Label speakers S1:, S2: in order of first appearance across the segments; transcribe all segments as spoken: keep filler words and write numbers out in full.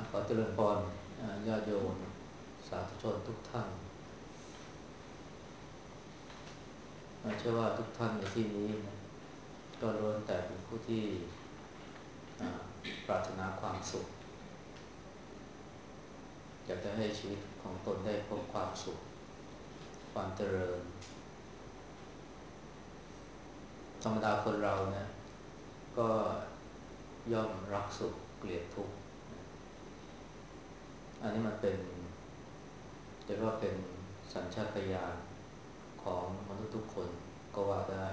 S1: ขอเจริญพรญาติโยมสาธุชนทุกท่านเชื่อว่าทุกท่านในที่นี้นะก็ล้วนแต่เป็นผู้ที่ปรารถนาความสุขอยากจะให้ชีวิตของตนได้พบความสุขความเจริญธรรมดาคนเราเนี่ยก็ย่อมรักสุขเกลียดทุกข์อันนี้มันเป็นจะเรียกว่าเป็นสัญชาตญาณของมนุษย์ทุกคนก็ว่าได้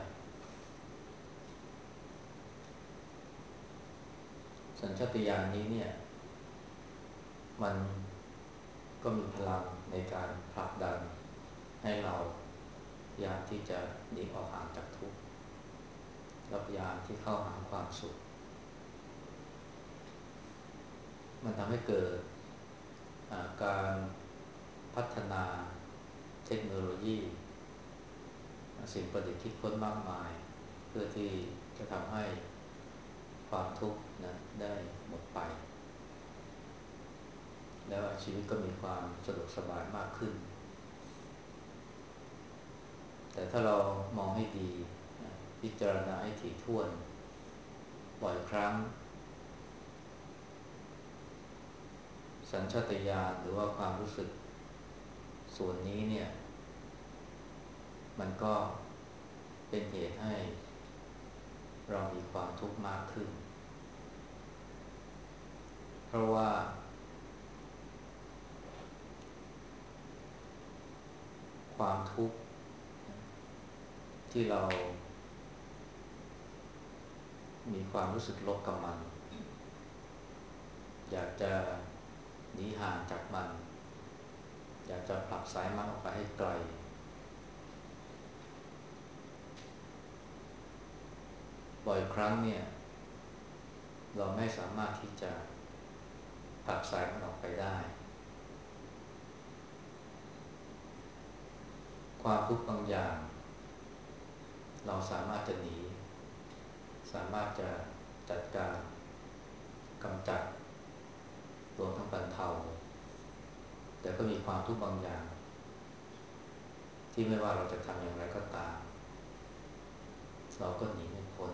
S1: สัญชาตญาณนี้เนี่ยมันก็มีพลังในการผลักดันให้เราพยายามที่จะหนีออกห่างจากทุกข์และพยายามที่เข้าหาความสุขมันทำให้เกิดการพัฒนาเทคโนโลยีสิ่งประดิษฐ์คิดค้นมากมายเพื่อที่จะทำให้ความทุกข์นั้นได้หมดไปแล้วชีวิตก็มีความสะดวกสบายมากขึ้นแต่ถ้าเรามองให้ดีพิจารณาให้ถี่ถ้วนบ่อยครั้งสัญชาตญาณหรือว่าความรู้สึกส่วนนี้เนี่ยมันก็เป็นเหตุให้เรามีความทุกข์มากขึ้นเพราะว่าความทุกข์ที่เรามีความรู้สึกลบกับมันอยากจะหนีห่างจากมันอยากจะผลักสายมันออกไปให้ไกลบ่อยครั้งเนี่ยเราไม่สามารถที่จะผลักสายมันออกไปได้ความทุกข์บางอย่างเราสามารถจะหนีสามารถจะจัดการกำจัดรวมทั้งบรรเทาแต่ก็มีความทุกข์บางอย่างที่ไม่ว่าเราจะทำอย่างไรก็ตามเราก็หนีไม่พ้น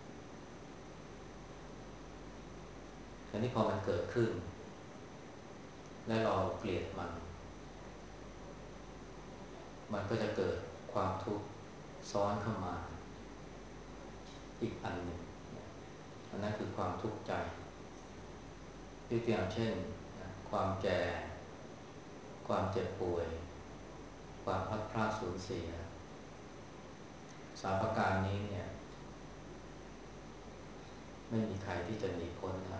S1: อันนี้พอมันเกิดขึ้นและเราเกลียดมันมันก็จะเกิดความทุกข์ซ้อนเข้ามาอีกอันหนึ่งอันนั้นคือความทุกข์ใจยกตัวอย่างเช่นความแก่ความเจ็บป่วยความพลัดพรากสูญเสียสามประการนี้เนี่ยไม่มีใครที่จะหนีพ้นได้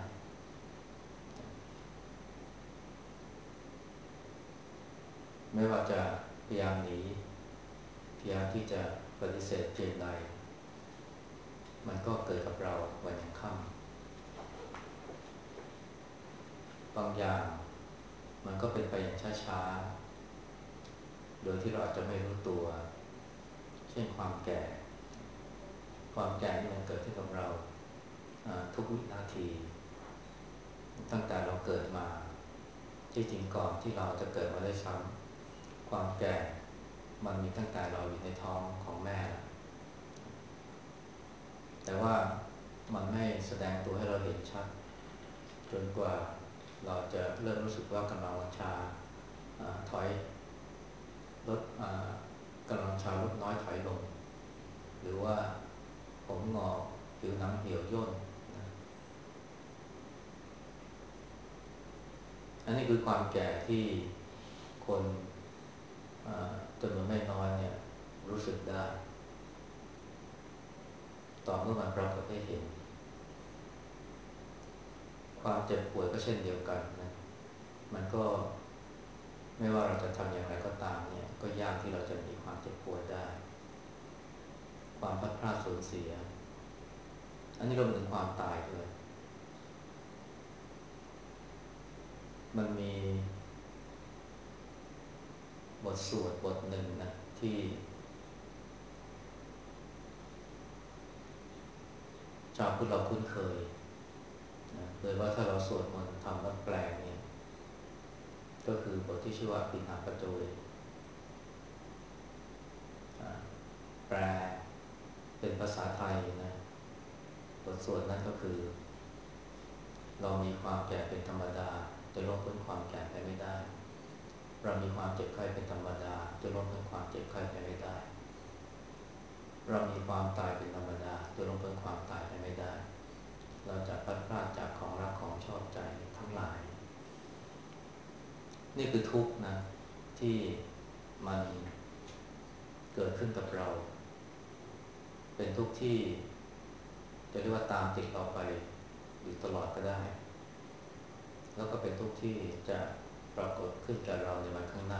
S1: ไม่ว่าจะพยายามหนีพยายามที่จะปฏิเสธเพียงใดมันก็เกิดกับเราวันยังค่ำบางอย่างมันก็เป็นไปอย่างช้าๆโดยที่เราอาจจะไม่รู้ตัวเช่นความแก่ความแก่ที่มันเกิดขึ้นกับเราทุกวินาทีตั้งแต่เราเกิดมาที่จริงก่อนที่เราจะเกิดมาได้ซ้ำความแก่มันมีตั้งแต่เราอยู่ในท้องของแม่แต่ว่ามันไม่แสดงตัวให้เราเห็นชัดจนกว่าเราจะเริ่มรู้สึกว่ากำลังวังชาถอยลดกำลังวังชาลดน้อยถอยลงหรือว่าผมงอกผิวหนังเหี่ยวย่นอันนี้คือความแก่ที่คนจำนวนไม่น้อยเนี่ยรู้สึกได้ต่อเมื่อมันปรากฏให้เห็นความเจ็บป่วยก็เช่นเดียวกันนะมันก็ไม่ว่าเราจะทำอย่างไรก็ตามเนี่ยก็ยากที่เราจะหนีความเจ็บป่วยได้ความพลัดพรากสูญเสียอันนี้รวมถึงความตายด้วยมันมีบทสวดบทหนึ่งนะที่ชาวพุทธเราคุ้นเคยนะโดยว่าถ้าเราสวดมนต์ทำวัดแปลงเนี่ยก็คือบทที่ชื่อว่าปิณหปัจจเวกแปลเป็นภาษาไทยนะบทสวดนั้นก็คือเรามีความแก่เป็นธรรมดาจะล่วงพ้นความแก่ไปไม่ได้เรามีความเจ็บไข้เป็นธรรมดาจะล่วงพ้นความเจ็บไข้ไปไม่ได้เรามีความตายเป็นธรรมดาจะล่วงพ้นความตายไปไม่ได้เราจะพลัดพรากจากของรักของชอบใจทั้งหลายนี่คือทุกข์นะที่มันเกิดขึ้นกับเราเป็นทุกข์ที่จะเรียกว่าตามติดเราไปอยู่ตลอดก็ได้แล้วก็เป็นทุกข์ที่จะปรากฏขึ้นกับเราในวันข้างหน้า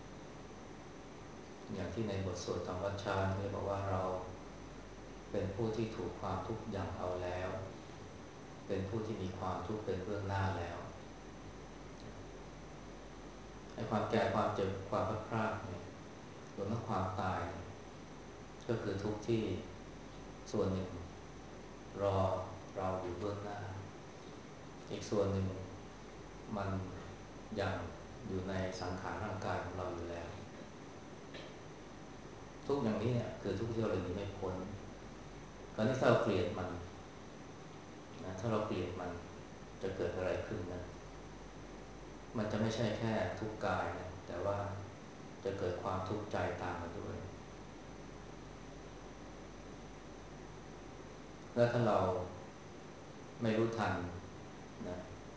S1: อย่างที่ในบทสวดธรรมวัชชาที่บอกว่าเราเป็นผู้ที่ถูกความทุกข์ย่ำเอาแล้วเป็นผู้ที่มีความทุกข์เป็นเบื้องหน้าแล้วไอ้ความแก่ความเจ็บความพลัดพรากเนี่ยรวมทั้งความตายก็คือทุกข์ที่ส่วนหนึ่งรอเราอยู่เบื้องหน้าอีกส่วนหนึ่งมันยังอยู่ในสังขารร่างกายของเราอยู่แล้วทุกอย่างนี้เนี่ยคือทุกที่เราหนีไม่พ้นคราวนี้ถ้าเราเกลียดมันนะถ้าเราเกลียดมันจะเกิดอะไรขึ้นนะมันจะไม่ใช่แค่ทุกข์กายนะแต่ว่าจะเกิดความทุกข์ใจตามมาด้วยแล้วถ้าเราไม่รู้ทันนะ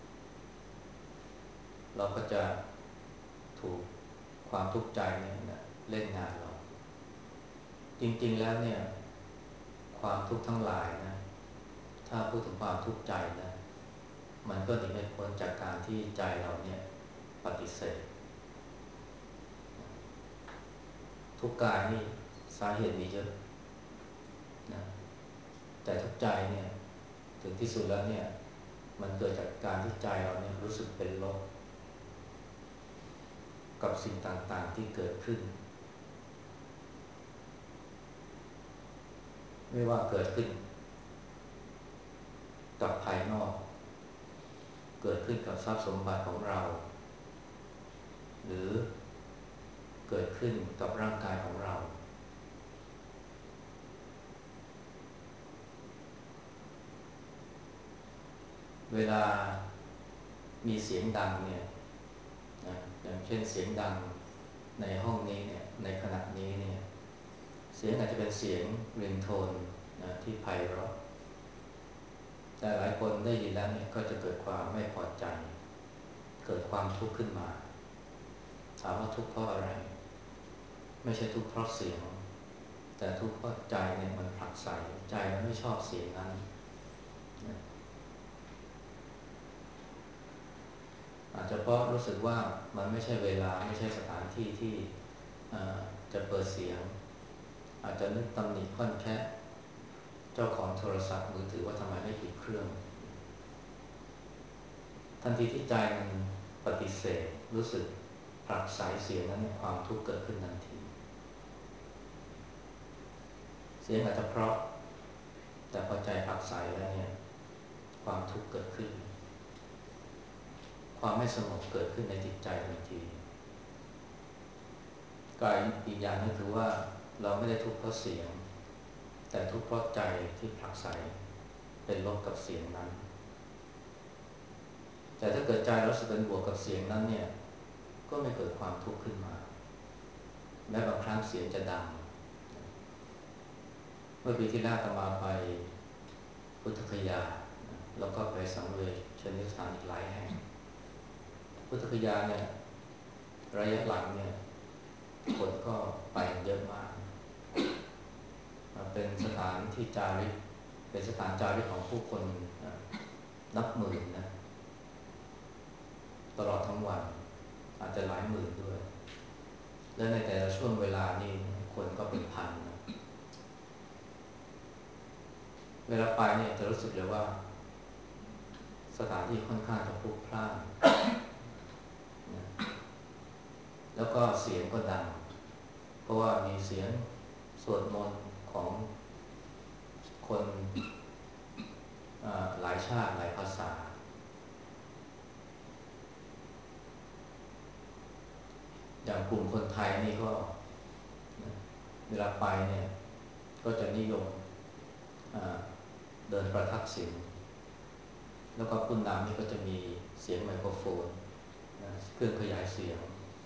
S1: เราก็จะถูกความทุกข์ใจเนี่ยนะเล่นงานเราจริงๆแล้วเนี่ยความทุกข์ทั้งหลายนะถ้าพูดถึงความทุกข์ใจนะมันก็หนีไม่พ้นจากการที่ใจเราเนี่ยปฏิเสธทุกข์กายนี่สาเหตุมีเยอะนะแต่ทุกข์ใจเนี่ยถึงที่สุดแล้วเนี่ยมันเกิดจากการที่ใจเราเนี่ยรู้สึกเป็นลบกับสิ่งต่างๆที่เกิดขึ้นไม่ว่าเกิดขึ้นกับภายนอกเกิดขึ้นกับทรัพย์สมบัติของเราหรือเกิดขึ้นกับร่างกายของเราเวลามีเสียงดังเนี่ยนะอย่างเช่นเสียงดังในห้องนี้เนี่ยในขณะนี้เนี่ยเสียงอาจจะเป็นเสียงริงโทนนะที่ไพเราะแต่หลายคนได้ยินแล้วเนี่ยก็จะเกิดความไม่พอใจเกิดความทุกข์ขึ้นมาถามว่าทุกข์เพราะอะไรไม่ใช่ทุกข์เพราะเสียงแต่ทุกข์เพราะใจเนี่ยมันผลักไสใจมันไม่ชอบเสียงนั้นนะอาจจะเพราะรู้สึกว่ามันไม่ใช่เวลาไม่ใช่สถานที่ที่จะเปิดเสียงอาจจะนึกตำหนิค่อนแค่เจ้าของโทรศัพท์มือถือว่าทำไมไม่ปิดเครื่องทันทีที่ใจมันปฏิเสธรู้สึกผลักไสเสียงนั้นความทุกข์เกิดขึ้นทันทีเสียงอาจจะเพราะแต่พอใจผลักไสแล้วเนี่ยความทุกข์เกิดขึ้นความไม่สงบเกิดขึ้นในจิตใจทันทีกายอีกอย่างนึงคือว่าเราไม่ได้ทุกข์เพราะเสียงแต่ทุกข์เพราะใจที่ผลักไสเป็นลบกับเสียงนั้นแต่ถ้าเกิดใจเราสึกเป็นบวกกับเสียงนั้นเนี่ยก็ไม่เกิดความทุกข์ขึ้นมาแม้บางครั้งเสียงจะดังเมื่อปีที่แล้วอาตมาไปพุทธคยาแล้วก็ไปสังเวชชนิสถานอีกหลายแห่งพุทธคยาเนี่ยระยะหลังเนี่ยคนก็ไปเยอะมากเป็นสถานที่จาริกเป็นสถานจาริกของผู้คนนับหมื่นนะตลอดทั้งวันอาจจะหลายหมื่นด้วยและในแต่ละช่วงเวลานี่คนก็เป็นพันนะเวลาไปเนี่ยจะรู้สึกเลยว่าสถานที่ค่อนข้างจะพลุกพล่านนะแล้วก็เสียงก็ดังเพราะว่ามีเสียงสวดมนต์ของคนหลายชาติหลายภาษาอย่างกลุ่มคนไทยนี่ก็เวลาไปเนี่ยก็จะนิยมเดินประทักษิณแล้วก็ผู้นำนี่ก็จะมีเสียงไมโครโฟนเครื่องขยายเสียง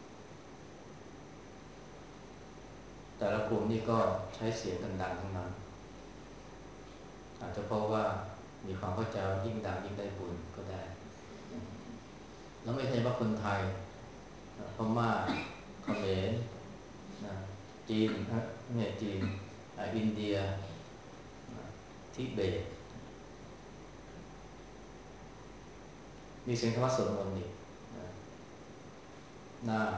S1: แต่ละกลุ่มนี่ก็ใช้เสียงกันดังทั้งนั้นอาจจะเพราะว่ามีความเข้าใจยิ่งดังยิ่งได้บุญก็ได้แล้วไม่ใช่ว่าคนไทยพม่าเขมรจีนเนี่ยจีนอินเดียทิเบตมีเสียงธรรมะสวดมนต์อีกหน้า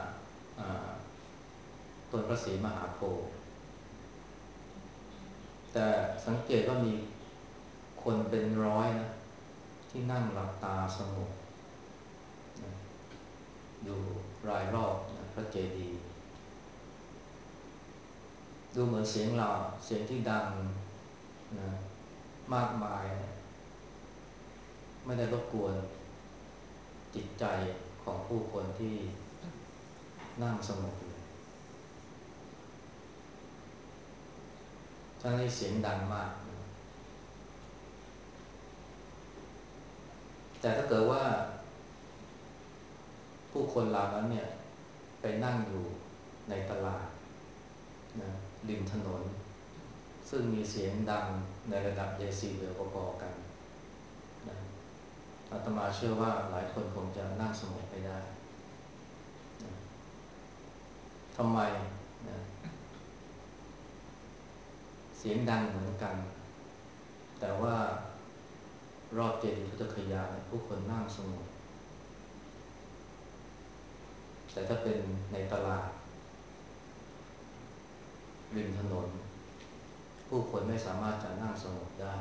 S1: ต้นพระศรีมหาโพธิ์แต่สังเกตว่ามีคนเป็นร้อยนะที่นั่งหลับตาสงบอยู่รายรอบนะพระเจดีย์ดูเหมือนเสียงเราเสียงที่ดังนะมากมายนะไม่ได้รบกวนจิตใจของผู้คนที่นั่งสงบเลยทั้งที่เสียงดังมากนะแต่ถ้าเกิดว่าผู้คนเหล่านั้นเนี่ยไปนั่งอยู่ในตลาดนะริมถนนซึ่งมีเสียงดังในระดับเดซิเบลพอๆกันนะอาตมาเชื่อว่าหลายคนคงจะนั่งสงบไม่ได้นะทำไมนะเสียงดังเหมือนกันแต่ว่ารอบเจดีย์พุทธคยาเนี่ยผู้คนนั่งสงบแต่ถ้าเป็นในตลาดริมถนนผู้คนไม่สามารถจะนั่งสงบได้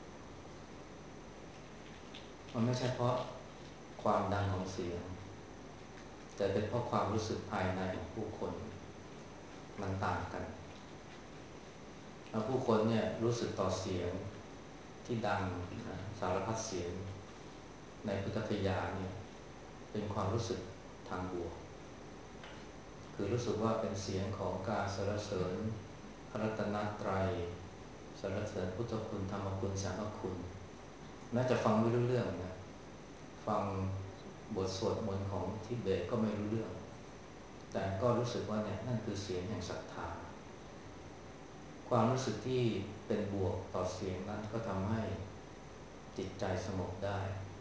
S1: มันไม่ใช่เพราะความดังของเสียงแต่เป็นเพราะความรู้สึกภายในของผู้คนมันต่างกันแล้วผู้คนเนี่ยรู้สึกต่อเสียงที่ดังนะสารพัดเสียงในพุทธคยาเนี่ยเป็นความรู้สึกทางบวกคือรู้สึกว่าเป็นเสียงของการสรรเสริญพระรัตนตรัยสรรเสริญพุทธคุณธรรมคุณสังฆคุณแม้จะฟังไม่รู้เรื่องนะฟังบทสวดมนต์ของทิเบตก็ไม่รู้เรื่องแต่ก็รู้สึกว่าเนี่ยนั่นคือเสียงแห่งศรัทธาความรู้สึกที่เป็นบวกต่อเสียงนั้นก็ทำให้จิตใจสงบได้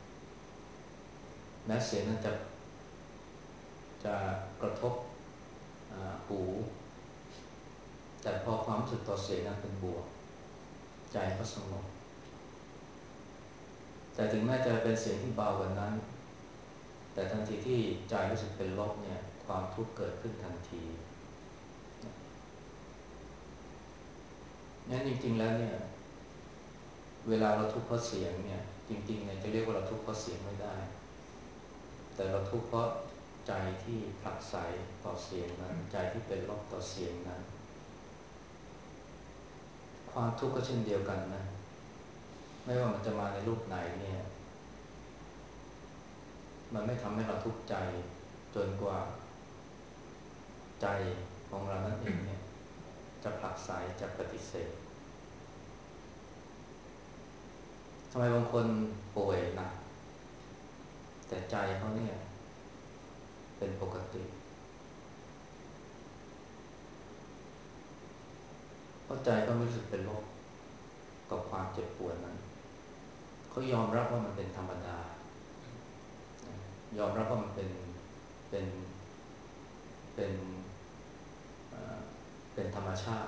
S1: แม้เสียงนั้นจะจะกระทบหูแต่พอความรู้สึกต่อเสียงนั้นเป็นบวกใจก็สงบแต่ถึงแม้จะเป็นเสียงที่เบากว่านั้นแต่ทันทีที่ใจรู้สึกเป็นลบเนี่ยความทุกข์เกิดขึ้นทันทีงั้นจริงๆแล้วเนี่ยเวลาเราทุกข์เพราะเสียงเนี่ยจริงๆเนี่ยจะเรียกว่าเราทุกข์เพราะเสียงไม่ได้แต่เราทุกข์เพราะใจที่ผลักไสต่อเสียงนั้นใจที่เป็นลบต่อเสียงนั้นความทุกข์ก็เช่นเดียวกันนะไม่ว่ามันจะมาในรูปไหนเนี่ยมันไม่ทำให้เราทุกข์ใจจนกว่าใจของเรานั่นเองเนี่ยจะผลักไสจะปฏิเสธทำไมบางคนป่วยหนักแต่ใจเขาเนี่ยเป็นปกติเพราะใจก็ไม่รู้สึกเป็นโรคกับความเจ็บปวดนั้นเขายอมรับว่ามันเป็นธรรมดายอมรับว่ามันเป็นเป็นเป็นเป็นธรรมชาติ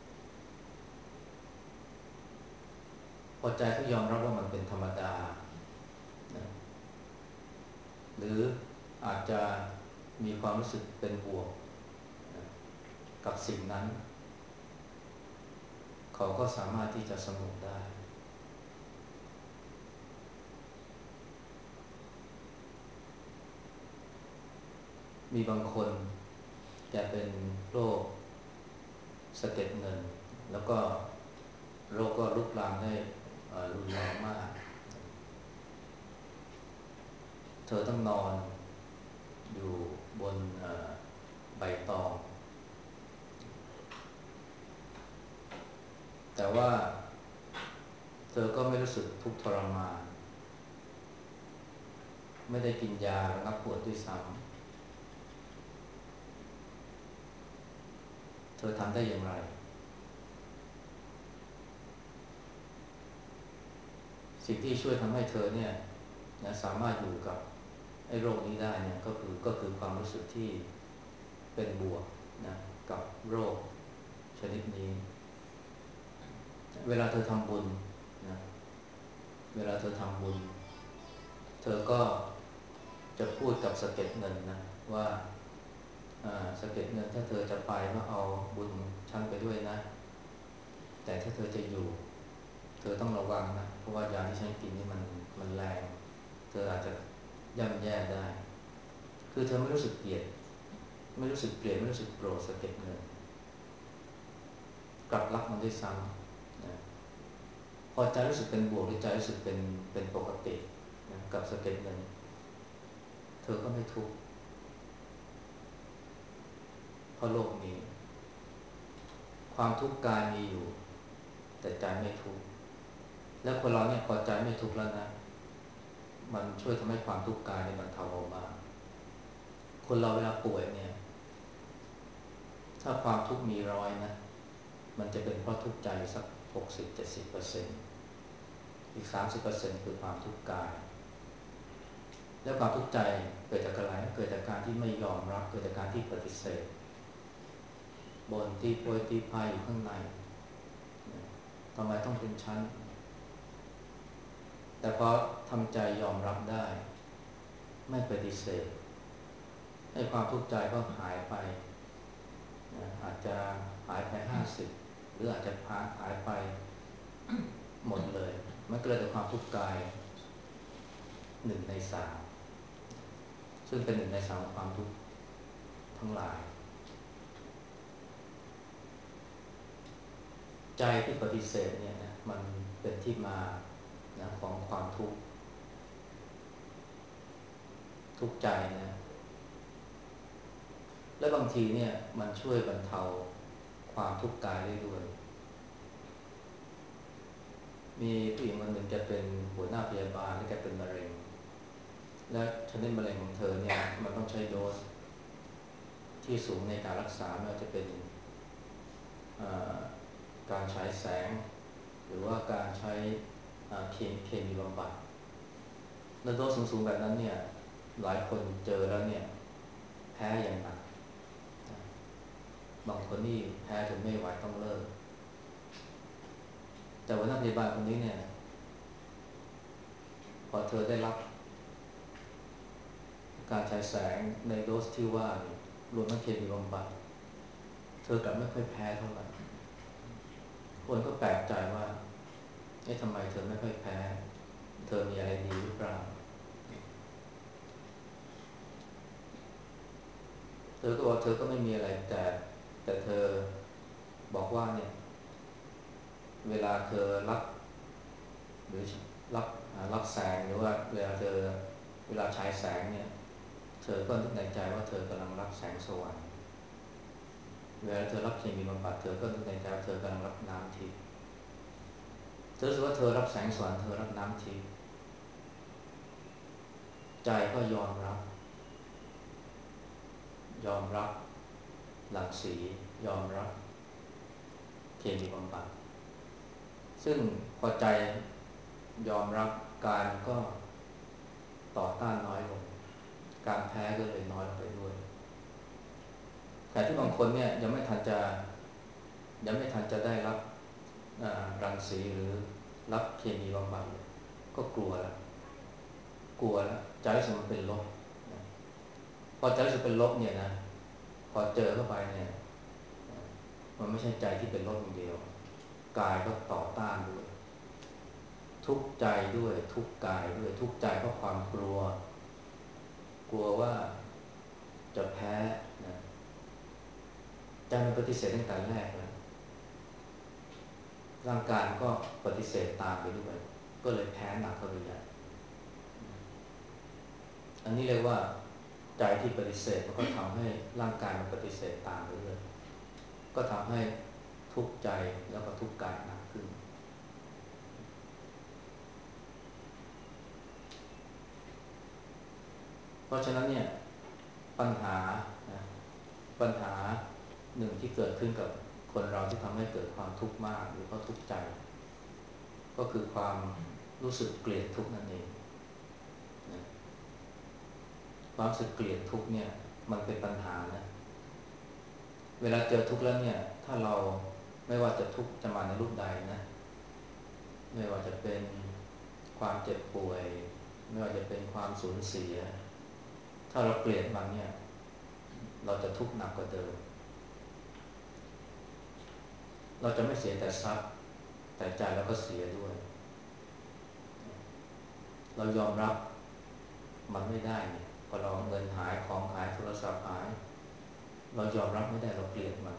S1: พอใจเขายอมรับว่ามันเป็นธรรมดาหรืออาจจะมีความรู้สึกเป็นบวกกับสิ่งนั้นเขาก็สามารถที่จะสงบได้มีบางคนแกเป็นโรคสะเก็ดเงินแล้วก็โรคก็ลุกลามได้รุนแรงมากเธอต้องนอนอยู่บนบัตองแต่ว่าเธอก็ไม่รู้สึกทุกข์ทรมานไม่ได้กินยาระงับปวดด้วยซ้ำเธอทำได้อย่างไรสิ่งที่ช่วยทำให้เธอเนี่ยนะสามารถอยู่กับไอ้โรคนี้ได้เนี่ยก็คือก็คือความรู้สึกที่เป็นบวกนะกับโรคชนิดนี้เวลาเธอทำบุญนะเวลาเธอทำบุญเธอก็จะพูดกับสะเก็ดเงินนะว่าสะเก็ดเงินถ้าเธอจะไปก็เอาบุญฉันไปด้วยนะแต่ถ้าเธอจะอยู่เธอต้องระวังนะเพราะว่ายาที่ฉันกินนี่มันมันแรงเธออาจจะย่ำแย่ได้คือเธอไม่รู้สึกเกลียดไม่รู้สึกเกลียดไม่รู้สึกโกรธสะเก็ดเงินกลับรักมันด้วยซ้ำนะพอใจรู้สึกเป็นบวกหรือใจรู้สึกเป็นเป็นปกตินะกับสะเก็ดเงินเธอก็ไม่ทุกข์เพราะโลกนี้ความทุกข์กายมีอยู่แต่ใจไม่ทุกข์แล้วคนเราเนี่ยพอใจไม่ทุกข์แล้วนะมันช่วยทำให้ความทุกข์กายเนี่ยบรรเทาเบาบางคนเราเวลาป่วยเนี่ยถ้าความทุกข์มีร้อยนะมันจะเป็นเพราะทุกข์ใจสักหกสิบเจ็ดสิบเปอร์เซ็นต์อีกสามสิบเปอร์เซ็นต์คือความทุกข์กายแล้วความทุกข์ใจเกิดจากอะไรเกิดจากการที่ไม่ยอมรับเกิดจากการที่ปฏิเสธบนที่โพยที่พายอยู่ข้างในทำไมต้องเป็นชั้นแต่พอทำใจยอมรับได้ไม่ปฏิเสธให้ความทุกข์ใจก็หายไปนะอาจจะหายไปห้าสิบหรืออาจจะพาหายไปหมดเลยมันเกิดจากความทุกข์กายหนึ่งในสามซึ่งเป็นหนึ่งในสามของความทุกข์ทั้งหลายใจที่ปฏิเสธเนี่ยนะมันเป็นที่มานะของความทุกข์ทุกข์ใจนะและบางทีเนี่ยมันช่วยบรรเทาความทุกข์กายได้ด้วยมีผู้หญิงคนหนึ่งจะเป็นหัวหน้าพยาบาลและแกเป็นมะเร็งและชนิดมะเร็งของเธอเนี่ยมันต้องใช้โดสที่สูงในการรักษาไม่ว่าจะเป็นการใช้แสงหรือว่าการใช้เคเคมีบำบัดและโดสสูงๆแบบนั้นเนี่ยหลายคนเจอแล้วเนี่ยแพ้อย่างหนักบางคนนี่แพ้จนไม่ไหวต้องเลิกแต่ว่านักพยาบาลคนนี้เนี่ยพอเธอได้รับการใช้แสงในโดสที่ว่ารวมทั้งเคมีบำบัดเธอกลับไม่ค่อยแพ้เท่าไหร่คนก็แปลกใจว่าเอ๊ะทำไมเธอไม่ค่อยแพ้เธอมีอะไรดีหรือเปล่าเธอก็บอกเธอก็ไม่มีอะไรแต่แต่เธอบอกว่าเนี่ยเวลาเธอรับหรือรับรับแสงหรือว่าเวลาเธอเวลาฉายแสงเนี่ยเธอก็นึกในใจว่าเธอกำลังรับแสงสว่างเวลาเธอรับเคมีบำบัดเธอก็นึกในใจว่าเธอกำลังรับน้ำทิพย์เธอรู้สึกว่าเธอรับแสงสว่างเธอรับน้ำทิพย์ใจก็ยอมรับยอมรับหลังสียอมรับเคมีบำบัดซึ่งพอใจยอมรับกายก็ต่อต้านน้อยลงการแพ้ก็เลยน้อยลงไปด้วยแต่ที่บางคนเนี่ยยังไม่ทันจะยังไม่ทันจะได้รับรังสีหรือรับเคมีบำบัดก็กลัวแล้วกลัวแล้วใจรู้สึกมันเป็นลบพอใจรู้สึกเป็นลบเนี่ยนะพอเจอเข้าไปเนี่ยมันไม่ใช่ใจที่เป็นลบอย่างเดียวกายก็ต่อต้านด้วยทุกข์ใจด้วยทุกข์กายด้วยทุกข์ใจเพราะความกลัวกลัวว่าจะแพ้นะใจมันปฏิเสธตั้งแต่แรกแล้วร่างกายก็ปฏิเสธตามไปด้วยก็เลยแพ้หนักเข้าไปใหญ่อันนี้เรียกว่าใจที่ปฏิเสธมันก็ทำให้ร่างกายมันปฏิเสธตามไปเลยก็ทำให้ทุกข์ใจแล้วก็ทุกข์กายหนักขึ้นเพราะฉะนั้นเนี่ยปัญหานะปัญหาหนึ่งที่เกิดขึ้นกับคนเราที่ทำให้เกิดความทุกข์มากหรือก็ทุกข์ใจก็คือความรู้สึกเกลียดทุกข์นั่นเองนะความรู้สึกเกลียดทุกข์เนี่ยมันเป็นปัญหานะเวลาเจอทุกข์แล้วเนี่ยถ้าเราไม่ว่าจะทุกข์จะมาในรูปใดนะไม่ว่าจะเป็นความเจ็บป่วยไม่ว่าจะเป็นความสูญเสียถ้าเราเกลียดมันเนี่ยเราจะทุกข์หนักกว่าเดิมเราจะไม่เสียแต่ทรัพย์แต่ใจเราก็เสียด้วยเรายอมรับมันไม่ได้เนี่ยพอเราเงินหายของหายโทรศัพท์หายเรายอมรับไม่ได้เราเกลียดมัน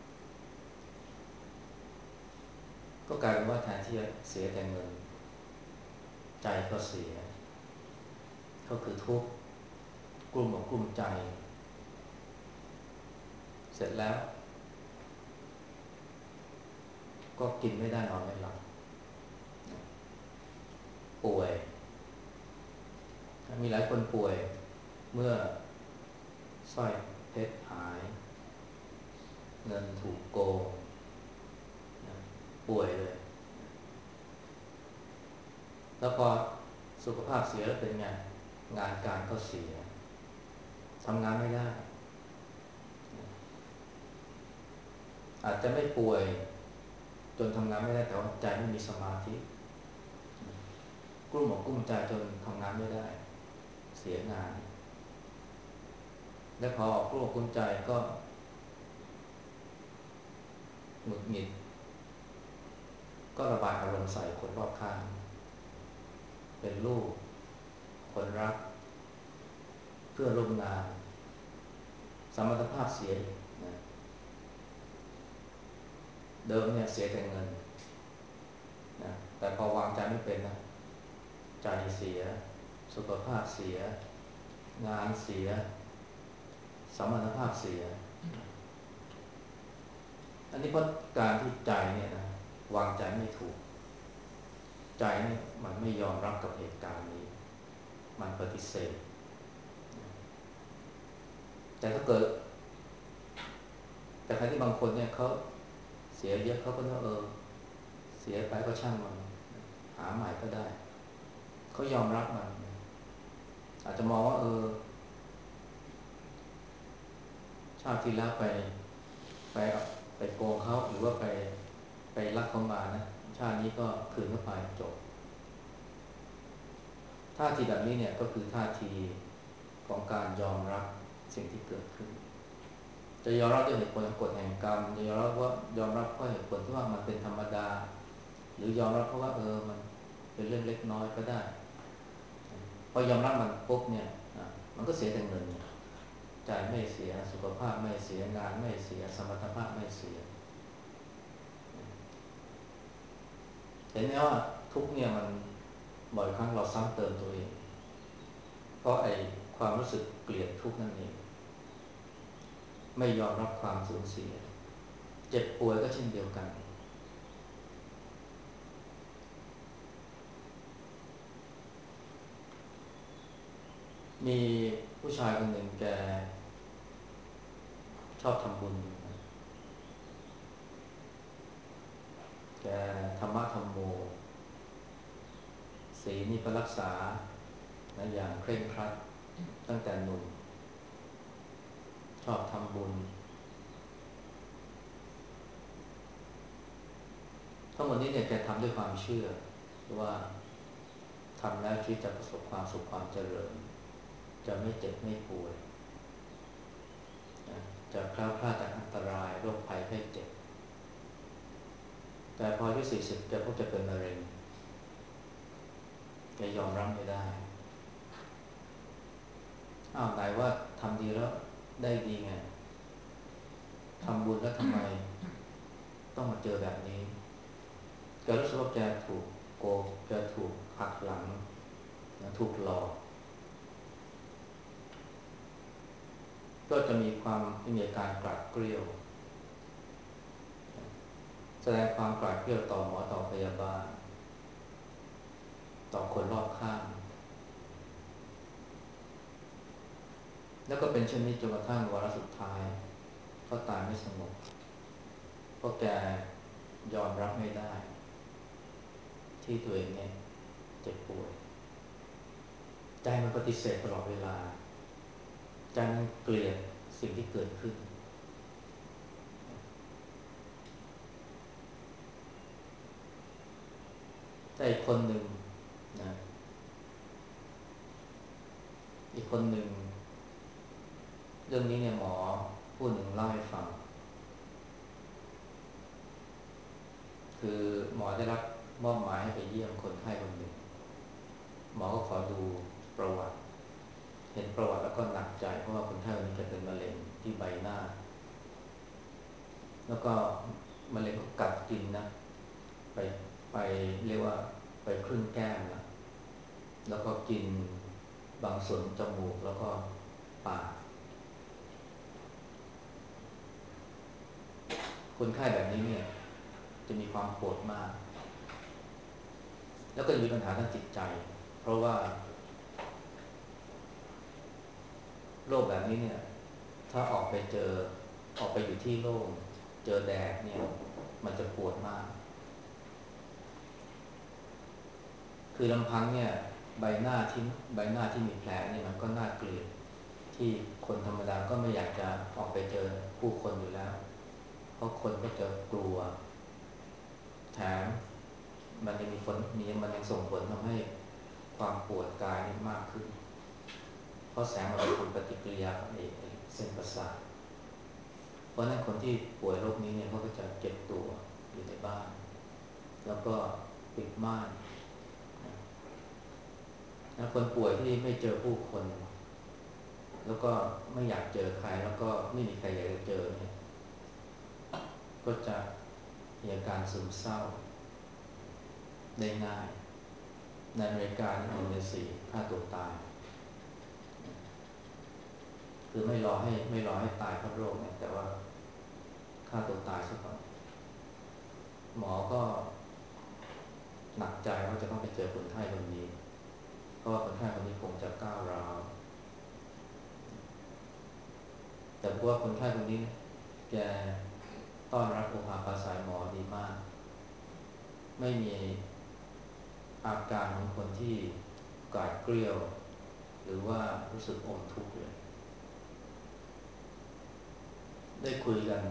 S1: ก็กลายเป็นว่าแทนที่จะเสียแต่เงินใจก็เสียก็คือทุกข์กลุ้มอกกลุ้มใจเสร็จแล้วก็กินไม่ได้นอนไม่หลับป่วยมีหลายคนป่วยเมื่อสร้อยเพชรหายเงินถูกโกงป่วยเลยแล้วพอสุขภาพเสียแล้วเป็นไงงานการก็เสียทำงานไม่ได้อาจจะไม่ป่วยจนทำงานไม่ได้แต่ว่าใจไม่มีสมาธิกลุ้มอกกลุ้มใจจนทำงานไม่ได้เสียงานและพอกลุ้มอกกลุ้มใจก็หงุดหงิดก็ระบายอารมณ์ใส่คนรอบข้างเป็นลูกคนรักเพื่อนร่วมงานสมรรถภาพเสียนะเดิมเนี่ยเสียแต่เงินนะแต่พอวางใจไม่เป็นนะใจเสียสุขภาพเสียงานเสียสมรรถภาพเสียอันนี้เพราะการที่ใจเนี่ยนะวางใจไม่ถูกใจเนี่ยมันไม่ยอมรับกับเหตุการณ์นี้มันปฏิเสธแต่ถ้าเกิดแต่ใครที่บางคนเนี่ยเขาเสียเยอะเขาก็นึกเออเสียไปก็ช่างมันหาใหม่ก็ได้เขายอมรับมันอาจจะมองว่าเออชาติที่แล้วไปไปไปโกงเขาหรือว่าไปไปลักเขามานะชาตินี้ก็คืนเข้าไปจบท่าทีแบบนี้เนี่ยก็คือท่าทีของการยอมรับสิ่งที่เกิดขึ้นจะยอมรับด้วยเหตุผลกฎแห่งกรรมจะยอมรับว่ายอมรับเพราะเหตุผลที่ว่ามันเป็นธรรมดาหรือยอมรับเพราะว่าเออมันเป็นเรื่องเล็กน้อยก็ได้พอยอมรับมันปุ๊บเนี่ยมันก็เสียแต่เงินใจไม่เสียสุขภาพไม่เสียงานไม่เสียสมรรถภาพไม่เสียเห็นไหมว่าทุกเนี่ยมันบ่อยครั้งเราซ้ำเติมตัวเองเพราะไอ้ความรู้สึกเกลียดทุกนั่นเองไม่ยอมรับความสูญเสียเจ็บป่วยก็เช่นเดียวกันมีผู้ชายคนหนึ่งแกชอบทำบุญแกธรรมะธรรมโมศีลนี่ก็รักษานะอย่างเคร่งครัดตั้งแต่หนุ่มชอบทำบุญทั้งหมดนี้เนี่ยแกทำด้วยความเชื่อว่าทำแล้วชีวิตจะประสบความสุขความเจริญจะไม่เจ็บไม่ป่วยจะแคล้วคลาดจากอันตรายโรคภัยไข้เจ็บแต่พออายุสี่สิบแกพบจะเป็นมะเร็งแกยอมรับไม่ได้อ้าวไหนว่าทำดีแล้วได้ดีไงทำบุญแล้วทำไมต้องมาเจอแบบนี้แกรู้สึกว่าแกถูกโกงแกถูกหักหลังถูกหลอกก็จะมีความมีอาการกรัดเกลียวแสดงความกรัดเกลียวต่อหมอต่อพยาบาลต่อคนรอบข้างแล้วก็เป็นเช่นนี้จนกระทั่งวาระสุดท้ายก็ตายไม่สงบเพราะแกยอมรับไม่ได้ที่ตัวเองเนี่ยเจ็บป่วยใจมันปฏิเสธตลอดเวลาใจมันเกลียดสิ่งที่เกิดขึ้นแต่อีกคนหนึ่งนะอีกคนหนึ่งเรื่องนี้เนี่ยหมอผู้หนึ่งเล่าให้ฟังคือหมอได้รับมอบหมายให้ไปเยี่ยมคนไข้คนหนึ่งหมอก็ขอดูประวัติเห็นประวัติแล้วก็หนักใจเพราะว่าคนไข้คนนี้แกเป็นมะเร็งที่ใบหน้าแล้วก็มะเร็งก็กัดกินนะไปไปเรียกว่าไปครึ่งแก้มนะแล้วก็กินบางส่วนจมูกแล้วก็ปากคนไข้แบบนี้เนี่ยจะมีความปวดมากแล้วก็จะมีปัญหาทางจิตใจเพราะว่าโรคแบบนี้เนี่ยถ้าออกไปเจอออกไปอยู่ที่โล่งเจอแดดเนี่ยมันจะปวดมากคือลำพังเนี่ยใบหน้าที่ใบหน้าที่มีแผลเนี่ยมันก็น่าเกลียดที่คนธรรมดาก็ไม่อยากจะออกไปเจอผู้คนอยู่แล้วเพราะคนก็จะกลัวแถมมันยังมีผลมีมันยังส่งผลทำให้ความปวดกายนี่มากขึ้นเพราะแสงมันเป็นผลปฏิกิริยากับไอ้เส้นประสาทเพราะนั้นคนที่ป่วยโรคนี้เนี่ยเขาก็จะเก็บตัวอยู่ในบ้านแล้วก็ปิดม่านนะคนป่วยที่ไม่เจอผู้คนแล้วก็ไม่อยากเจอใครแล้วก็ไม่มีใครอยากจะเจอเนี่ยก็จะมีอาการซึมเศร้าได้ง่ายในอเมริกาหนึ่งในสี่ฆ่าตัวตายคือไม่รอให้ไม่รอให้ตายเพราะโรคเนี่ยแต่ว่าฆ่าตัวตายซะก่อนหมอก็หนักใจว่าจะต้องไปเจอคนไข้คนนี้เพราะว่าคนไข้คนนี้คงจะก้าวร้าวแต่เพราะว่าคนไข้คนนี้แกต้อนรับโอภาปราศัยหมอดีมากไม่มีอาการของคนที่กราดเกลียวหรือว่ารู้สึกอมทุกข์เลยได้คุยกัน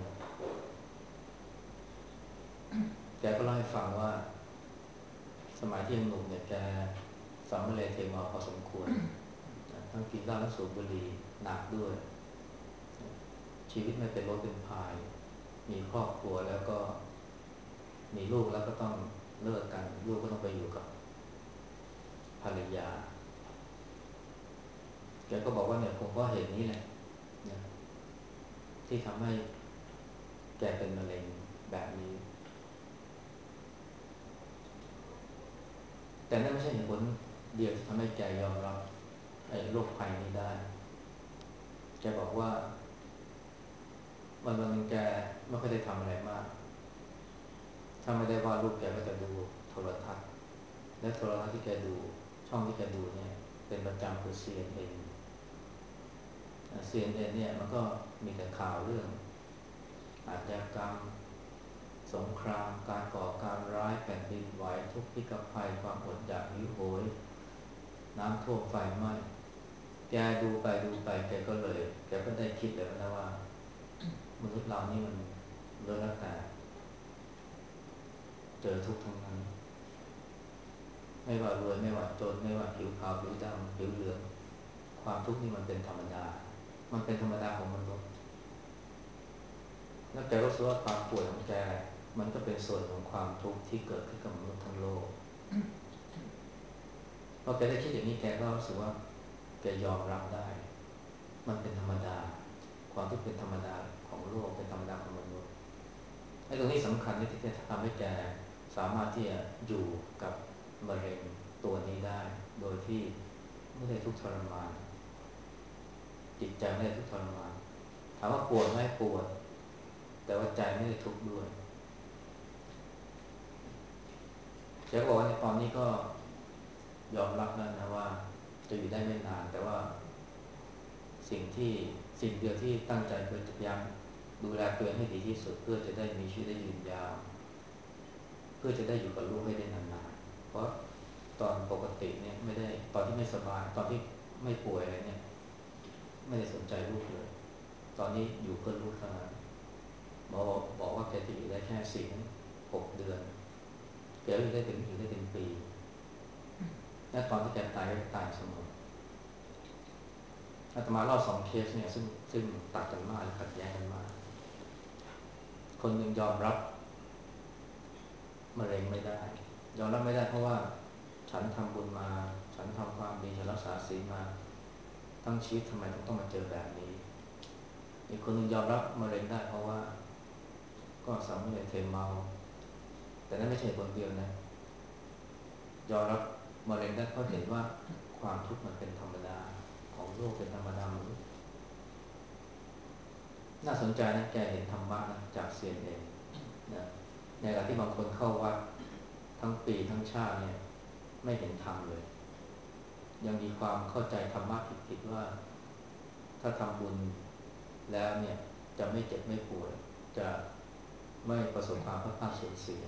S1: แกก็เล่าให้ฟังว่าสมัยที่ยังหนุ่มเนี่ยแกสำเร็จเทมาพอสมควรทั้งกินเหล้าและสูบบุหรี่หนักด้วยชีวิตไม่เป็นรถเป็นพายมีครอบครัวแล้วก็มีลูกแล้วก็ต้องเลิกกันลูกก็ต้องไปอยู่กับภรรยาแกก็บอกว่าเนี่ยผมก็เห็นนี้แหละนะที่ทำให้แกเป็นมะเร็งแบบนี้แต่นั่นไม่ใช่เหตุผลเดียวที่ทำให้แกยอมรับไอ้โรคภัยนี้ได้แกบอกว่าวันวันหนึ่งแกไม่ค่อยได้ทำอะไรมากถ้าไม่ได้วาดรูปแกก็จะดูโทรทัศน์และโทรทัศน์ที่แกดูช่องที่แกดูเนี่ยเป็นประจำคือ ซี เอ็น เอ็น ซี เอ็น เอ็น เนี่ยมันก็มีแต่ข่าวเรื่องอาชญากรรมสงครามการก่อการร้ายแผ่นดินไหวทุกข์พิกภัยความอดอยากหิวโหยน้ำท่วมไฟไหม้แกดูไปดูไปแกก็เลยแกก็ได้คิดเลยนะว่ามนุษย์เรานี่มันเลื่อนแล้วแต่เจอทุกข์ทั้งนั้นไม่ว่ารวยไม่ว่าจนไม่ว่าผิวขาวผิวดำผิวเหลืองความทุกข์นี่มันเป็นธรรมดามันเป็นธรรมดาของมนุษย์แล้วแกก็รู้สึกว่าความป่วยของแกมันก็เป็นส่วนของความทุกข์ที่เกิดขึ้นกับมนุษย์ทั้งโลกพอแกได้คิดอย่างนี้แกก็รู้สึกว่าแกยอมรับได้มันเป็นธรรมดาความทุกข์เป็นธรรมดาของโลกเป็นธรรมดาของมนุษย์ไอ้ตรงนี้สำคัญที่จะทำให้แกสามารถที่จะอยู่กับมะเร็งตัวนี้ได้โดยที่ไม่ได้ทุกข์ทรมานจิตใจไม่ได้ทุกข์ทรมานถามว่าปวดไหมปวดแต่ว่าใจไม่ได้ทุกข์ด้วยแกก็บอกว่าในตอนนี้ก็ยอมรับแล้วนะว่าจะอยู่ได้ไม่นานแต่ว่าสิ่งที่สิ่งเดียวที่ตั้งใจคือพยายามดูแลตัวเองให้ดีที่สุดเพื่อจะได้มีชีวิตได้ยืนยาวเพื่อจะได้อยู่กับลูกให้ได้นานๆเพราะตอนปกติเนี่ยไม่ได้ตอนที่ไม่สบายตอนที่ไม่ป่วยอะไรเนี่ยไม่ได้สนใจลูกเลยตอนนี้อยู่เพื่อลูกเท่านั้นหมอบอกว่าแกจะอยู่ได้แค่สี่ถึงหกเดือนแกอยู่ได้ถึงอยู่ได้ถึงปีและตอนที่แกตายก็ตายเสมออาตมาเล่าสองเคสเนี่ยซึ่งซึ่งต่างกันมากขัดแย้งกันมากคนหนึ่งยอมรับมะเร็งไม่ได้ยอมรับไม่ได้เพราะว่าฉันทำบุญมาฉันทำความดีฉันรักษาศีลมาทั้งชีวิตทำไมต้องต้องมาเจอแบบนี้อีกคนหนึ่งยอมรับมะเร็งได้เพราะว่าก็สามเณรเทเมาแต่นั่นไม่ใช่คนเดียวนะยอมรับมะเร็งได้เพราะเห็นว่าความทุกข์มันเป็นธรรมดาของโลกเป็นธรรมดามนุษย์น่าสนใจนะแกเห็นธรรมะนะจากเซียนเองนะในขณะที่บางคนเข้าวัดทั้งปีทั้งชาติเนี่ยไม่เห็นธรรมเลยยังมีความเข้าใจธรรมะผิดๆว่าถ้าทำบุญแล้วเนี่ยจะไม่เจ็บไม่ป่วยจะไม่ประสบความพัดพลาดสูญเสีย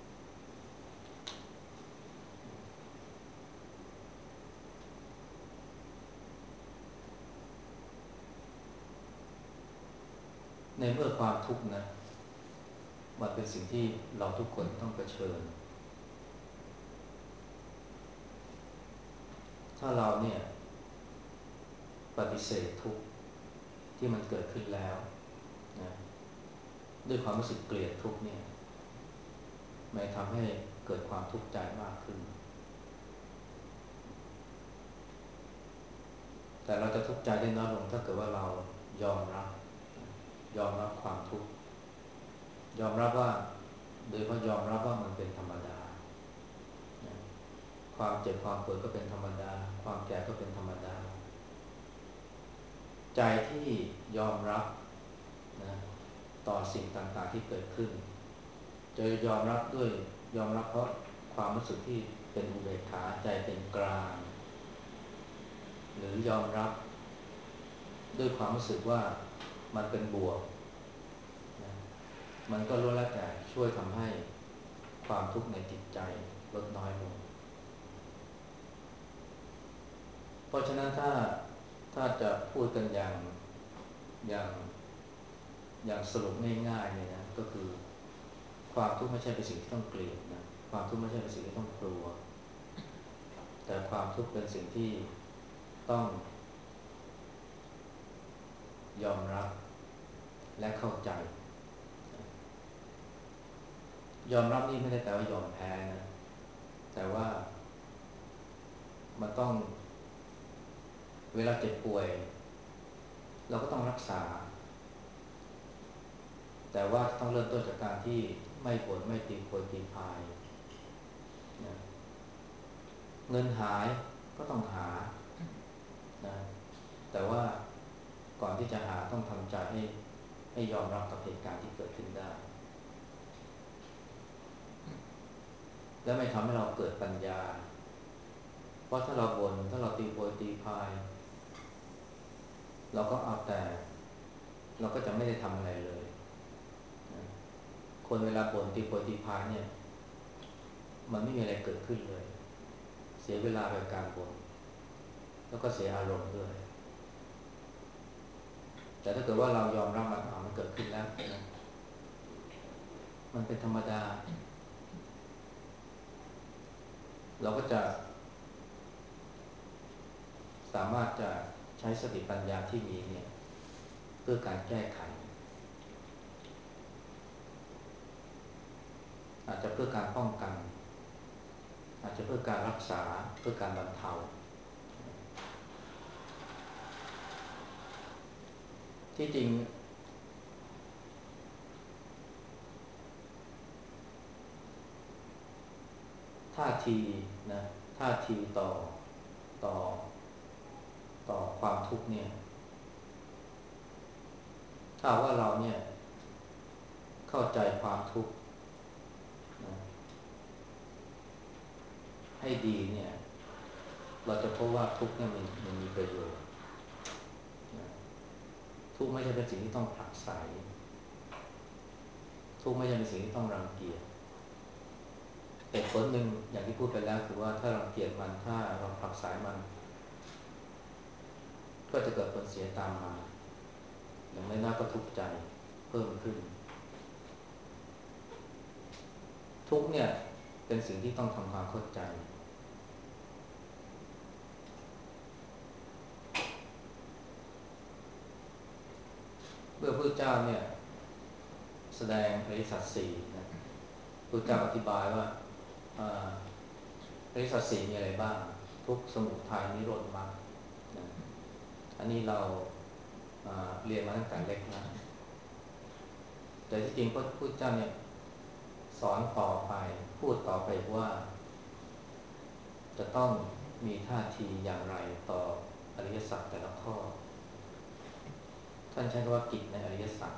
S1: ในเมื่อความทุกข์นะมันเป็นสิ่งที่เราทุกคนต้องเผชิญถ้าเราเนี่ยปฏิเสธทุกข์ที่มันเกิดขึ้นแล้วนะด้วยความรู้สึกเกลียดทุกข์เนี่ยมันทำให้เกิดความทุกข์ใจมากขึ้นแต่เราจะทุกข์ใจได้น้อยลงถ้าเกิดว่าเรายอมรับยอมรับความทุกข์ยอมรับว่าโดยเพราะยอมรับว่ามันเป็นธรรมดาความเจ็บความป่วยก็เป็นธรรมดาความแก่ก็เป็นธรรมดาใจที่ยอมรับนะต่อสิ่งต่างๆที่เกิดขึ้นจะยอมรับด้วยยอมรับเพราะความรู้สึกที่เป็นอุเบกขาใจเป็นกลางหรือยอมรับด้วยความรู้สึกว่ามันเป็นบวกนะมันก็ล้วนแล้วแต่ช่วยทำให้ความทุกข์ในจิตใจลดน้อยลงเพราะฉะนั้นถ้าถ้าจะพูดกันอย่างอย่างอย่างสรุปง่ายๆเนี่ยนะก็คือความทุกข์ไม่ใช่เป็นสิ่งที่ต้องเกลียดนะความทุกข์ไม่ใช่เป็นสิ่งที่ต้องกลัวแต่ความทุกข์เป็นสิ่งที่ต้องยอมรับและเข้าใจยอมรับนี่ไม่ได้แปลว่ายอมแพ้นะแต่ว่ามันต้องเวลาเจ็บป่วยเราก็ต้องรักษาแต่ว่าต้องเริ่มต้นจากการที่ไม่บ่นไม่ตีโพยตีพายนะเงินหายก็ต้องหานะแต่ว่าก่อนที่จะหาต้องทำใจให้ให้ยอมรับกับเหตุการณ์ที่เกิดขึ้นได้และไม่ทำให้เราเกิดปัญญาเพราะถ้าเราบ่นถ้าเราตีโพยตีพายเราก็เอาแต่เราก็จะไม่ได้ทำอะไรเลยนะคนเวลาบ่นตีโพยตีพายเนี่ยมันไม่มีอะไรเกิดขึ้นเลยเสียเวลาไปกับการบ่นแล้วก็เสียอารมณ์ด้วยแต่ถ้าเกิดว่าเรายอมรับมันมันเกิดขึ้นแล้วนะมันเป็นธรรมดาเราก็จะสามารถจะใช้สติปัญญาที่มีเนี่ยเพื่อการแก้ไขอาจจะเพื่อการป้องกันอาจจะเพื่อการรักษาเพื่อการบรรเทาที่จริงท่าทีนะท่าทีต่อต่อต่อความทุกข์เนี่ยถ้าว่าเราเนี่ยเข้าใจความทุกข์นะให้ดีเนี่ยเราจะพบว่าทุกข์เนี่ยมันมันมีประโยชน์นะทุกข์ไม่ใช่เป็นสิ่งที่ต้องผลักไสทุกข์ไม่ใช่เป็นสิ่งที่ต้องรังเกียจเหตุผลหนึ่งอย่างที่พูดไปแล้วคือว่าถ้ารังเกียจมันถ้าเราผลักไสมันก็จะเกิดผลเสียตามมาอย่างไม่น่าก็ทุกข์ใจเพิ่มขึ้นทุกข์เนี่ยเป็นสิ่งที่ต้องทำความเข้าใจเมื่อพระเจ้าเนี่ยแสดงอริยสัจสี่นะพระเจ้าอธิบายว่าอริยสัจสี่มีอะไรบ้างทุกข์สมุทัยนิโรธมรรคนะอันนี้เราเรียนมาตั้งแต่เล็กนะแต่ที่จริงพระพุทธเจ้าเนี่ยสอนต่อไปพูดต่อไปว่าจะต้องมีท่าทีอย่างไรต่ออริยสัจแต่ละข้อท่านใช้คำว่ากิจในอริยสัจ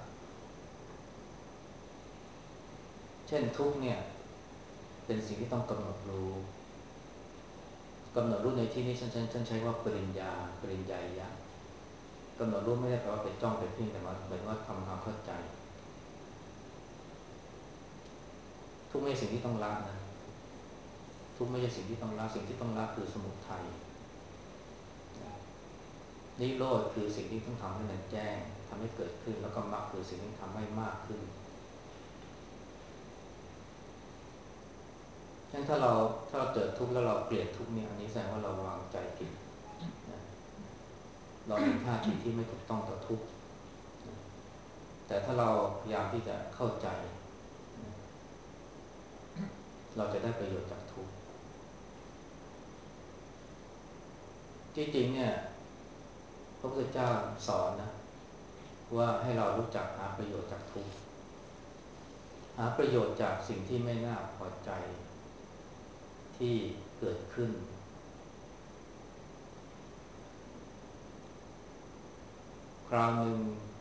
S1: เช่นทุกเนี่ยเป็นสิ่งที่ต้องกำหนดรู้กำหนดรู้ในที่นี้ฉันฉันฉันใช้ว่าปริญญาปริญญายะกำหนดรู้ไม่ได้แปลว่าไปจ้องไปเพ่งแต่ว่าหมายว่าทำความเข้าใจทุกไม่ใช่สิ่งที่ต้องละนะทุกไม่ใช่สิ่งที่ต้องละสิ่งที่ต้องละคือสมุทัยนิโรธคือสิ่งที่ต้องทำให้มันแจ้งทำให้เกิดขึ้นแล้วก็มรรคคือสิ่งที่ทำให้มากขึ้นฉะนั้นถ้าเราถ้าเราเกิดทุกข์แล้วเราเกลียดทุกข์เนี่ยอันนี้แสดงว่าเราวางใจผิดนะเรามีท่าทีที่ไม่ถูกต้องต่อทุกข์นะแต่ถ้าเราพยายามที่จะเข้าใจนะเราจะได้ประโยชน์จากทุกข์ที่จริงเนี่ยพระพุทธเจ้าสอนนะว่าให้เรารู้จักหาประโยชน์จากทุกข์หาประโยชน์จากสิ่งที่ไม่น่าพอใจที่เกิดขึ้นคราวหนึ่ง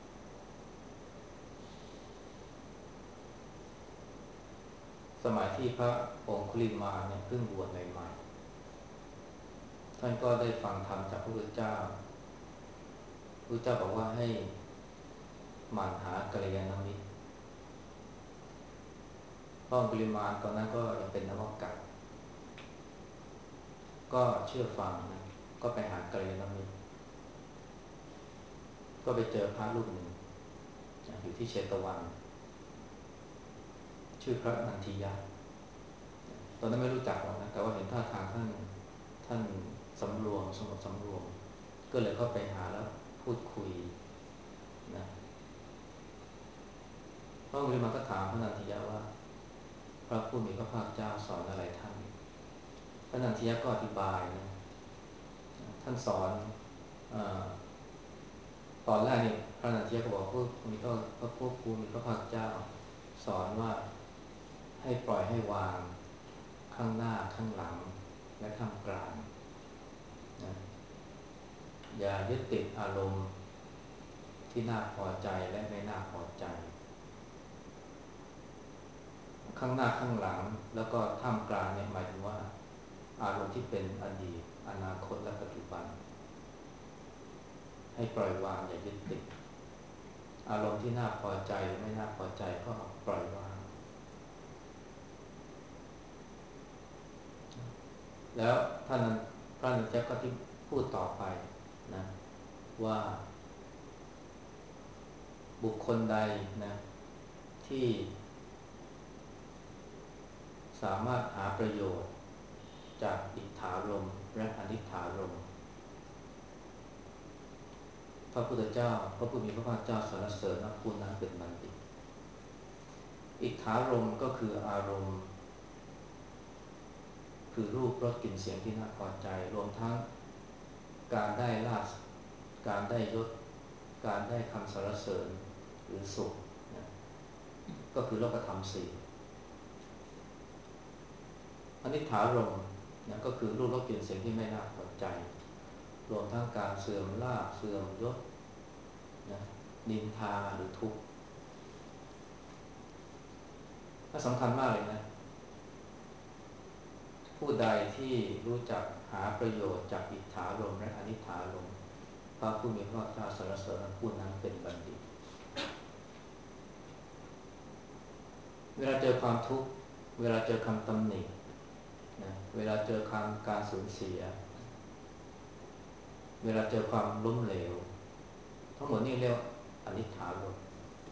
S1: สมัยที่พระองคุลิมานเนี่ยเพิ่งบวชใหม่ๆท่านก็ได้ฟังธรรมจากพระพุทธเจ้าพระพุทธเจ้าบอกว่าให้หมั่นหากัลยาณมิตรพระองคุลิมานตอนนั้นก็ยังเป็นนวกะก็เชื่อฟังนะก็ไปหากัลยาณมิตรก็ไปเจอพระรูปหนึ่งอยู่ที่เชตวันชื่อพระนันทิยะตอนนั้นไม่รู้จักหรอกนะแต่ว่าเห็นท่าทางท่านท่านสำรวมสงบสำรวมก็เลยเข้าไปหาแล้วพูดคุยนะพระองค์เลยมาก็ถามพระนันทิยะว่าพระผู้มีพระภาคเจ้าสอนอะไรท่านพระนันทิยะก็อธิบายนะท่านสอนอตอนแรกเนี่ยพระนันทิยะก็บอกพวกมีก็พระผู้มีพระภาคเจ้าสอนว่าให้ปล่อยให้วางข้างหน้าข้างหลังและข้างกลางนะอย่ายึดติดอารมณ์ที่น่าพอใจและไม่น่าพอใจข้างหน้าข้างหลังแล้วก็ท่ามกลางเนี่ยหมายถึงว่าอารมณ์ที่เป็นอดีตอนาคตและปัจจุบันให้ปล่อยวางอย่ายึดติดอารมณ์ที่น่าพอใจหรือไม่น่าพอใจก็ปล่อยวางแล้วท่านพระนันทก็ที่พูดต่อไปนะว่าบุคคลใดนะที่สามารถหาประโยชน์จากอิทธารมณ์และอนิถธารมณ์พระพุทธเจ้าพระผู้มีพระภาคเจ้าสรรเสริญว่าผู้นั้นเป็นบัณฑิตอิทธารมณ์ก็คืออารมณ์คือรูปรสกลิ่นเสียงที่น่าพอใจรวมทั้งการได้ลาภการได้ยศการได้คำสรรเสริญหรือสุขนะก็คือโลกธรรมสี่อนิถธารมณ์นะก็คือรูปรสกลิ่นเสียงที่ไม่น่าพอใจรวมทั้งการเสื่อมลาภเสื่อมยศนะนินทาหรือทุกข์ก็สำคัญมากเลยนะผู้ใดที่รู้จักหาประโยชน์จากอิทธารมและอนิถารมพระผู้มีพระภาคเจ้าสรรเสริญผู้นั้นเป็นบัณฑิตเวลาเจอความทุกข์เวลาเจอคำตำหนินะเวลาเจอคำการสูญเสียเวลาเจอความล้มเหลวทั้งหมดนี่เรียกว่าอนิถารม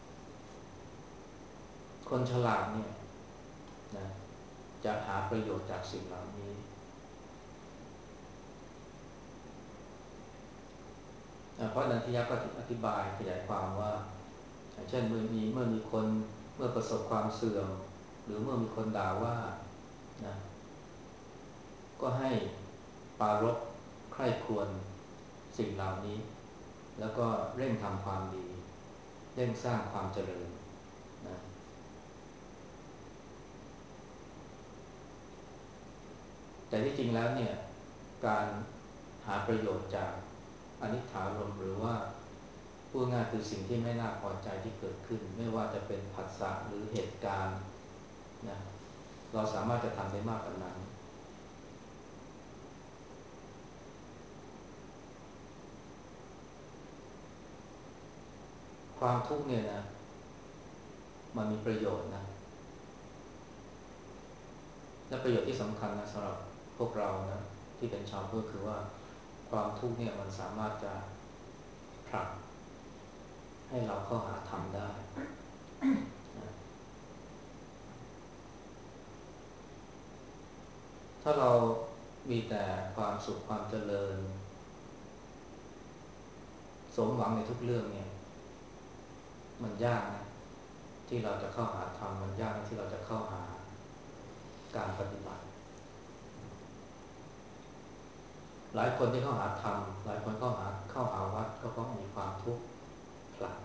S1: คนฉลาดเนี่ยนะจะหาประโยชน์จากสิ่งเหล่านี้เพราะนันทิยะก็อธิบายขยายความว่าเช่นเมื่อมีเมื่อมีคนเมื่อประสบความเสื่อมหรือเมื่อมีคนด่าว่านะก็ให้ปรารภใคร่ครวญสิ่งเหล่านี้แล้วก็เร่งทำความดีเร่งสร้างความเจริญนะแต่ที่จริงแล้วเนี่ยการหาประโยชน์จากอนิจฐารมณ์หรือว่าพูดง่ายคือสิ่งที่ไม่น่าพอใจที่เกิดขึ้นไม่ว่าจะเป็นผัสสะหรือเหตุการณ์นะเราสามารถจะทำได้มากกว่านั้นความทุกข์เนี่ยนะมันมีประโยชน์นะและประโยชน์ที่สำคัญนะสำหรับพวกเรานะที่เป็นชาวพุทธคือว่าความทุกข์เนี่ยมันสามารถจะผลักให้เราเข้าหาธรรมได้ถ้าเรามีแต่ความสุขความเจริญสมหวังในทุกเรื่องเนี่ยมันยากนะที่เราจะเข้าหาธรรมมันยากนะที่เราจะเข้าหาการปฏิบัติหลายคนที่เข้าหาธรรมหลายคนเข้าหาเข้าหาวัดก็เพราะมีความทุกข์ผลัก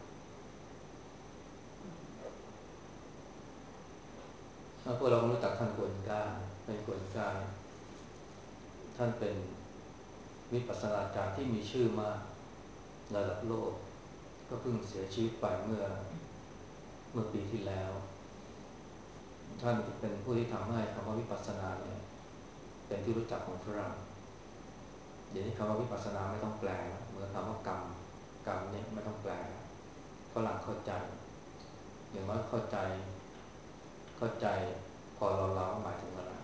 S1: พวกเรารู้จักท่านกวนก้าเป็นกวนก้าท่านเป็นวิปัสสนาจารย์ที่มีชื่อมากระดับโลกก็เพิ่งเสียชีวิตไปเมื่อเมื่อปีที่แล้วท่านเป็นผู้ที่ทำให้คำว่าวิปัสสนาเนี่ยเป็นที่รู้จักของฝรั่งเดี๋ยวนี้คำว่าวิปัสสนาไม่ต้องแปลเหมือนคำว่ากรรมกรรมเนี่ยไม่ต้องแปลฝรั่งเข้าใจอย่างน้อยเข้าใจเข้าใจพอเราเราหมายถึงอะไร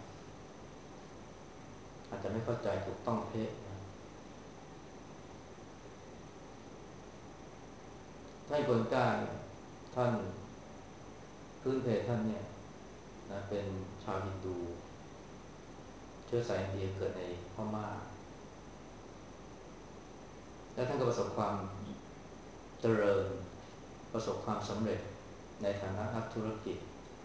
S1: อาจจะไม่เข้าใจถูกต้องเป๊ะนะท่านโกนก้าท่านพื้นเพท่านเนี่ยนะเป็นชาวฮินดูเชื้อสายอินเดียเกิดในพม่าและท่านก็ประสบความเจริญประสบความสำเร็จในฐานะนักธุรกิจ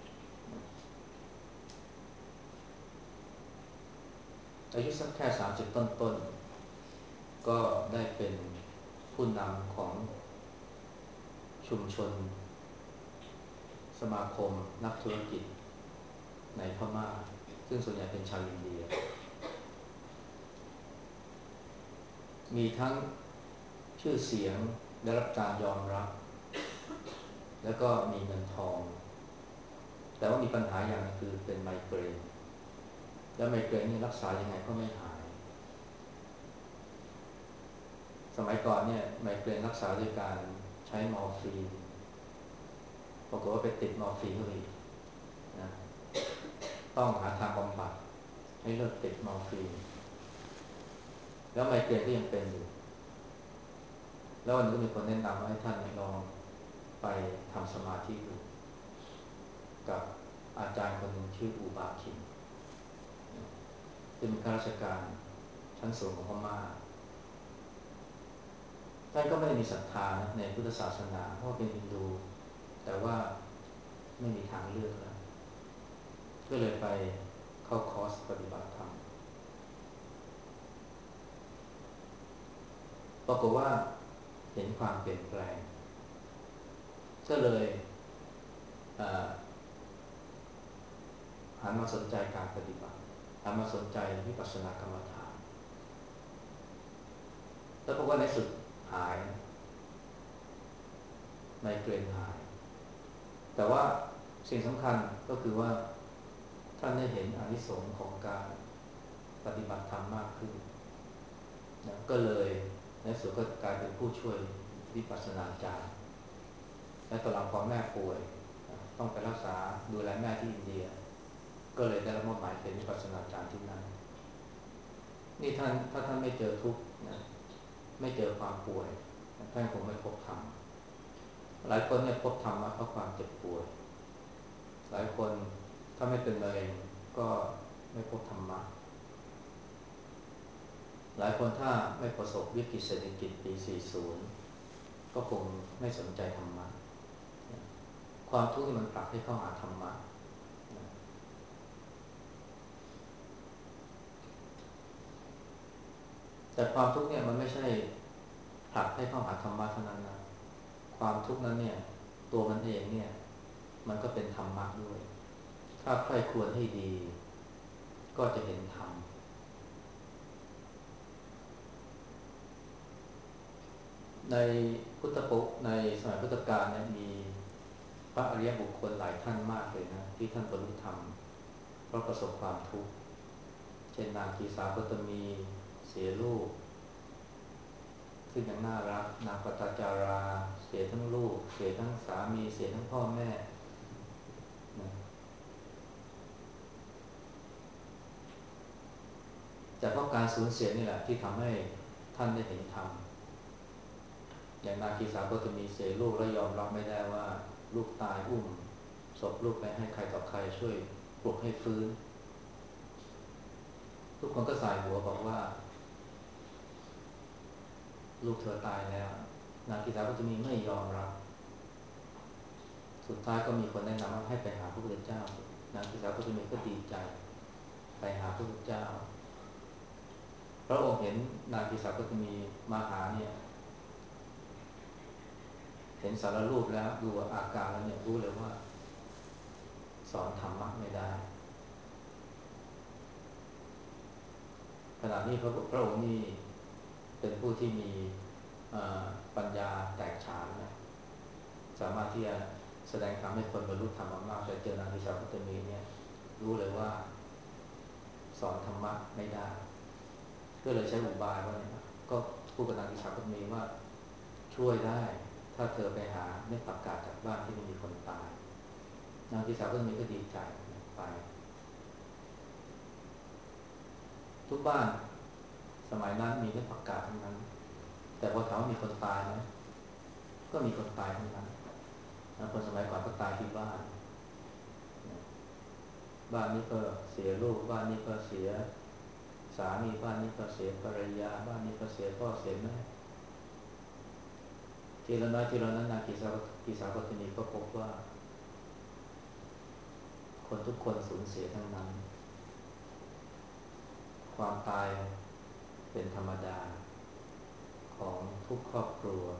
S1: อายุสักแค่สามสิบต้นๆก็ได้เป็นผู้นำของชุมชนสมาคมนักธุรกิจในพม่าซึ่งส่วนใหญ่เป็นชาวอินเดียมีทั้งชื่อเสียงได้รับการยอมรับแล้วก็มีเงินทองแต่ว่ามีปัญหาอย่างนึงคือเป็นไมเกรนแล้วไมเกรนนี่รักษายังไงก็ไม่หายสมัยก่อนเนี่ยไมเกรนรักษาด้วยการใช้มอร์ฟีนปรากฏว่าไปติดมอร์ฟีนเข้าไปอีกนะต้องหาทางบำบัดให้เลิกติดมอร์ฟีนแล้วไมเกรนก็ยังเป็นอยู่แล้ววันนี้ก็มีคนแนะนำว่าให้ท่านลองไปทำสมาธิดูกับอาจารย์คนหนึ่งชื่ออูบาคินเป็นข้าราชการชั้นสูงของพม่าท่านก็ไม่ได้มีศรัทธาในพุทธศาสนาเพราะเป็นฮินดูแต่ว่าไม่มีทางเลือกแล้วก็เลยไปเข้าคอร์สปฏิบัติธรรมปรากฏว่าเห็นความเปลี่ยนแปลงก็เลยหันมาสนใจการปฏิบัติหันมาสนใจวิปัสสนากรรมฐานแล้วพบว่าในสุดหายไมเกรนหายแต่ว่าสิ่งสำคัญก็คือว่าท่านได้เห็นอานิสงส์ของการปฏิบัติธรรมมากขึ้นนะก็เลยในสุดก็กลายเป็นผู้ช่วยวิปัสสนาจารย์และตอนหลังพอแม่ป่วยต้องไปรักษาดูแลแม่ที่อินเดียก็เลยได้รับมอบหมายเป็นวิปัสสนาจารย์ที่นั่นนี่ท่านถ้าท่านไม่เจอทุกข์นะไม่เจอความป่วยท่านคงไม่พบธรรมหลายคนเนี่ยพบธรรมะเพราะความเจ็บป่วยหลายคนถ้าไม่เป็นมะเร็งก็ไม่พบธรรมะหลายคนถ้าไม่ประสบวิกฤตเศรษฐกิจปีสี่สิบก็คงไม่สนใจธรรมะความทุกข์ที่มันผลักให้เข้าหาธรรมะแต่ความทุกข์เนี่ยมันไม่ใช่ผลักให้เข้าหาธรรมะเท่านั้นนะความทุกข์นั้นเนี่ยตัวมันเองเนี่ยมันก็เป็นธรรมะด้วยถ้าใคร่ครวญให้ดีก็จะเห็นธรรมในพุทธปุในสมัยพุทธกาลเนี่ยมีพระอริยบุคคลหลายท่านมากเลยนะที่ท่านบรรลุธรรมเพราะประสบความทุกข์เช่นนางกีสาโคตมีเสียลูกซึ่งยังน่ารักนางปตจาราเสียทั้งลูกเสียทั้งสามีเสียทั้งพ่อแม่นะแต่เพราะการสูญเสียนี่แหละที่ทำให้ท่านได้เห็นธรรมอย่างนางกีสาโคตมีเสียลูกแล้วยอมรับไม่ได้ว่าลูกตายอุ้มศพลูกไปให้ใครต่อใครช่วยปลุกให้ฟื้นทุกคนก็สายหัวบอกว่าลูกเธอตายแล้วนางกีสาโคตมีไม่ยอมรับสุดท้ายก็มีคนแนะนำว่าให้ไปหาพระพุทธเจ้านางกีสาโคตมีก็ดีใจไปหาพระพุทธเจ้าพระองค์เห็นนางกีสาโคตมีมาหาเนี่ยเห็นสารรูปแล้วดูอาการแล้วเนี่ยรู้เลยว่าสอนธรรมะไม่ได้ขณะนี้พระพระองค์นี่เป็นผู้ที่มีปัญญาแตกฉานนะสามารถที่จะแสดงธรรมให้คนบรรลุธรรมมากแต่เจอนางวิสาขตมีเนี่ยรู้เลยว่าสอนธรรมะไม่ได้ก็เลยใช้อุบายว่าเนี่ยก็พูดกับนางวิสาขตมีว่าช่วยได้ถ้าเธอไปหาไม่ประกาศจากบ้านที่ไม่มีคนตายนางวิสาขตมีก็ดีใจไปทุกบ้านสมัยนั้นมีไม่ประกาศทั้งนั้นแต่พอถามว่ามีคนตายไหมก็มีคนตายทั้งนั้นคนสมัยก่อนก็ตายที่บ้านบ้านนี้ก็เสียลูกบ้านนี้ก็เสียสามีบ้านนี้ก็เสียภรรยาบ้านนี้ก็เสียพ่อเสียแม่ทีละน้อยทีละนั้นนางกีสากีสาวัตนีก็พบว่าคนทุกคนสูญเสียทั้งนั้นความตายเป็นธรรมดาของทุกครอบครัว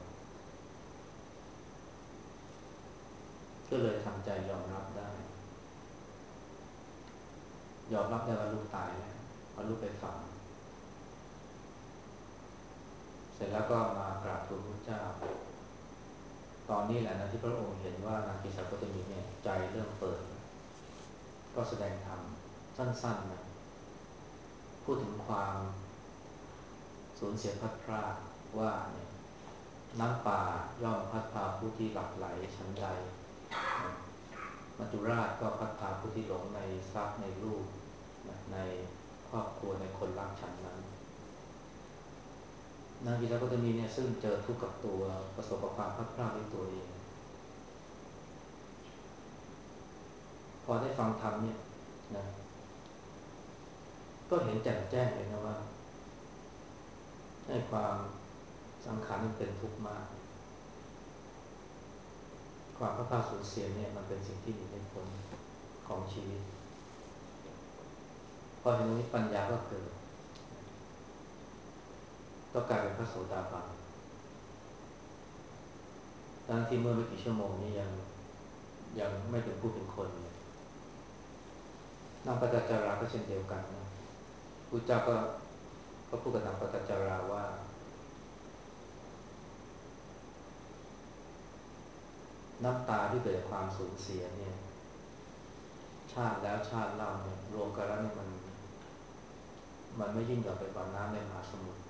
S1: ก็เลยทำใจยอมรับได้ยอมรับได้ว่าลูกตายแล้วเอาลูกไปฝังเสร็จแล้วก็มากราบทูลพระเจ้าตอนนี้แหละนะที่พระองค์เห็นว่านางกีสาโคตมีเนี่ยใจเริ่มเปิดก็แสดงธรรมสั้นๆนะพูดถึงความสูญเสียพัดพรากว่าเนี่ยน้ำป่าย่อมพัดพาผู้ที่หลับไหลชั้นใดมัจจุราชก็พัดพาผู้ที่หลงในทรัพย์ในรูปในครอบครัวในคนรักฉันนั้นนางกีฬาก็จะมีเนี่ยซึ่งเจอทุกข์กับตัวประสบกับความพัดพลาดด้วยตัวเองพอได้ฟังธรรมเนี่ยนะก็เห็นแจ่มแจ้งเลยนะว่าให้ความสังขารมันเป็นทุกข์มากความพัดพลาดสูญเสียเนี่ยมันเป็นสิ่งที่หนีไม่พ้นของชีวิตพอเห็นตรงนี้ปัญญาก็เกิดก็กลายเป็นพระโสดาบันทั้งที่เมื่อไม่กี่ชั่วโมงนี้ยังยังไม่เป็นผู้เป็นคนเลยนางปตจาราก็เช่นเดียวกันนะพุทธเจ้าก็ก็พูดกับนางปตจาราว่าน้ำตาที่เกิดจากความสูญเสียเนี่ยชาติแล้วชาติเล่าเนี่ยรวมกันแล้วนี่มันมันไม่ยิ่งกว่าไปกว่าน้ำในมหาสมุทร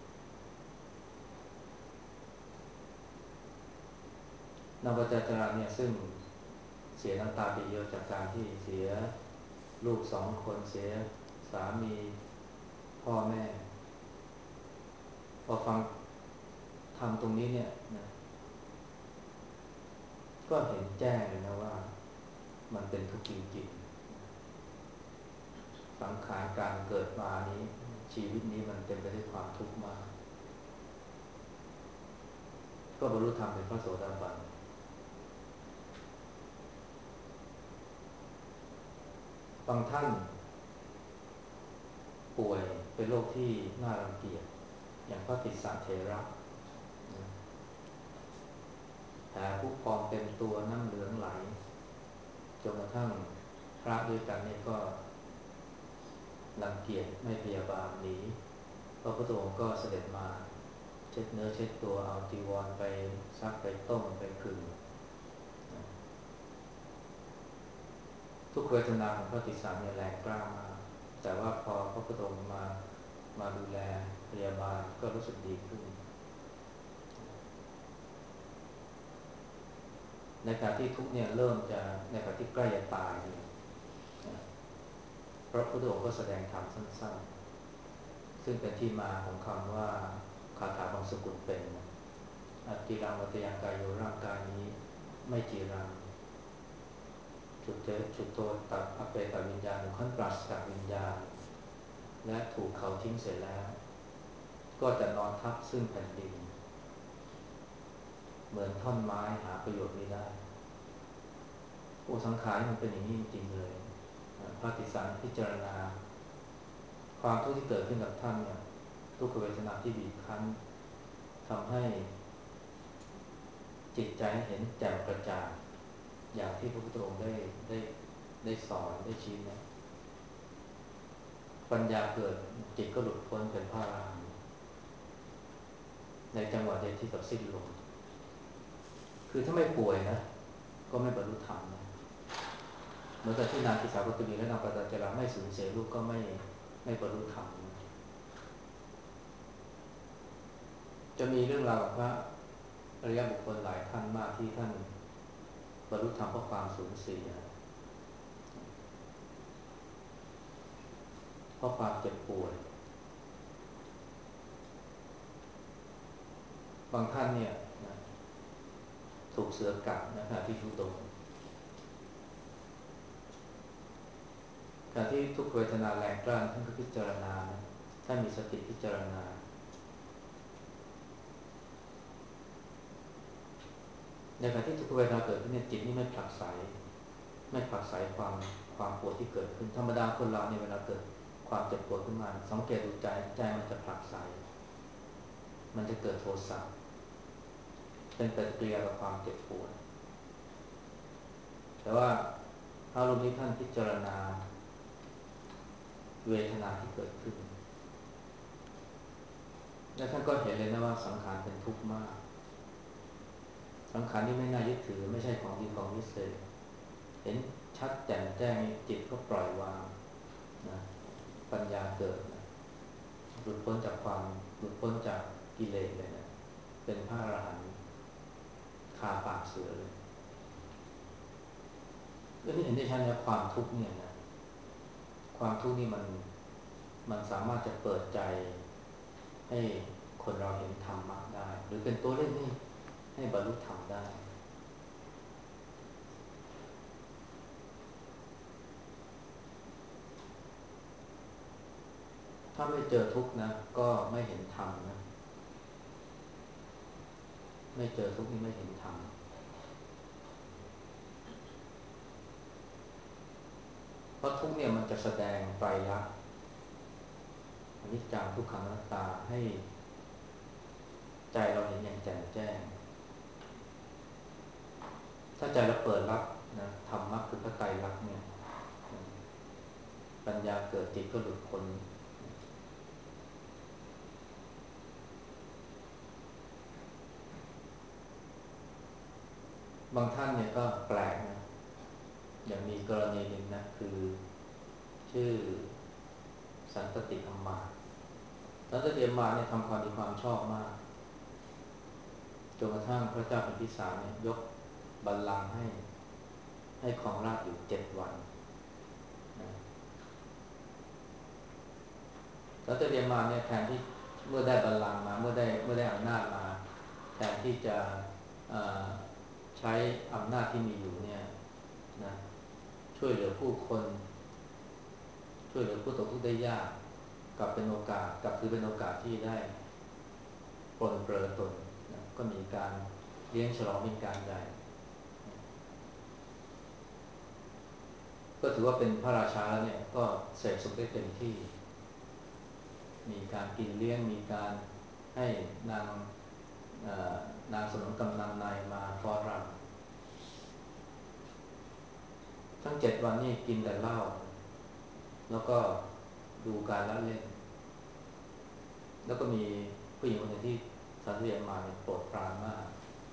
S1: นางปจจาราเนี่ยซึ่งเสียน้ำตาไปเยอะจากการที่เสียลูกสองคนเสียสามีพ่อแม่พอฟังทำตรงนี้เนี่ยนะก็เห็นแจ้งเลยนะว่ามันเป็นทุกข์จริงๆสังขารการเกิดมานี้ชีวิตนี้มันเต็มไปด้วยความทุกข์มากก็บรรลุธรรมเป็นพระโสดาบันบางท่านป่วยเป็นโรคที่น่ารังเกียจอย่างพระติสสะเถระแผลผู้พองเต็มตัวน้ำเหลืองไหลจนกระทั่งพระด้วยกันเนี่ยก็รังเกียจไม่พยาบาลหนีพระพุทธองค์ก็เสด็จมาเช็ดเนื้อเช็ดตัวเอาจีวรไปซักไปต้มไปผึ่งทุกเวทนาของพระติสสะเนี่ยแรงกล้ามากแต่ว่าพอพระพุทธองค์มามาดูแลพยาบาลก็รู้สึกดีขึ้นในขณะที่ทุกเนี่ยเริ่มจะในขณะที่ใกล้จะตายเนี่ยพระพุทธองค์ก็แสดงธรรมสั้นๆซึ่งเป็นที่มาของคำว่าคาถาบางสกุลเป็นอัตติรังวัตยังกายโยร่างกายนี้ไม่จีรังจุดเทจุดโทตัดอเปตวิญญาณขั้นปราศจากวิญญาณและถูกเขาทิ้งเสร็จแล้วก็จะนอนทับซึ่งแผ่นดินเหมือนท่อนไม้หาประโยชน์ไม่ได้โอสังขารมันเป็นอย่างนี้จริงๆเลยพระติสสารพิจารณาความทุกข์ที่เกิดขึ้นกับท่านเนี่ยทุกขเวทนาที่บีบคั้นทำให้จิตใจเห็นแจ่มกระจ่างอย่างที่พระพุทธองค์ได้ได้ได้สอนได้ชี้นะปัญญาเกิดจิตก็หลุดพ้นเป็นพระอรหันต์ในจังหวะเดียวที่กับสิ้นลมคือถ้าไม่ป่วยนะก็ไม่บรรลุธรรมนะเหมือนกับที่นางกิสากตมีและนางปตจจาราไม่สูญเสียลูกก็ไม่ไม่บรรลุธรรมนะจะมีเรื่องราวของพระอริยบุคคลหลายท่านมากที่ท่านบรรลุธรรมเพราะความสูญเสียเพราะความเจ็บป่วยบางท่านเนี่ยนะถูกเสือกัดนะครับที่ทุดงการที่ทุกเวทนาแรงกล้าท่านก็พิจารณาท่านมีสติพิจารณาในขณะที่ทุกเวทนาเกิดขึ้นเนี่ยจิตนี่ไม่ผลักไสไม่ผลักไสความความปวดที่เกิดขึ้นธรรมดาคนเราเนี่ยเวลาเกิดความเจ็บปวดขึ้นมาสังเกตดูใจใจมันจะผลักไสมันจะเกิดโทสะเป็นปฏิกิริยากับความเจ็บปวดแต่ว่าพระรูปนี้ท่านพิจารณาเวทนาที่เกิดขึ้นและท่านก็เห็นเลยนะว่าสังขารเป็นทุกข์มากสังขารที่ไม่น่ายึดถือไม่ใช่ของดีของวิเศษเห็นชัดแจ่มแจ้งจิตก็ปล่อยวางนะปัญญาเกิดนะหลุดพ้นจากความหลุดพ้นจากกิเลสเลยนะเป็นพระอรหันต์คาปากเสือเลยก็ที่เห็นได้ชัดนะความทุกข์เนี่ยนะความทุกข์นี่มันมันสามารถจะเปิดใจให้คนเราเห็นธรรมะได้หรือเป็นตัวเล่นให้ให้บรรลุธรรมได้ถ้าไม่เจอทุกข์นะก็ไม่เห็นธรรมนะไม่เจอทุกข์นี่ไม่เห็นธรรมเพราะทุกข์เนี่ยมันจะแสดงไตรลักษณ์อนิจจังทุกขังอนัตตาให้ใจเราเห็นอย่างแจ่มแจ้งถ้าใจเราเปิดรับนะธรรมะคือพระไตรลักษณ์เนี่ยปัญญาเกิดจิตก็หลุดพ้นบางท่านเนี่ยก็แปลกนะอย่างมีกรณีหนึ่งนะคือชื่อสันตติอำมาตย์สันตติอำมาตย์เนี่ยทำความดีความชอบมากจนกระทั่งพระเจ้าแผ่นที่สามเนี่ยยกบัลลังก์ให้ให้ครองราชย์อยู่เจ็ดวันนะสันตติอำมาตย์เนี่ยแทนที่เมื่อได้บัลลังก์มาเมื่อได้เมื่อได้อำนาจมาแทนที่จะใช้อำนาจที่มีอยู่เนี่ยนะช่วยเหลือผู้คนช่วยเหลือผู้ตกทุกข์ได้ยากกลับเป็นโอกาสกลับถือเป็นโอกาสที่ได้ปลนเปลือตนนะก็มีการเลี้ยงฉลองเป็นการใหญ่ก็ถือว่าเป็นพระราชาแล้วเนี่ยก็เสพสุขได้เต็มที่มีการกินเลี้ยงมีการให้นางนางสนมกำนันนายมาฟ้อนรำทั้งเจ็ดวันนี่กินแต่เหล้าแล้วก็ดูการละเล่นแล้วก็มีผู้หญิงคนหนึ่งที่สันติอำมาตย์เนี่ยโปรดปรานมาก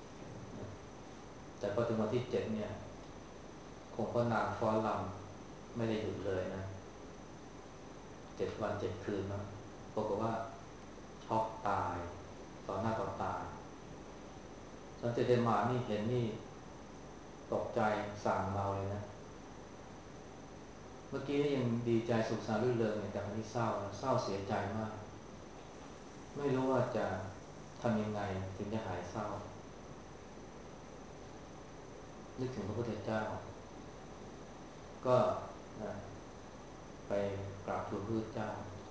S1: แต่พอถึงวันที่เจ็ดเนี่ยคงเพราะนางฟ้อนรำไม่ได้หยุดเลยนะเจ็ดวันเจ็ดคืนนะปรากฏว่าช็อกตายต่อหน้าต่อตาสันติอำมาตย์นี่เห็นนี่ตกใจสั่งเมาเลยนะเมื่อกี้นี่ยังดีใจสุขสันต์รื่นเริงเนี่ยแต่ครั้นี้เศร้าเศร้าเสียใจมากไม่รู้ว่าจะทำยังไงถึงจะหายเศร้านึกถึงพระพุทธเจ้าก็นะไปกราบทูลพระพุทธเจ้า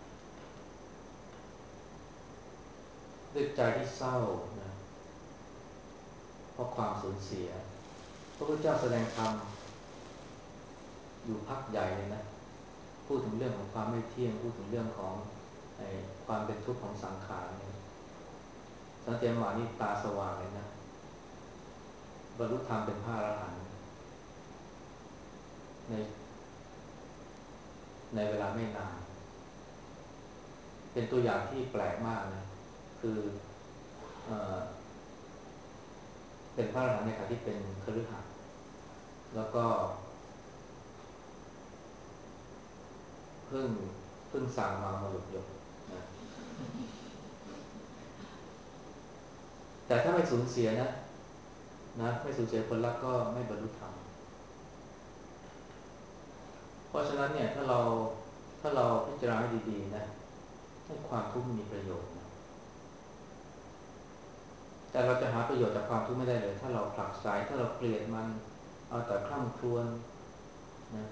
S1: ด้วยใจที่เศร้านะเพราะความสูญเสียพระพุทธเจ้าแสดงธรรมอยู่พักใหญ่เลยนะพูดถึงเรื่องของความไม่เที่ยงพูดถึงเรื่องของไอ้ความเป็นทุกข์ของสังขารเนี่ยสันติอำมาตย์นี่ตาสว่างเลยนะบรรลุธรรมเป็นพระอรหันต์ในในเวลาไม่นานเป็นตัวอย่างที่แปลกมากนะคือเอ่อเป็นพระอรหันต์ในขณะที่เป็นคฤหัสถ์แล้วก็เพิ่งเพิ่งสั่งมามาหยกหยกนะแต่ถ้าไม่สูญเสียนะนะไม่สูญเสียผลลัพธ์ก็ไม่บรรลุธรรมเพราะฉะนั้นเนี่ยถ้าเราถ้าเราพิจารณาให้ดีๆนะให้ความทุกข์มีประโยชน์นะแต่เราจะหาประโยชน์จากความทุกข์ไม่ได้เลยถ้าเราผลักไสถ้าเราเกลียดมันเอาแต่คร่ำครวญนะ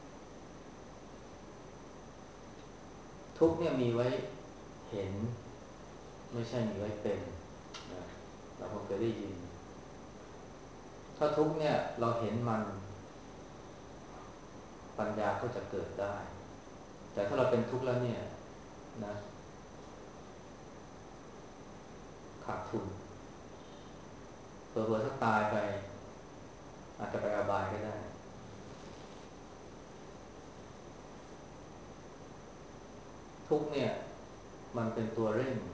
S1: ทุกข์เนี่ยมีไว้เห็นไม่ใช่มีไว้เป็นนะเราคงเคยได้ยินถ้าทุกข์เนี่ยเราเห็นมันปัญญาก็จะเกิดได้แต่ถ้าเราเป็นทุกข์แล้วเนี่ยนะขาดทุนเผลอๆถ้าตายไปอาจจะไปอบายก็ได้ทุกข์เนี่ยมันเป็นตัวเร่ง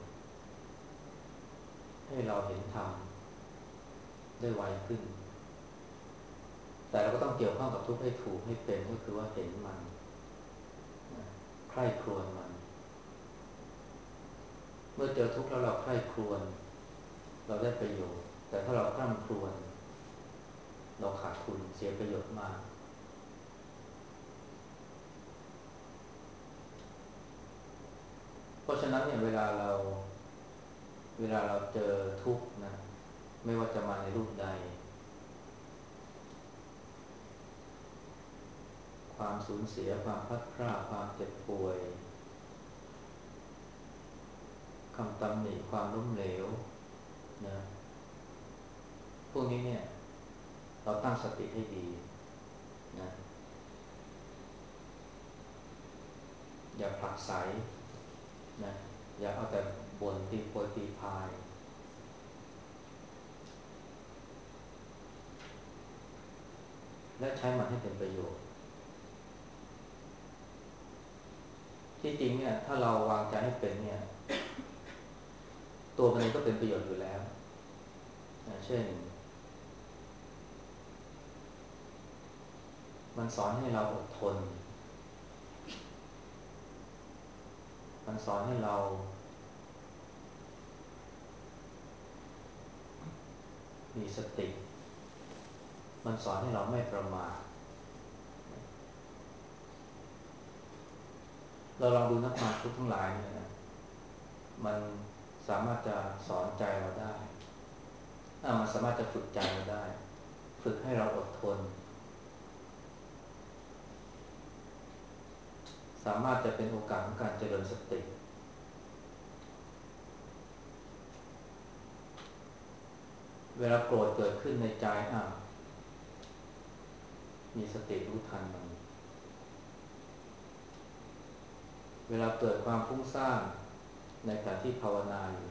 S1: ให้เราเห็นธรรมได้ไวขึ้นแต่เราก็ต้องเกี่ยวข้องกับทุกข์ให้ถูกให้เป็นก็คือว่าเห็นมันนะใคร่ครวญมันเมื่อเจอทุกข์แล้วเราใคร่ครวญเราได้ประโยชน์แต่ถ้าเราคร่ำครวญเราขาดทุนเสียประโยชน์มากเพราะฉะนั้นเนี่ยเวลาเราเวลาเราเจอทุกข์นะไม่ว่าจะมาในรูปใดความสูญเสียความพลัดพรากความเจ็บป่วยคำตำหนิความล้มเหลวนะพวกนี้เนี่ยเราตั้งสติให้ดีนะอย่าผลักไสนะอย่าเอาแต่บ่นตีโพยตีพายและใช้มันให้เป็นประโยชน์ที่จริงเนี่ยถ้าเราวางใจให้เป็นเนี่ยตัวมันเองก็เป็นประโยชน์อยู่แล้วนะเช่นมันสอนให้เราอดทนมันสอนให้เรามีสติมันสอนให้เราไม่ประมาทเราลองดูนักมาทุกทั้งหลายเนี่ยนะมันสามารถจะสอนใจเราได้มันสามารถจะฝึกใจเราได้ฝึกให้เราอดทนสามารถจะเป็นโอกาสของการเจริญสติเวลาโกรธเกิดขึ้นในใจอ่ะมีสติรู้ทันมันเวลาเกิดความฟุ้งซ่านในขณะที่ภาวนาอยู่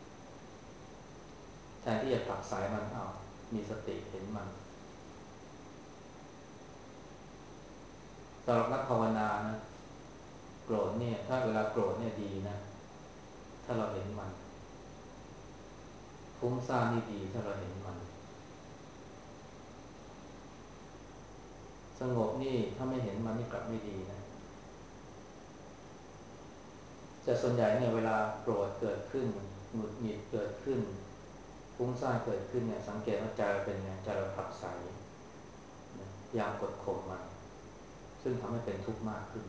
S1: แทนที่จะผลักไสมันเอามีสติเห็นมันสำหรับนักภาวนานะโกรธเนี่ยถ้าเวลาโกรธเนี่ยดีนะถ้าเราเห็นมันฟุ้งซ่านนี่ดีถ้าเราเห็นมันสงบนี่ถ้าไม่เห็นมันนี่กลับไม่ดีนะแต่ส่วนใหญ่เนี่ยเวลาโกรธเกิดขึ้นหงุดหงิดเกิดขึ้นฟุ้งซ่านเกิดขึ้นเนี่ยสังเกตว่าใจเราเป็นไงใจเราผลักไสพยายามกดข่มมันซึ่งทำให้เป็นทุกข์มากขึ้น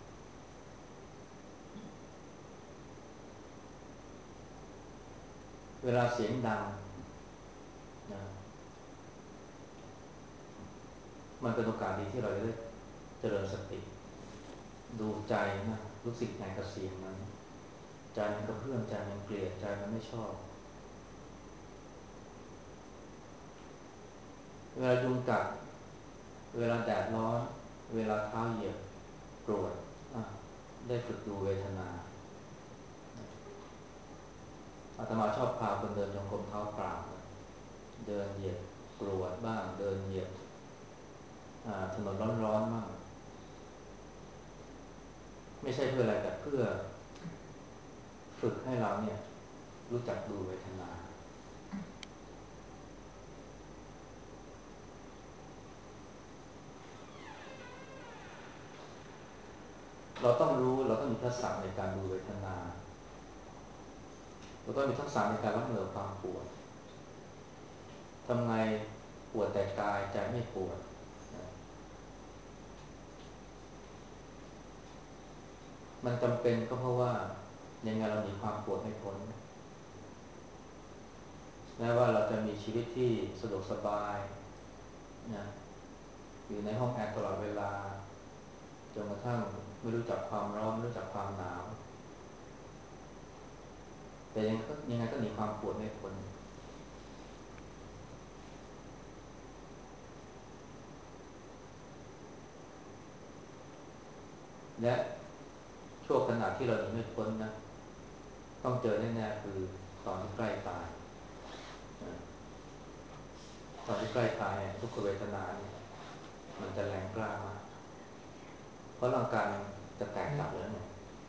S1: เวลาเสียงดังนะมันเป็นโอกาสดีที่เราจะได้เจริญสติดูใจนะรู้สึกไงกับเสียงนั้นใจมันกระเพื่อมใจมันเกลียดใจมันไม่ชอบเวลายุงกัดเวลาแดดร้อนเวลาเท้าเหยียบปวดได้ฝึกดูเวทนาอาตมาชอบพาคนเดินจงกรมเท้าเปล่าเดินเหยียบกรวดบ้างเดินเหยียบถนนร้อนๆบ้างไม่ใช่เพื่ออะไรแต่เพื่อฝึกให้เราเนี่ยรู้จักดูเวทนาเราต้องรู้เราต้องมีทักษะในการดูเวทนาเราต้องมีทักษะในการรับมือความปวดทำไงปวดแต่กายใจไม่ปวดมันจำเป็นก็เพราะว่ายังไงเราหนีความปวดไม่พ้นแม้ว่าเราจะมีชีวิตที่สะดวกสบายนะอยู่ในห้องแอร์ตลอดเวลาจนกระทั่งไม่รู้จักความร้อนไม่รู้จักความหนาวแต่ยังก็ยังไงก็หนีความปวดไม่พ้นและช่วงขณะที่เราหนีไม่พ้นนะต้องเจอแน่ๆคือตอนที่ใกล้ตายตอนที่ใกล้ตายเนี่ยทุกขเวทนาเนี่ยมันจะแรงกล้ามากเพราะร่างกายจะแตกดับแล้วเนี่ย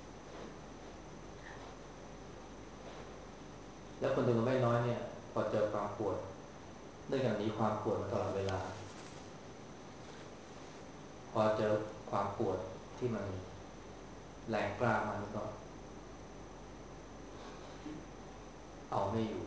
S1: แล้วคนหนึ่งไม่น้อยเนี่ยพอเจอความปวดเนื่องจากนี้ความปวดมาตลอดเวลาพอเจอความปวดที่มันแรงกล้ามันก็เอาไม่อยู่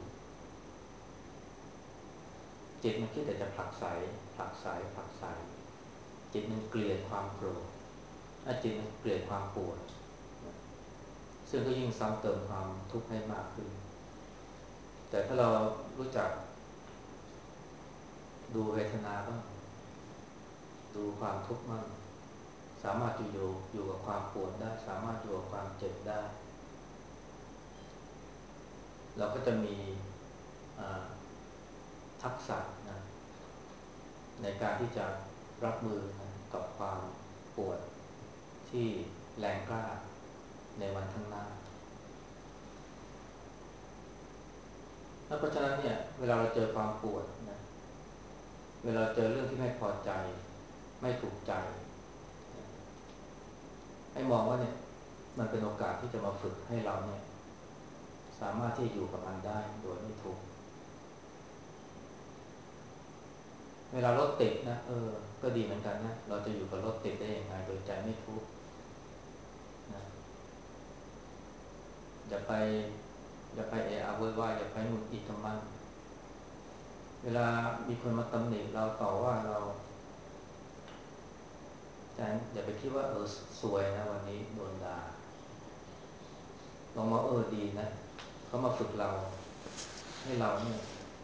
S1: จิตมันคิดแต่จะผลักไสผลักไสผลักไสจิตมันเกลียดความโกรธถ้าจิตมันเกลียดความปวดซึ่งก็ยิ่งซ้ำเติมความทุกข์ให้มากขึ้นแต่ถ้าเรารู้จักดูเวทนาบ้างดูความทุกข์บ้างสามารถอยู่อยู่กับความปวดได้สามารถอยู่กับความเจ็บได้เราก็จะมีทักษะนะในการที่จะรับมือนะกับความปวดที่แรงกล้าในวันข้างหน้าแล้วเพราะฉะนั้นเนี่ยเวลาเราเจอความปวดนะเวลาเจอเรื่องที่ไม่พอใจไม่ถูกใจให้มองว่าเนี่ยมันเป็นโอกาสที่จะมาฝึกให้เราเนี่ยสามารถที่จะอยู่กับมันได้โดยไม่ทุกข์เวลารถติดนะเออก็ดีเหมือนกันนะเราจะอยู่กับรถติดได้ยังไงโดยใจไม่ทุกข์นะอย่าไปอย่าไปเอะอะโวยวายอย่าไปหงุดหงิดกับมันเวลามีคนมาตำหนิเราต่อว่าเราแต่อย่าไปคิดว่าเออสวยนะวันนี้โดนด่าลองมาเออดีนะเขามาฝึกเราให้เราเนี่ย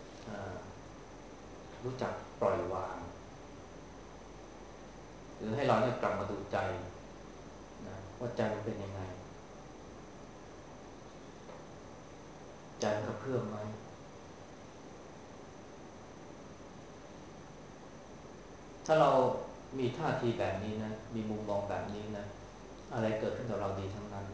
S1: รู้จักปล่อยวางหรือให้เราเนี่ยกลับมาดูใจนะว่าใจมันเป็นยังไงใจมันกระเพื่อมไหมถ้าเรามีท่าทีแบบนี้นะมีมุมมองแบบนี้นะอะไรเกิดขึ้นกับเราดีทั้งนั้น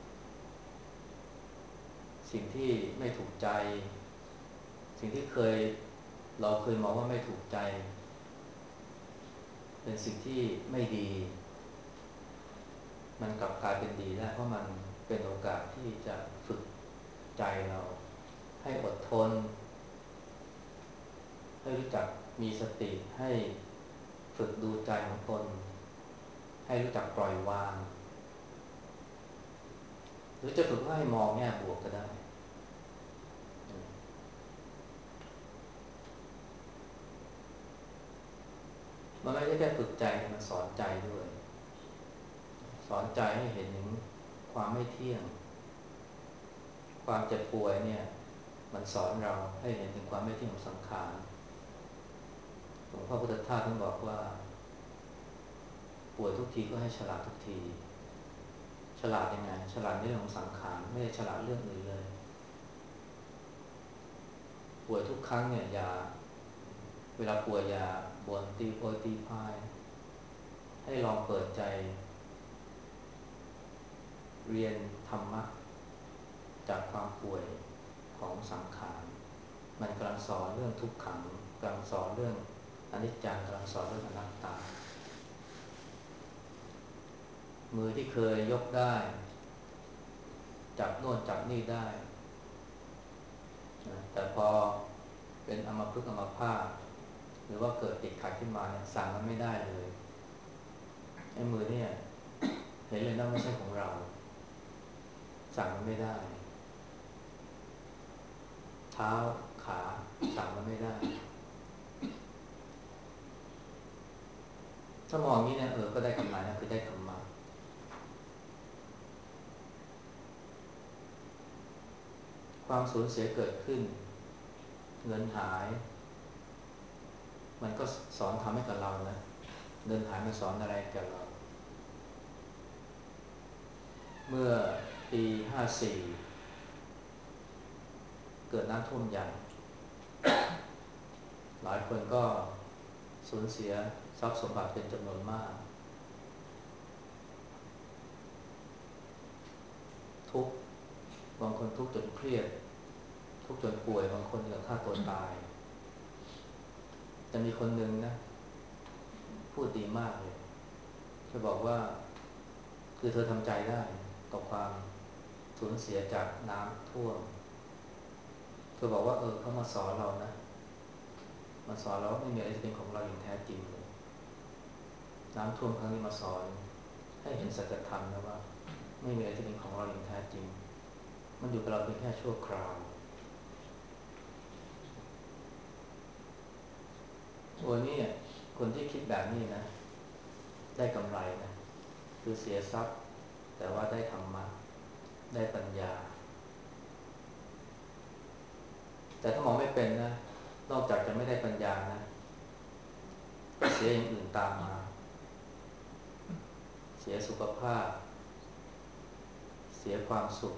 S1: สิ่งที่ไม่ถูกใจสิ่งที่เคยเราเคยมองว่าไม่ถูกใจเป็นสิ่งที่ไม่ดีมันกลับกลายเป็นดีได้เพราะมันเป็นโอกาสที่จะฝึกใจเราให้อดทนให้รู้จักมีสติให้ฝึกดูใจของตนให้รู้จักปล่อยวางหรือจะฝึกให้มองแง่บวกก็ได้มันไม่ใช่แค่ฝึกใจมันสอนใจด้วยสอนใจให้เห็นถึงความไม่เที่ยงความเจ็บป่วยเนี่ยมันสอนเราให้เห็นถึงความไม่เที่ยงของสังขารหลวงพ่อพุทธทาสท่านบอกว่าป่วยทุกทีก็ให้ฉลาดทุกทีฉลาดยังไงฉลาดในเรื่องของสังขารไม่ได้ฉลาดเรื่องอื่นเลยป่วยทุกครั้งเนี่ยอย่าเวลาป่วยอย่าบ่นตีโพยตีพายให้ลองเปิดใจเรียนธรรมะจากความป่วยของสังขารมันกำลังสอนเรื่องทุกขังกำลังสอนเรื่องอนิจจังกำลังสอนเรื่องอนัตตามือที่เคยยกได้จับโน่นจับนี่ได้นะแต่พอเป็นอัมพฤกษ์อัมพาตหรือว่าเกิดติดขัดขึ้นมาเนี่ยสั่งมันไม่ได้เลยไอ้มือเนี่ยเห็นเลยนะไม่ใช่ของเราสั่งมันไม่ได้เท้าขาสั่งมันไม่ได้ถ้ามองนี้เนี่ยเออก็ได้กำไรนะคือได้ธรรมะความสูญเสียเกิดขึ้นเงินหายมันก็สอนทำให้กับเรานะเงินหายมันสอนอะไรกับเราเมื่อปีห้าสี่เกิดน้ำท่วมใหญ่หลายคนก็สูญเสียทรัพย์สมบัติเป็นจำนวนมากทุกข์บางคนทุกข์จนเครียดทุกข์จนป่วยบางคนถึงฆ่าตัวตายแต่มีคนหนึ่งนะพูดดีมากเลยเธอบอกว่าคือเธอทำใจได้ต่อความสูญเสียจากน้ำท่วมเธอบอกว่าเออเขามาสอนเรานะมาสอนเราไม่มีอะไรจะเป็นของเราอย่างแท้จริงเลยน้ำท่วมครั้งนี้มาสอนให้เห็นสัจธรรมนะว่าไม่มีอะไรที่เป็นของเราอย่างแท้จริงมันอยู่กับเราเพียงแค่ชั่วคราววันนี้คนที่คิดแบบนี้นะได้กำไรนะคือเสียทรัพย์แต่ว่าได้ธรรมะได้ปัญญาแต่ถ้ามองไม่เป็นนะนอกจากจะไม่ได้ปัญญานะก็เสียอย่างอื่นตามมาเสียสุขภาพเสียความสุข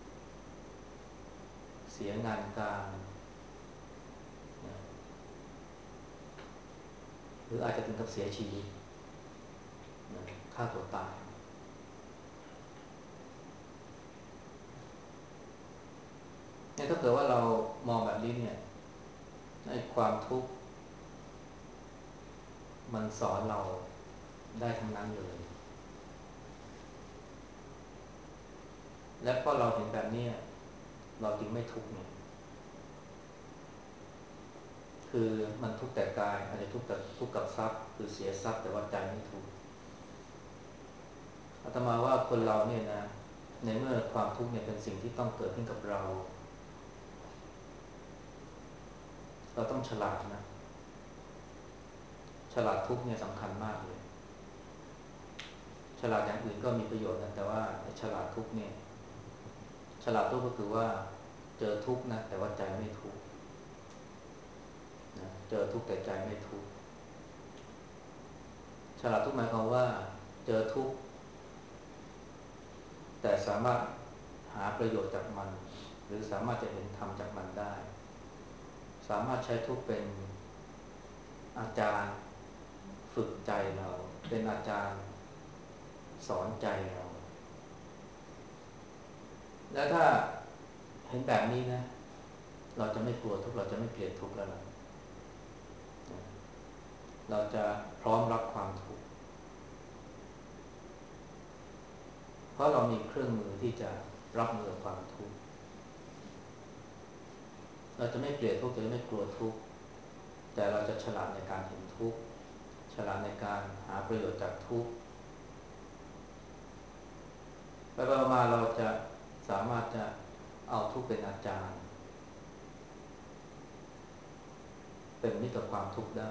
S1: เสียงานการนะหรืออาจจะถึงกับเสียชีวิตนะฆ่าตัวตายเนี่ยถ้าเกิดว่าเรามองแบบนี้เนี่ยไอ้ความทุกข์มันสอนเราได้ทั้งนั้นเลยและพอเราเห็นแบบนี้เราจึงไม่ทุกข์เนี่ยคือมันทุกข์แต่กายอาจจะทุกข์แต่ทุกข์กับทรัพย์คือเสียทรัพย์แต่ว่าใจไม่ทุกข์อาตมาว่าคนเราเนี่ยนะในเมื่อความทุกข์เนี่ยเป็นสิ่งที่ต้องเกิดขึ้นกับเราเราต้องฉลาดนะฉลาดทุกข์เนี่ยสำคัญมากเลยฉลาดอย่างอื่นก็มีประโยชน์นะแต่ว่าฉลาดทุกข์เนี่ยฉลาดทุกข์ก็คือว่าเจอทุกข์นะแต่ว่าใจไม่ทุกข์นะเจอทุกข์แต่ใจไม่ทุกข์ฉลาดทุกข์หมายความว่าเจอทุกข์แต่สามารถหาประโยชน์จากมันหรือสามารถจะเห็นธรรมจากมันได้สามารถใช้ทุกข์เป็นอาจารย์ฝึกใจเราเป็นอาจารย์สอนใจเราแล้วถ้าเห็นแบบนี้นะเราจะไม่กลัวทุกข์เราจะไม่เกลียดทุกข์แล้วนะเราจะพร้อมรับความทุกข์เพราะเรามีเครื่องมือที่จะรับมือกับความทุกข์เราจะไม่เกลียดทุกข์จะไม่กลัวทุกข์แต่เราจะฉลาดในการเห็นทุกข์ฉลาดในการหาประโยชน์จากทุกข์ไปไปมาเราจะสามารถจะเอาทุกข์เป็นอาจารย์เป็นมิตรกับความทุกข์ได้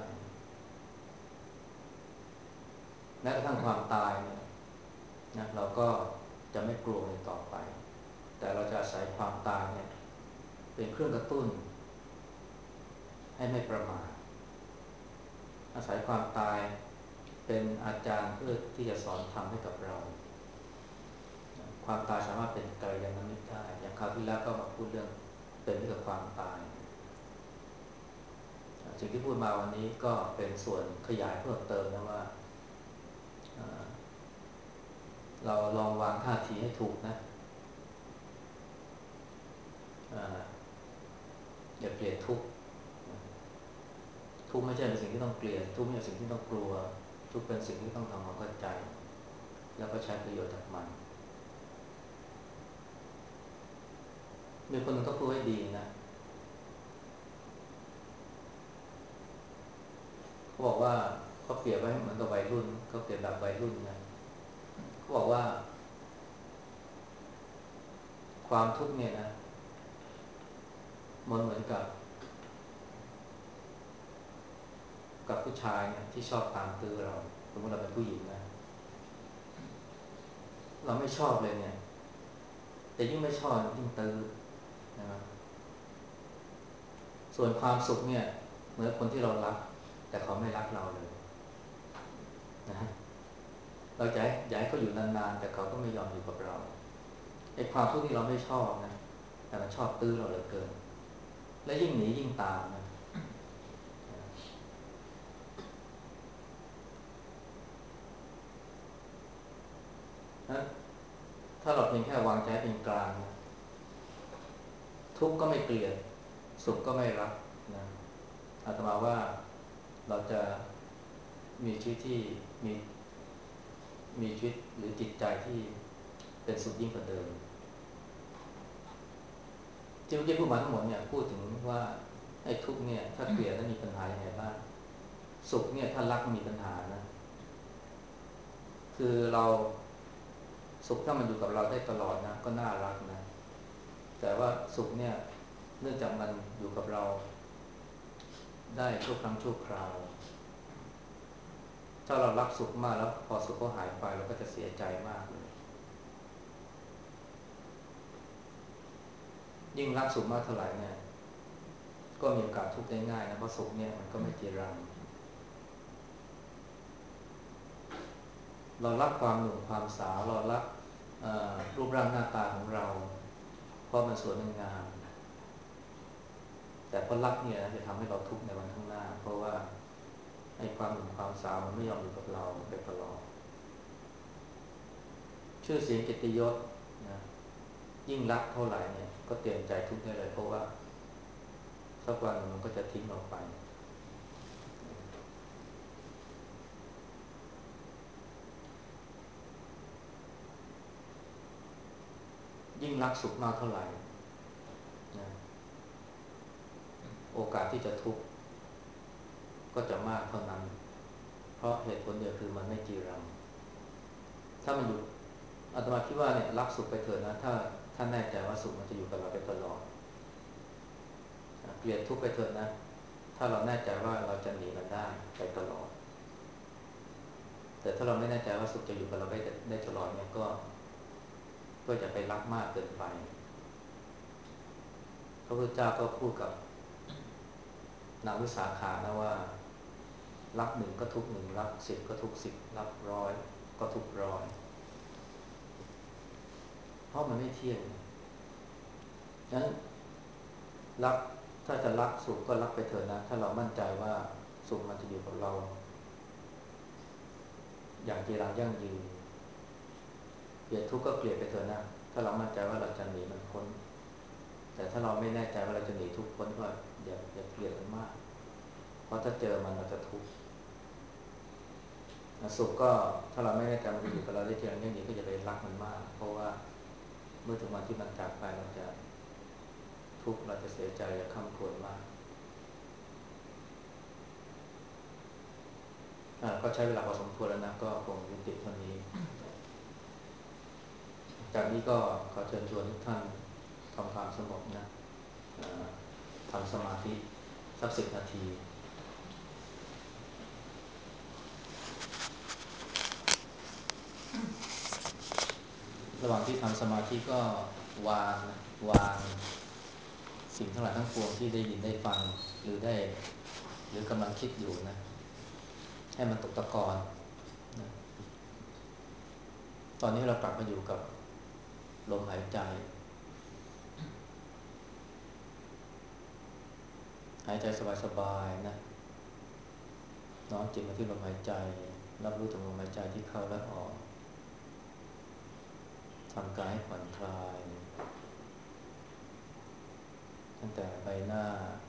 S1: แม้กระทั่งความตายเนี่ยนะเราก็จะไม่กลัวมันต่อไปแต่เราจะอาศัยความตายเนี่ยเป็นเครื่องกระตุ้นให้ไม่ประมาทอาศัยความตายเป็นอาจารย์เพื่อที่จะสอนธรรมให้กับเราความตายสามารถเป็นกัลยาณมิตรได้อย่างคราวที่แล้วก็มาพูดเรื่องเป็นมิตรกับความตายสิ่งที่พูดมาวันนี้ก็เป็นส่วนขยายเพิ่มเติมนะว่าเราลองวางท่าทีให้ถูกนะอย่าเกลียดทุกข์ทุกข์ไม่ใช่เป็นสิ่งที่ต้องเกลียดทุกข์ไม่ใช่สิ่งที่ต้องกลัวทุกข์เป็นสิ่งที่ต้องทำความเข้าใจแล้วก็ใช้ประโยชน์จากมันมีคนนึงก็พูดให้ดีนะเขาบอกว่าเขาเปรียบไว้เหมือนกับวัยรุ่นเขาเปรียบแบบวัยรุ่นนะเขาบอกว่าความทุกข์เนี่ยนะมันเหมือนกับกับผู้ชายเนี่ยที่ชอบตามตื้อเราสมมติเราเป็นผู้หญิงนะเราไม่ชอบเลยเนี่ยแต่ยิ่งไม่ชอบยิ่งตื้อนะครับส่วนความสุขเนี่ยเหมือนคนที่เรารักแต่เขาไม่รักเราเลยนะเราอยากอยากให้เขาอยู่นานๆแต่เขาก็ไม่ยอมอยู่กับเราไอ้ความทุกข์ที่เราไม่ชอบนะแต่มันชอบตื้อเราเหลือเกินและยิ่งหนียิ่งตามนะนะถ้าเราเพียงแค่วางใจเป็นกลางนะทุกข์ก็ไม่เกลียดสุขก็ไม่รักนะอาตมาว่าเราจะมีชีวิตที่มีมีชีวิตหรือจิตใจที่เป็นสุขยิ่งกว่าเดิมที่เมื่อกี้พูดมาทั้งหมดเนี่ยพูดถึงว่าไอ้ทุกข์เนี่ยถ้าเกลียดแล้วมีปัญหาอย่างไรบ้างสุขเนี่ยถ้ารักมีปัญหานะคือเราสุขถ้ามันอยู่กับเราได้ตลอดนะก็น่ารักนะแต่ว่าสุขเนี่ยเนื่องจากมันอยู่กับเราได้ชั่วครั้งชั่วคราวถ้าเรารักสุขมากแล้วพอสุขก็หายไปเราก็จะเสียใจมากเลยยิ่งรักสุขมากเท่าไหร่เนี่ยก็มีโอกาสทุกข์ได้ง่ายนะเพราะสุขเนี่ยมันก็ไม่จีรังเรารักความหนุ่มความสาวเรารักรูปร่างหน้าตาของเราเพราะมันสวยงามแต่เพราะรักเนี่ยจะทำให้เราทุกข์ในวันข้างหน้าเพราะว่าไอ้ความหนุ่มความสาวมันไม่ยอมอยู่กับเราไปตลอดชื่อเสียงเกียรติยศนะยิ่งรักเท่าไหร่เนี่ยก็เตรียมใจทุกข์ได้เลยเพราะว่าสักวันมันก็จะทิ้งเราไปยิ่งรักสุขมากเท่าไหร่นะโอกาสที่จะทุกข์ก็จะมากเท่านั้นเพราะเหตุผลเดียวคือมันไม่จีรังถ้ามันอยู่อาตมาคิดว่าเนี่ยรับสุขไปเถิดนะถ้าถ้าแน่ใจว่าสุขมันจะอยู่กับเราไปตลอดเกลียดทุกข์ไปเถิดนะถ้าเราแน่ใจว่าเราจะหนีมันได้ไปตลอดแต่ถ้าเราไม่แน่ใจว่าสุขจะอยู่กับเราได้ได้ตลอดเนี่ยก็ก็จะไปรักมากเกินไปพระพุทธเจ้าก็พูดกับนางวิสาขานะว่ารักหนึ่งก็ทุกหนึ่งรักสิบก็ทุกสิบรักร้อยก็ทุกร้อยเพราะมันไม่เที่ยงฉะนั้นรักถ้าจะรักสุขก็รักไปเถอะนะถ้าเรามั่นใจว่าสุขมันจะอยู่กับเราอย่างจีรังยั่งยืนเกลียดทุกข์ก็เกลียดไปเถอะนะถ้าเรามั่นใจว่าเราจะหนีมันพ้นแต่ถ้าเราไม่แน่ใจว่าเราจะหนีทุกข์พ้นก็อย่าอย่าเกลียดมันมากเพราะถ้าเจอมันเราจะทุกข์สุขก็ถ้าเราไม่แน่ใจมันจะอยู่กับเราได้จีรังยั่งยืนก็อย่าไปรักมันมากเพราะว่าเมื่อถึงวันที่มันจากไปเราจะทุกข์เราจะเสียใจจะคร่ำครวญมากก็ใช้เวลาพอสมควรแล้วนะก็คงยุติเท่านี้จากนี้ก็ขอเชิญชวนทุกท่านทำความสงบนะทำสมาธิสักสิบนาทีระหว่างที่ทำสมาธิก็วางวางสิ่งทั้งหลายทั้งปวงที่ได้ยินได้ฟังหรือได้หรือกำลังคิดอยู่นะให้มันตกตะกอนนะตอนนี้เรากลับมาอยู่กับลมหายใจหายใจสบายๆนะน้อมจิตมาที่ลมหายใจรับรู้ถึงลมหายใจที่เข้าและออกทำกายให้ผ่อนคลายตั้งแต่ใบหน้า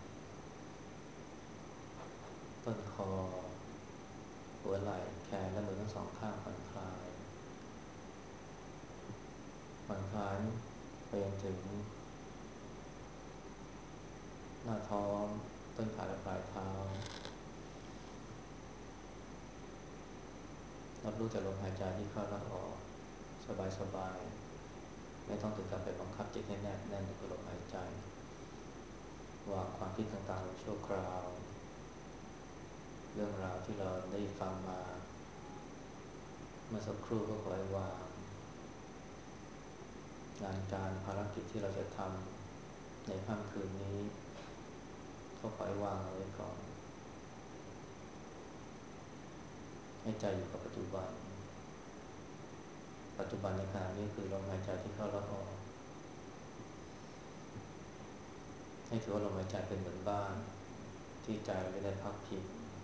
S1: ต้นคอหัวไหล่แขนและมือทั้งสองข้างผ่อนคลายผ่อนคลายไปจนถึงหน้าท้องต้นขาและปลายเท้ารับรู้แต่ลมหายใจที่เข้าและออกสบายๆไม่ต้องถึงกับไปบังคับจิตให้แน่นแน่นอยู่กับลมหายใจวางความคิดต่างๆลงชั่วคราวเรื่องราวที่เราได้ฟังมาเมื่อสักครู่ก็ขอให้วางงานการภารกิจที่เราจะทำในค่ำคืนนี้ก็ขอให้วางเอาไว้ก่อนให้ใจอยู่กับปัจจุบันปัจจุบันในขณะนี้คือลมหายใจที่เข้าและออกให้ถือว่าลมหายใจเป็นเหมือนบ้านที่ใจเราได้พักพิง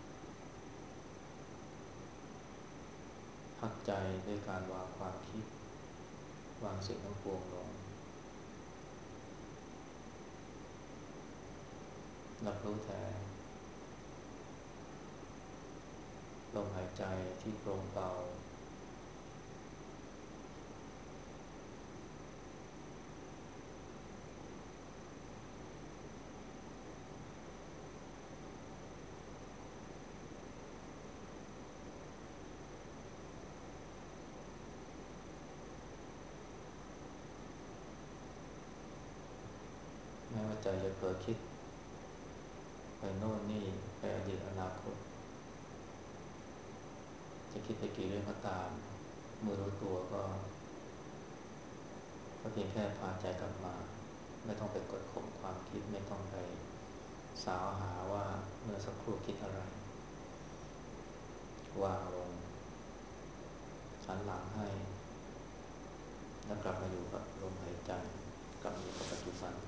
S1: พักใจด้วยการวางความคิดวางสิ่งทั้งปวงลงรับรู้แต่ลมหายใจที่โปร่งเบาแม้ว่าใจจะเผลอคิดไปโน่นนี่ไปอดีตอนาคตจะคิดไปกี่เรื่องก็ตามเมื่อรู้ตัวก็ก็เพียงแค่พาใจกลับมาไม่ต้องไปกดข่มความคิดไม่ต้องไปสาวหาว่าเมื่อสักครู่คิดอะไรวางลงหันหลังให้แล้วกลับมาอยู่กับลมหายใจกลับมาอยู่กับปัจจุบัน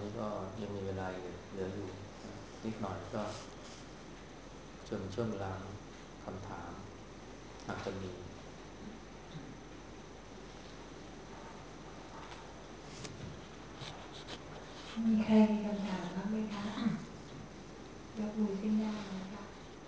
S1: นี้ก็ยังมีเวลาเหลืออยู่นิดหน่อยก็จนช่วงเวลาคำถามอาจจะมี
S2: มีใครมีคำถามบ้างไหมคะยกมือขึ้นได้นะคะ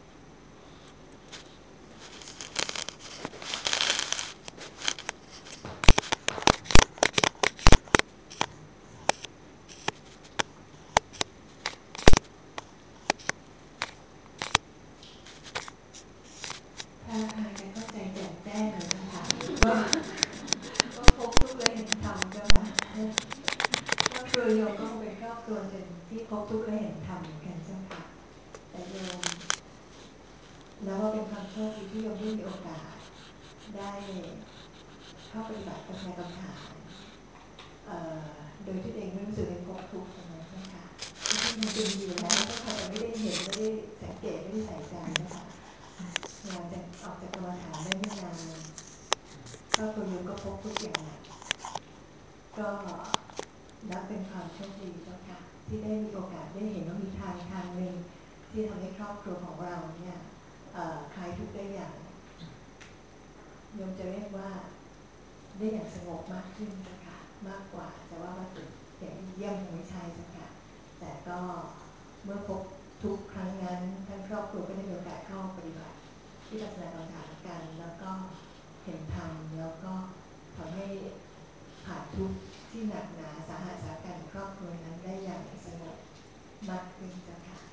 S2: ถ้าทางจะเข้าใจแจ่มแจ้งเลยนะคะว่าว่าพบทุกข์และเห็นธรรมเจ้าค่ะว่าครัวโยมก็คงเป็นครอบครัวหนึ่งที่พบทุกข์และเห็นธรรมเหมือนกันเจ้าค่ะแต่โยมแล้วว่าเป็นความโชคดีที่โยมได้มีโอกาสได้เข้าปฏิบัติปัญญากรรมฐานโดยที่เองไม่รู้สึกเป็นพบทุกข์ตรงนั้นเจ้าค่ะที่มันเป็นอยู่แล้วเจ้าค่ะแต่ไม่ได้เห็นไม่ได้สังเกตไม่ได้ใส่ใจเจ้าค่ะหลังจากออกจากกรรมฐานได้ไม่นานก็ตัวโยมก็พบทุกอย่างหนักก็นับเป็นความโชคดีเจ้าค่ะที่ได้มีโอกาสได้เห็นว่ามีทางทางหนึ่งที่ทำให้ครอบครัวของเราเนี่ยคลายทุกข์ได้อย่างโยมจะเรียกว่าได้อย่างสงบมากขึ้นเจ้าค่ะมากกว่าจะว่าวัตถุอย่างเยี่ยมคงไม่ใช่เจ้าค่ะแต่ก็เมื่อพบทุกครั้งนั้นทั้งครอบครัวก็ได้มีโอกาสเข้าปฏิบัติที่ปัสสนากรรมฐานกันแล้วก็เห็นธรรมแล้วก็ทำให้ผ่านทุกข์ที่หนักหนาสาหัสสากันครอบครัวนั้นได้อย่างสงบมากขึ้นเจ้าค่ะ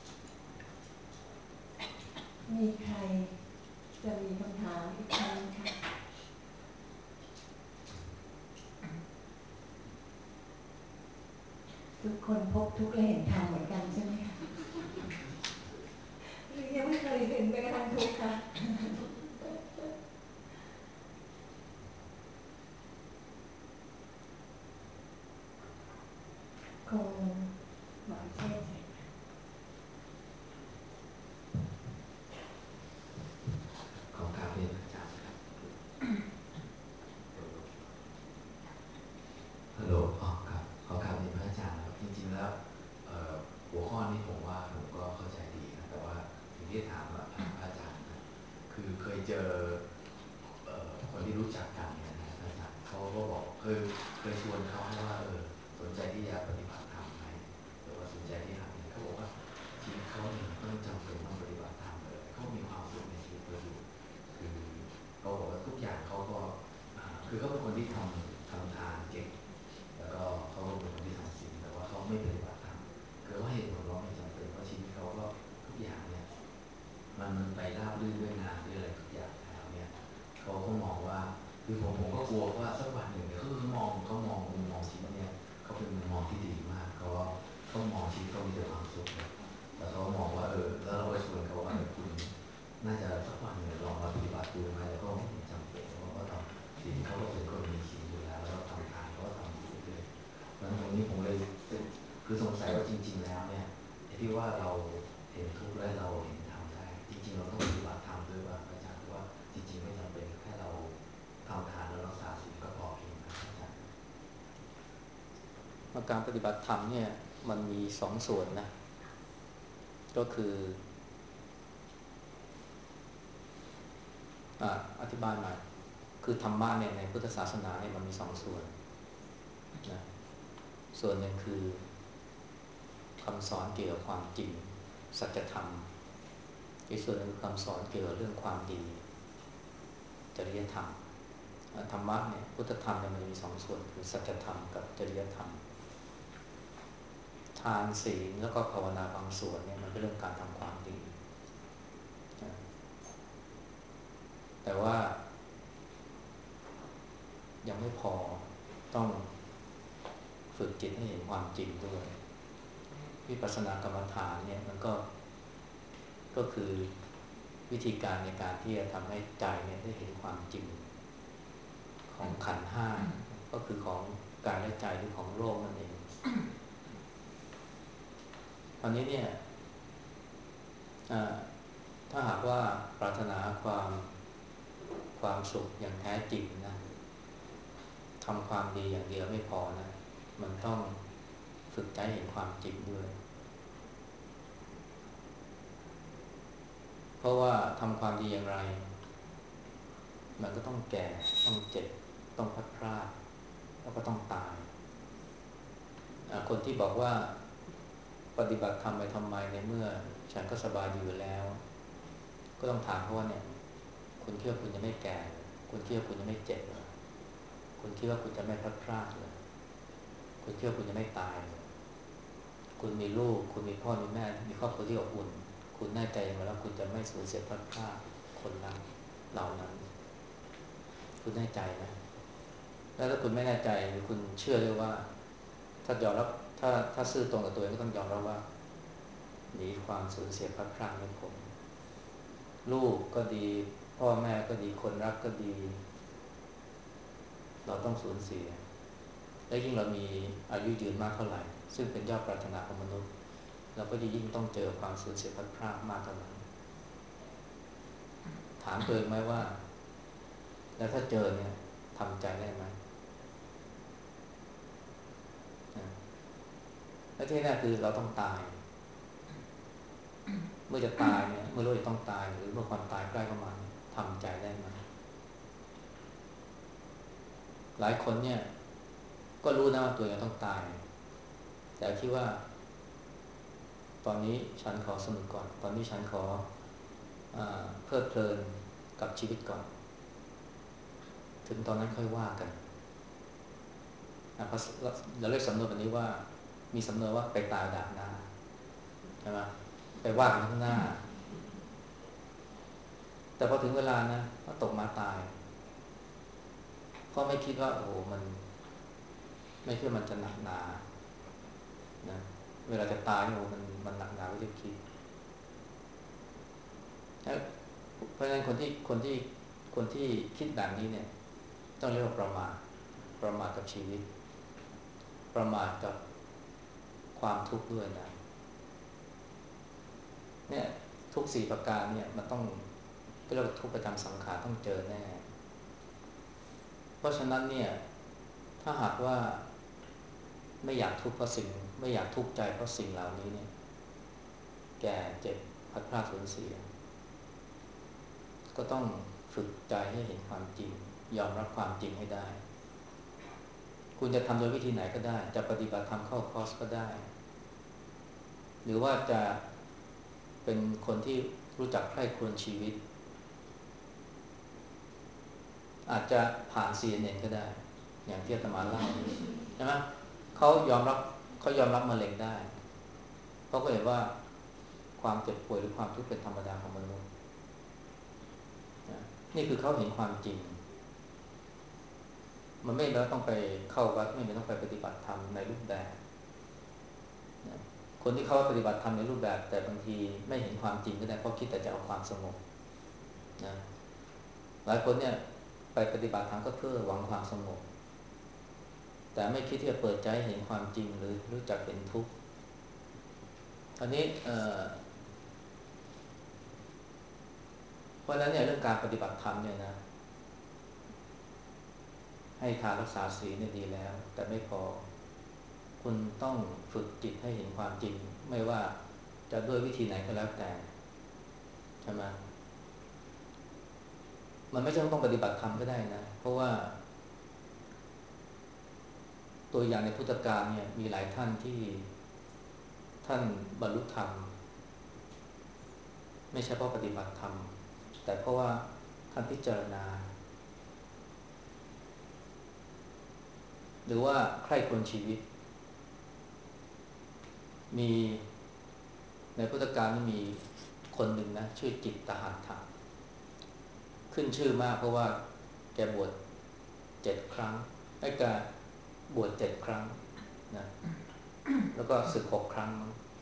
S2: มีใครจะมีคำถามอีกไหมคะทุกคนพบทุกข์และเห็นธรรมเหมือนกันใช่ไหมคะหรือยังไม่เคยเห็นแม้กระทั่งทุกข์ค่ะคงหมอเทศเลย
S3: ขอกราบเรียนอาจารย์ครับฮัลโหลอ๋อครับขอกราบเรียนพระอาจารย์ครับจริงๆแล้วหัวข้อนี้ผมว่าผมก็เข้าใจดีนะแต่ว่าอย่างที่ถามพระอาจารย์นะคือเคยเจอคนที่รู้จักกันเนี่ยนะอาจารย์เขาก็บอกเคยเคยชวนเขาว่าเออสนใจที่จะปฏิบัติธรรมไหมหรือว่าสนใจที่ทำเนี่ยเขาบอกว่าชีวิตเขาเนี่ยไม่จำเป็นต้องปฏิบัติธรรมเลยเขามีความสุขในชีวิตเขาอยู่คือเขาบอกว่าทุกอย่างเขาก็คือเขาเป็นคนที่ทำทำทานเก่งแล้วก็เขาเป็นคนที่ทำศีลแต่ว่าเขาไม่ปฏิบัติธรรมคือว่าเหตุผลว่าไม่จำเป็นเพราะชีวิตเขาก็ทุกอย่างเนี่ยมันมันไปราบรื่นด้วยงานด้วยอะไรทุกอย่างแล้วเนี่ยเขาก็มองว่าคือผมผมก็กลัวว่าสักวันหนึ่งเนี่ยเขาคือมองเขามองมุมมองชีวิตเนี่ยเขาเป็นมุมมองที่ดีมากเขาเขามองชีวิตเขามีแต่ความสุขนะแล้วเขามองว่าเออแล้วเราไปชวนเขาว่าคุณน่าจะสักวันหนึ่งลองมาปฏิบัติดูไหมแล้วก็ไม่เห็นจำเป็นเพราะว่าเขาทำศีลเขาก็เป็นคนมีศีลอยู่แล้วแล้วก็ทำทานเขาก็ทำอยู่เรื่อยๆแล้วตรงนี้ผมเลยคือสงสัยว่าจริงๆแล้วเนี่ยที่ว่าเราเห็นทุกข์และเราเห็นธรรมได้จริงๆเราต้องปฏิบัติธรรมด้วยว่าอาจารย์ว่าจริงๆไม่จำเป็นแค่เราทำทานแล้วรักษาศีลก็พอเพียงนะอาจารย์
S1: การปฏิบัติธรรมเนี่ยมันมีสองส่วนนะก็คืออ่าอธิบายมาคือธรรมะเนี่ยในพุทธศาสนาเนี่ยมันมีสองส่วนนะส่วนหนึ่งคือคำสอนเกี่ยวกับความจริงสัจธรรมอีกส่วนหนึ่งคือคำสอนเกี่ยวกับเรื่องความดีจริยธรรมธรรมะเนี่ยพุทธธรรมเนี่ยมันมีสองส่วนคือสัจธรรมกับจริยธรรมทานศีลแล้วก็ภาวนาบางส่วนเนี่ยมันเป็นเรื่องการทำความดีแต่ว่ายังไม่พอต้องฝึกจิตให้เห็นความจริงด้วยวิปัสสนากรรมฐานเนี่ยมันก็ก็คือวิธีการในการที่จะทำให้ใจเนี่ยได้เห็นความจริงของขันธ์ห้าก็คือของกายและใจหรือของโลกนั่นเองตอนนี้เนี่ยถ้าหากว่าปรารถนาความความสุขอย่างแท้จริงนะทำความดีอย่างเดียวไม่พอนะมันต้องฝึกใจเห็นความจริงด้วยเพราะว่าทำความดีอย่างไรมันก็ต้องแก่ต้องเจ็บต้องพัดพรากแล้วก็ต้องตายคนที่บอกว่าปฏิบัติธรรมไปทำไมในเมื่อฉันก็สบายอยู่แล้วก็ต้องถามเขาว่าเนี่ยคุณคิดว่าคุณจะไม่แก่คุณคิดว่าคุณจะไม่เจ็บเหรอคุณคิดว่าคุณจะไม่พลัดพรากเหรอคุณคิดว่าคุณจะไม่ตายเหรอคุณมีลูกคุณมีพ่อมีแม่มีครอบครัวที่อบอุ่นคุณแน่ใจไหมว่าคุณจะไม่สูญเสียพลัดพรากคนรักเหล่านั้นคุณแน่ใจนะแล้วถ้าคุณไม่แน่ใจหรือคุณเชื่อเลยว่าถ้ายอมรับถ้าถ้าซื่อตรงกับตัวเองก็ต้องยอมรับว่าหนีความสูญเสียพลัดพรากไม่พ้นลูกก็ดีพ่อแม่ก็ดีคนรักก็ดีเราต้องสูญเสียและยิ่งเรามีอายุยืนมากเท่าไหร่ซึ่งเป็นยอดปรารถนาของมนุษย์เราก็จะยิ่งต้องเจอความสูญเสียพลัดพรากมากเท่านั้นถามตัวเองไหมว่าแล้วถ้าเจอเนี่ยทำใจได้ไหมและที่แน่คือเราต้องตายเมื่อจะตายเนี่ยเมื่อรู้ว่าต้องตายหรือเมื่อความตายใกล้เข้ามาทำใจได้ไหมหลายคนเนี่ยก็รู้นะว่าตัวเองต้องตายแต่คิดว่าตอนนี้ฉันขอสนุกก่อนตอนนี้ฉันขอเพลิดเพลินกับชีวิตก่อนถึงตอนนั้นค่อยว่ากันเราเรียกสำนวนแบบนี้ว่ามีสำนวนว่าไปตายดาบหน้าใช่ไหมไปว่ากันข้างหน้าแต่พอถึงเวลานะก็ตกมาตายก็ไม่คิดว่าโอ้โหมันไม่คิดว่ามันจะหนักหนานะเวลาจะตายโอ้มันมันหนักหนาไม่ได้คิดเพราะฉะนั้นคนที่คนที่คนที่คิดแบบนี้เนี่ยต้องเรียกว่าประมาทประมาทกับชีวิตประมาทกับความทุกข์ด้วยนะเนี่ยทุกสี่ประการเนี่ยมันต้องเรียกว่าทุกข์ประจำสังขารต้องเจอแน่เพราะฉะนั้นเนี่ยถ้าหากว่าไม่อยากทุกข์เพราะสิ่งไม่อยากทุกข์ใจเพราะสิ่งเหล่านี้เนี่ยแก่เจ็บพัดพลาดสูญเสียก็ต้องฝึกใจให้เห็นความจริงยอมรับความจริงให้ได้คุณจะทำโดยวิธีไหนก็ได้จะปฏิบัติธรรมเข้าคอร์สก็ได้หรือว่าจะเป็นคนที่รู้จักใคร่ครวญชีวิตอาจจะผ่าน ซี เอ็น เอ็น ก็ได้อย่างที่อาตมาเล่าใช่ไหมเขายอมรับเขายอมรับมะเร็งได้เขาก็เห็นว่าความเจ็บป่วยหรือความทุกข์เป็นธรรมดาของมนุษย์นี่คือเขาเห็นความจริงมันไม่แล้วต้องไปเข้าวัดไม่ต้องไปปฏิบัติธรรมในรูปแบบคนที่เขาปฏิบัติธรรมในรูปแบบแต่บางทีไม่เห็นความจริงก็ได้เพราะคิดแต่จะเอาความสงบนะหลายคนเนี่ยไปปฏิบัติธรรมก็เพื่อหวังความสงบแต่ไม่คิดที่จะเปิดใจเห็นความจริงหรือรู้จักเห็นทุกข์อันนี้เอ่อเพราะฉะนั้นเนี่ยเรื่องการปฏิบัติธรรมเนี่ยนะให้ทานรักษาศีลเนี่ยดีแล้วแต่ไม่พอคุณต้องฝึกจิตให้เห็นความจริงไม่ว่าจะด้วยวิธีไหนก็แล้วแต่ใช่ไหมมันไม่ใช่ต้องปฏิบัติธรรมก็ได้นะเพราะว่าตัวอย่างในพุทธกาลเนี่ยมีหลายท่านที่ท่านบรรลุธรรมไม่ใช่เพราะปฏิบัติธรรมแต่เพราะว่าท่านพิจารณาหรือว่าใคร่ครวญชีวิตมีในพุทธกาลมีคนหนึ่งนะชื่อจิตตหัตถะขึ้นชื่อมากเพราะว่าแกบวชเจ็ดครั้งไอ้แกบวชเจ็ดครั้งนะแล้วก็ศึกหกครั้ง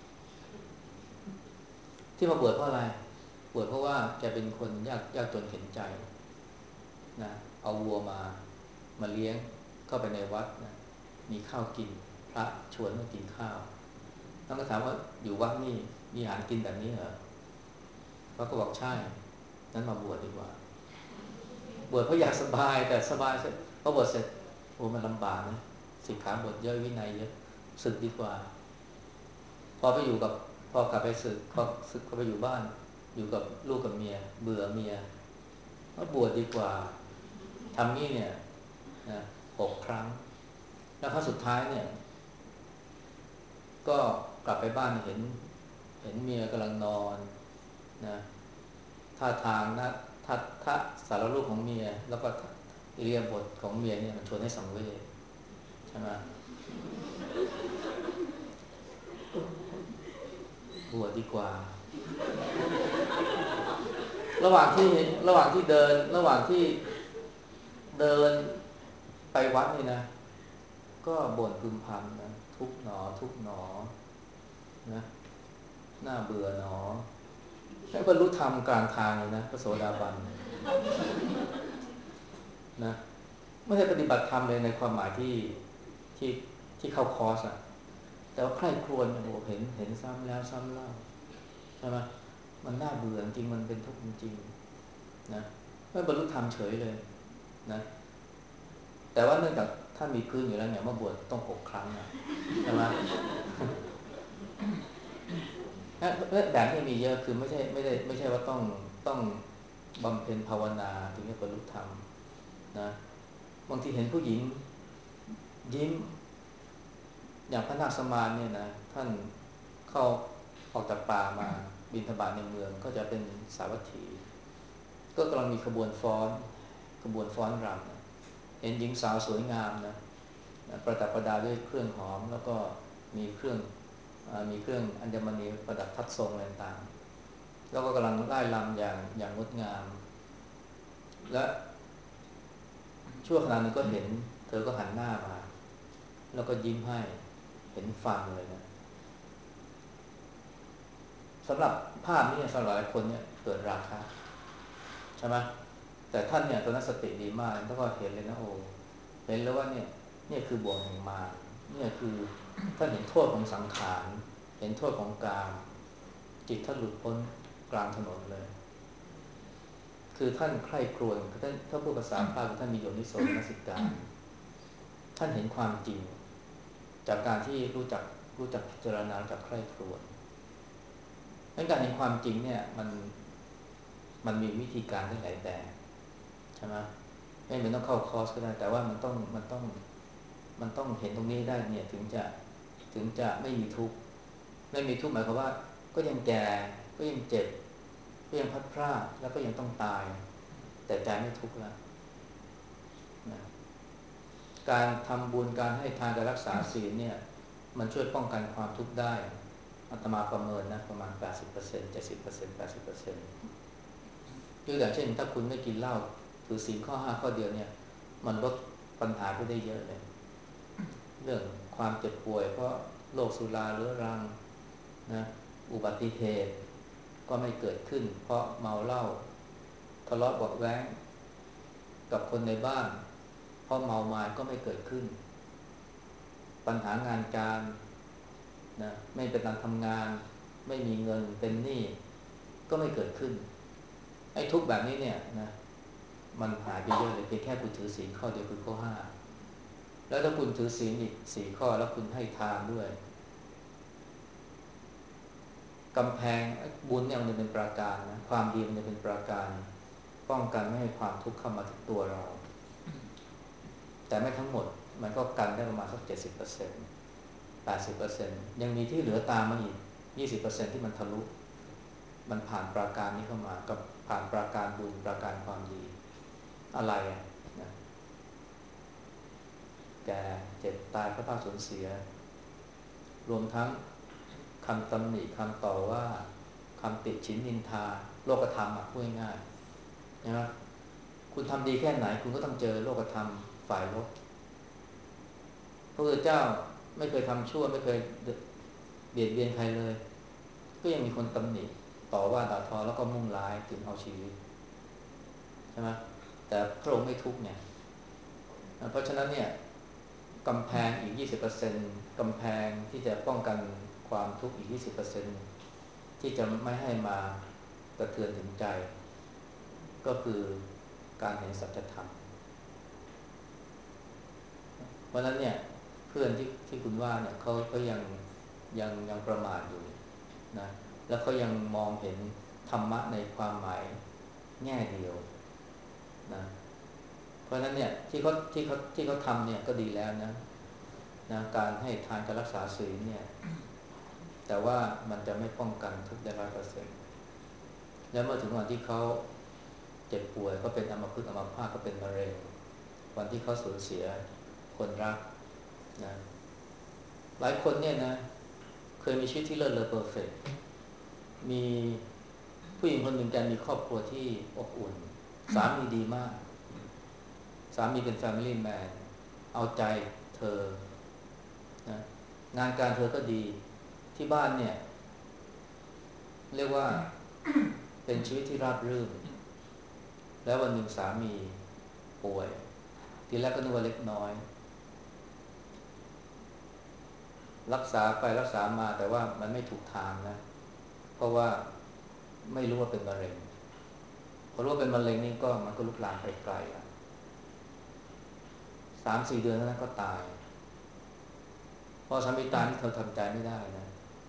S1: ที่มาบวชเพราะอะไรบวชเพราะว่าแกเป็นคนยากยากจนเข็ญใจนะเอาวัวมามาเลี้ยงเข้าไปในวัดนะมีข้าวกินพระชวนมากินข้าวท่านก็ถามว่าอยู่วัดนี่มีอาหารกินแบบนี้เหรอพระก็บอกใช่นั้นมาบวชดีกว่าบวชเพราะอยากสบายแต่สบายเสร็จพอบวชเสร็จโอ้มันลำบากนะสิกขาบทเยอะวินัยเยอะสึกดีกว่าพอไปอยู่กับพอกลับไปสึกพอสึกก็ไปอยู่บ้านอยู่กับลูกกับเมียเบื่อเมียก็บวชดีกว่าทำนี่เนี่ยนะหกครั้งแล้วครั้งสุดท้ายเนี่ยก็กลับไปบ้านเห็นเห็นเมียกำลังนอนนะท่าทางนะท่าท่าสารรูปของเมียแล้วก็อิริยาบถของเมียเนี่ยมันชวนให้สังเวชใช่ไหมบวชดีกว่าระหว่างที่ระหว่างที่เดินระหว่างที่เดินไปวัดนี่นะก็บ่นพึมพำนะทุกหนอทุกหนอนะน่าเบื่อหนอแล้วบรรลุธรรมกลางทางเลยนะพระโสดาบันนะไม่ได้ปฏิบัติธรรมเลยในความหมายที่ที่ที่เข้าคอร์สอะแต่ว่าใคร่ครวญโอ้โหเห็นเห็นซ้ำแล้วซ้ำเล่าใช่ไหมมันน่าเบื่อจริงมันเป็นทุกข์จริงนะไม่บรรลุธรรมเฉยเลยนะแต่ว่าเนื่องจากท่านมีพื้นอยู่แล้วเนี่ยเมื่อบวชต้องหกครั้งอะใช่ไหมแบบที่มีเยอะคือไม่ใช่ไม่ได้ไม่ใช่ว่าต้องต้องบำเพ็ญภาวนาถึงจะบรรลุธรรมนะบางทีเห็นผู้หญิงยิ้มอย่างพระนาคสมานเนี่ยนะท่านเข้าออกจากป่ามาบิณฑบาตในเมืองก็จะเป็นสาวัตถีก็กำลังมีขบวนฟ้อนขบวนฟ้อนรำเห็นหญิงสาวสวยงามนะประดับประดาด้วยเครื่องหอมแล้วก็มีเครื่องมีเครื่องอัญมณีประดับทัดทรงอะไรต่างแล้วก็กำลังไล่รำอย่างอย่างงดงามและชั่วขณะนึงก็เห็นเธอก็หันหน้ามาแล้วก็ยิ้มให้เห็นฟังเลยนะสำหรับภาพนี้สำหรับหลายคนเนี่ยเกิดราคะใช่ไหมแต่ท่านเนี่ยตอนนั้นสติดีมากแล้วก็เห็นเลยนะโอ้เห็นแล้วว่าเนี่ยเนี่ยคือบ่วงแห่งมารเนี่ยคือท่านเห็นโทษของสังขารเห็นโทษของกามจิตท่านหลุดพ้นกลางถนนเลยคือท่านใคร่ครวญท่านถ้าพูดภาษาพระคือท่านมีโยนิโสมนสิการท่านเห็นความจริงจากการที่รู้จักรู้จักพิจารณาจากใคร่ครวญการเห็นความจริงเนี่ยมันมันมีวิธีการที่หลายแบบใช่ไหมไม่เป็นต้องเข้าคอร์สก็ได้แต่ว่ามันต้องมันต้องมันต้องเห็นตรงนี้ได้เนี่ยถึงจะถึงจะไม่มีทุกข์ไม่มีทุกข์หมายความว่าก็ยังแก่ก็ยังเจ็บก็ยังพัดพรากแล้วก็ยังต้องตายแต่ใจไม่ทุกข์แล้วนะการทำบุญการให้ทานการรักษาศีลเนี่ยมันช่วยป้องกันความทุกข์ได้อาตมาประเมินนะประมาณ แปดสิบเปอร์เซ็นต์ เจ็ดสิบเปอร์เซ็นต์ แปดสิบเปอร์เซ็นต์ยกอย่างเช่นถ้าคุณไม่กินเหล้าถือศีลข้อห้าข้อเดียวเนี่ยมันลดปัญหาไปได้เยอะเลยเรื่องความเจ็บป่วยเพราะโรคสุราเรื้อรังนะอุบัติเหตุก็ไม่เกิดขึ้นเพราะเมาเหล้าทะเลาะเบาะแว้งกับคนในบ้านเพราะเมามายก็ไม่เกิดขึ้นปัญหางานการนะไม่เป็นการทำงานไม่มีเงินเป็นหนี้ก็ไม่เกิดขึ้นไอ้ทุกแบบนี้เนี่ยนะมันหายไปเยอะเลยเพียงแค่คุณถือศีลข้อเดียวคือข้อห้าแล้วถ้าคุณถือศีลอีกสี่ข้อแล้วคุณให้ทานด้วยกำแพงบุญเนี่ยมันจะเป็นปราการนะความดีมันจะเป็นปราการป้องกันไม่ให้ความทุกข์เข้ามาถึงตัวเราแต่ไม่ทั้งหมดมันก็กันได้ประมาณสักเจ็ดสิบเปอร์เซ็นต์แปดสิบเปอร์เซ็นต์ยังมีที่เหลือตามมาอีกยี่สิบเปอร์เซ็นต์ที่มันทะลุมันผ่านปราการนี้เข้ามากับผ่านปราการบุญปราการความดีอะไรอ่ะนะแก่เจ็บตายพระพาสูญเสียรวมทั้งคำตำหนิคำต่อว่าคำติฉินนินทาโลกธรรมอ่ะพูดง่ายๆนะคุณทำดีแค่ไหนคุณก็ต้องเจอโลกธรรมฝ่ายลบพระพุทธเจ้าไม่เคยทำชั่วไม่เคยเบียดเบียนใครเลยก็ยังมีคนตำหนิต่อว่าด่าทอแล้วก็มุ่งร้ายถึงเอาชีวิตใช่ไหมแต่พระองค์ไม่ทุกข์เนี่ยเพราะฉะนั้นเนี่ยกำแพงอีก ยี่สิบเปอร์เซ็นต์ กำแพงที่จะป้องกันความทุกข์อีก ยี่สิบเปอร์เซ็นต์ ที่จะไม่ให้มากระเทือนถึงใจก็คือการเห็นสัจธรรมเพราะฉะนั้นเนี่ยพื่อนที่ที่คุณว่าเนี่ยเขาก็ยังยังยังประมาทอยู่นะแล้วเขายังมองเห็นธรรมะในความหมายแง่เดียวนะเพราะฉะนั้นเนี่ยที่เขาที่เขาที่เขาทำเนี่ยก็ดีแล้วนะนะการให้ทานการรักษาศีลเนี่ยแต่ว่ามันจะไม่ป้องกันทุกข์ได้ร้อยเปอร์เซ็นต์แล้วเมื่อถึงวันที่เขาเจ็บป่วยก็เป็นอัมพฤกษ์อัมพาตก็เป็นมะเร็งวันที่เขาสูญเสียคนรักนะหลายคนเนี่ยนะเคยมีชีวิตที่เลิศเลอเพอร์เฟกต์มีผู้หญิงคนหนึ่งแกมีครอบครัวที่อบอุ่นสามีดีมากสามีเป็น Family Man เอาใจเธอนะงานการเธอก็ดีที่บ้านเนี่ยเรียกว่าเป็นชีวิตที่ราบรื่นแล้ววันหนึ่งสามีป่วยทีแรกก็นึกว่าเล็กน้อยรักษาไปรักษามาแต่ว่ามันไม่ถูกทางนะเพราะว่าไม่รู้ว่าเป็นมะเร็งพอรู้ว่าเป็นมะเร็งนี่ก็มันก็ลุกลามไปไกลอ่ะสามสี่เดือนนั้นก็ตายพอสามีตายนี่เธอทำใจไม่ได้นะ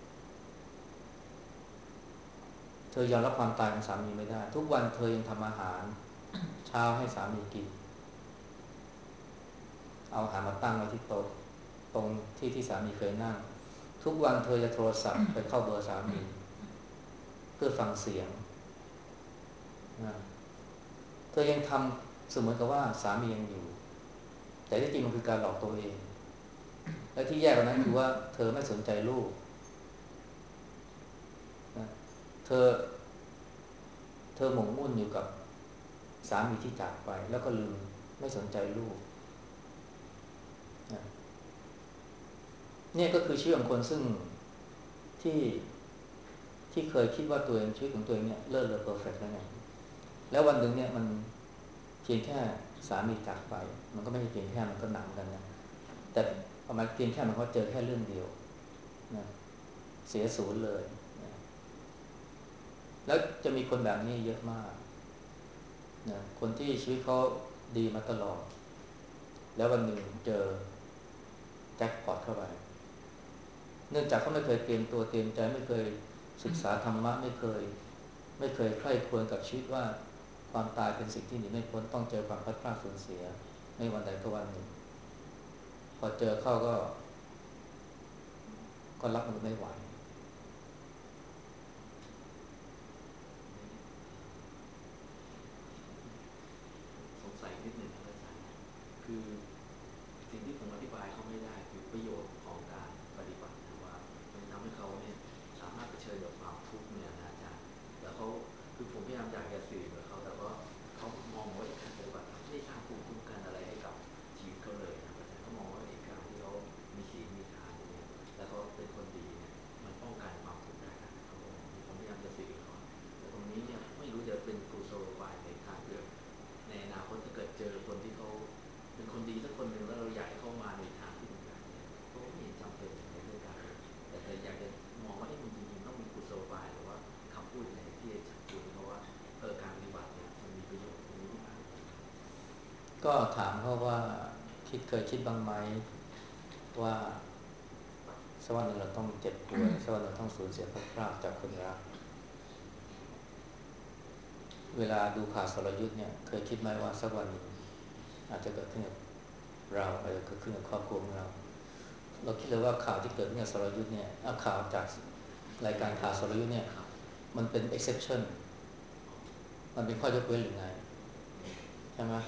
S1: เธอยอมรับความตายของสามีไม่ได้ทุกวันเธอยังทำอาหารเช้าให้สามีกินเอาอาหารมาตั้งไว้ที่โต๊ะตรงที่ที่สามีเคยนั่งทุกวันเธอจะโทรศัพท์ไปเข้าเบอร์สามีเพื่อฟังเสียงนะเธอยังทำเสมือนกับว่าสามียังอยู่แต่ที่จริงมันคือการหลอกตัวเองและที่แย่กว่านั้นคือว่าเธอไม่สนใจลูกนะเธอเธอหมกมุ่นอยู่กับสามีที่จากไปแล้วก็ลืมไม่สนใจลูกนะเนี่ยก็คือชีวิตของคนซึ่งที่ที่เคยคิดว่าตัวเองชีวิตของตัวเองเนี่ยเลิศเลอเพอร์เฟกต์แล้วไงแล้ววันหนึ่งเนี่ยมันเพียงแค่สามีจากไปมันก็ไม่ใช่เพียงแค่มันก็หนักกันนะแต่ประมาณเพียงแค่มันก็เจอแค่เรื่องเดียวนะเสียศูนย์เลยนะแล้วจะมีคนแบบนี้เยอะมากนะคนที่ชีวิตเขาดีมาตลอดแล้ววันหนึ่งเจอแจ็คพอตเข้าไปเนื่องจากเขาไม่เคยเตรียมตัวเตรียมใจไม่เคยศึกษาธรรมะไม่เคยไม่เคยใคร่ครวญกับชีวิตว่าความตายเป็นสิ่งที่หนีไม่พ้นต้องเจอความพลัดพรากสูญเสียไม่วันใดก็วันหนึ่งพอเจอเข้าก็ก็รับมือไม่ไหว
S3: สงสัยนิดหนึ่งครับอาจารย์คือสิ่งที่ผมอธิบายเขาไม่ได้คือประโยชน์ของการปฏิบัตินะว่ามันทำให้เขาเนี่ยสามารถเผชิญกับความทุกข์เนี่ยนะอาจารย์แล้วเขาคือผมพยายามอยากจะสื่อกับเขาแต่ว่าเขามองว่าการปฏิบัติไม่ได้สร้างภูมิคุ้มกันอะไรให้กับชีวิตเขาเลยนะอาจารย์เขามองว่าเอกการที่เขามีศีลมีทานเนี่ยแล้วเขาเป็นคนดีเนี่ยมันป้องกันความทุกข์ได้นะเขาบอกผมพยายามจะสื่อกับเขาแต่ตรงนี้เนี่ยไม่รู้จะเป็นกุศโลบายในทางเลือกในอนาคตถ้าเกิดเจอคนที่เขาเป็นคนดีสักคนหนึ่งแล้วเราอยากให้เขามาในทางที่เป็นแบบนี้ก็ไม่เห็นจำเป็นในเรื่องการแต่แต่อยากจะมองว่าให้มันจริงๆต้องมีกุศโลบายหรือว่าคำพูดอะไรที่จะชักชวนเขาว่าเออการปฏิบัติเนี่ยมันมีประโยชน์ตรงนี้มาก
S1: ก็ถามเขาว่าคิดเคยคิดบ้างไหมว่าสักวันหนึ่งเราต้องเจ็บป่วยสักวันหนึ่งต้องสูญเสียพลัดพรากจากคนรักเวลาดูข่าวสรยุทธเนี่ยเคยคิดไหมว่าสักวันหนึ่งอาจจะเกิดขึ้นกับเราอาจจะเกิดขึ้นกับครอบครัวของเราเราคิดเลยว่าข่าวที่เกิดขึ้นกับสรยุทธเนี่ยเอาข่าวจากรายการข่าวสรยุทธเนี่ยมันเป็น exception มันเป็นข้อยกเว้นหรือไงใช่ไหม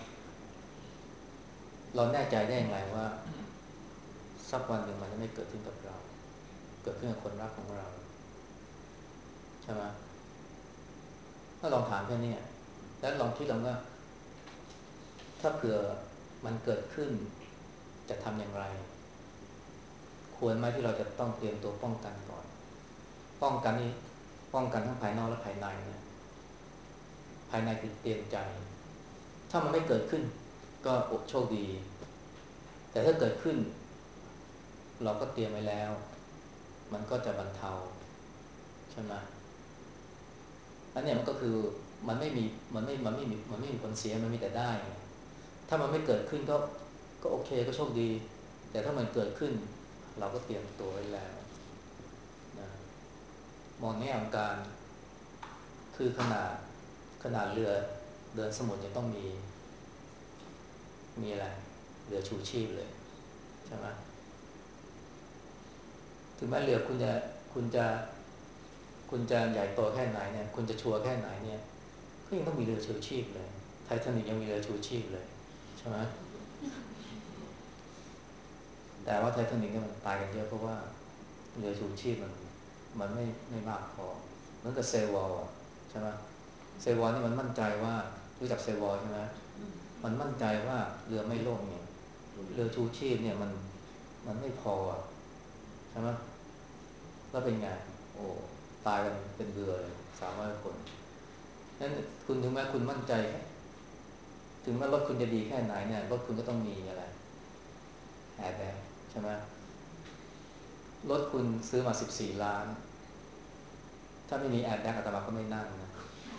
S1: เราแน่ใจได้อย่างไรว่าสักวันหนึ่งมันจะไม่เกิดขึ้นกับเราเกิดขึ้นกับคนรักของเราใช่ไหมถ้าลองถามแค่นี้แล้วลองคิดลองว่าถ้าเผื่อมันเกิดขึ้นจะทำอย่างไรควรไหมที่เราจะต้องเตรียมตัวป้องกันก่อนป้องกันนี้ป้องกันทั้งภายนอกและภายในเนี่ยภายในคือเตรียมใจถ้ามันไม่เกิดขึ้นก็อกโชคดีแต่ถ้าเกิดขึ้นเราก็เตรียมไว้แล้วมันก็จะบรรเทาใช่ไหมอันนี้มันก็คือมันไม่มีมันไม่มันไม่มีมันไม่มีผลเสียมันมีแต่ได้ถ้ามันไม่เกิดขึ้นก็ก็โอเคก็โชคดีแต่ถ้ามันเกิดขึ้นเราก็เตรียมตัวไว้แล้วนะมองแง่ของการคือขนาดขนาดเรือเดินสมุทรยังต้องมีมีอะไรเรือชูชีพเลยใช่ไหมถึงแม้เรือคุณจะคุณจะคุณจะใหญ่โตแค่ไหนเนี่ยคุณจะชัวร์แค่ไหนเนี่ยก็ยังต้องมีเรือชูชีพเลยไททานิคยังมีเรือชูชีพเลยใช่ไหมแต่ว่าไททานิคเนี่ยมันตายกันเยอะเพราะว่าเรือชูชีพมันมันไม่ไม่มากพอเหมือนกับเซวอลใช่ไหมเซวอลนี่มันมั่นใจว่ารู้จักเซวอลใช่ไหมมันมั่นใจว่าเรือไม่ล่มเนี่ยเรือชูชีพเนี่ยมันมันไม่พอใช่ไหมแล้วเป็นไงโอ้ตายกันเป็นเรือเลยสามร้อยคนนั้นคุณถึงแม้คุณมั่นใจถึงแม้รถคุณจะดีแค่ไหนเนี่ยรถคุณก็ต้องมีอะไรแอร์แบ็กใช่ไหมรถคุณซื้อมาสิบสี่ล้านถ้าไม่มีแอร์แบ็กอาตมาก็ไม่นั่งนะ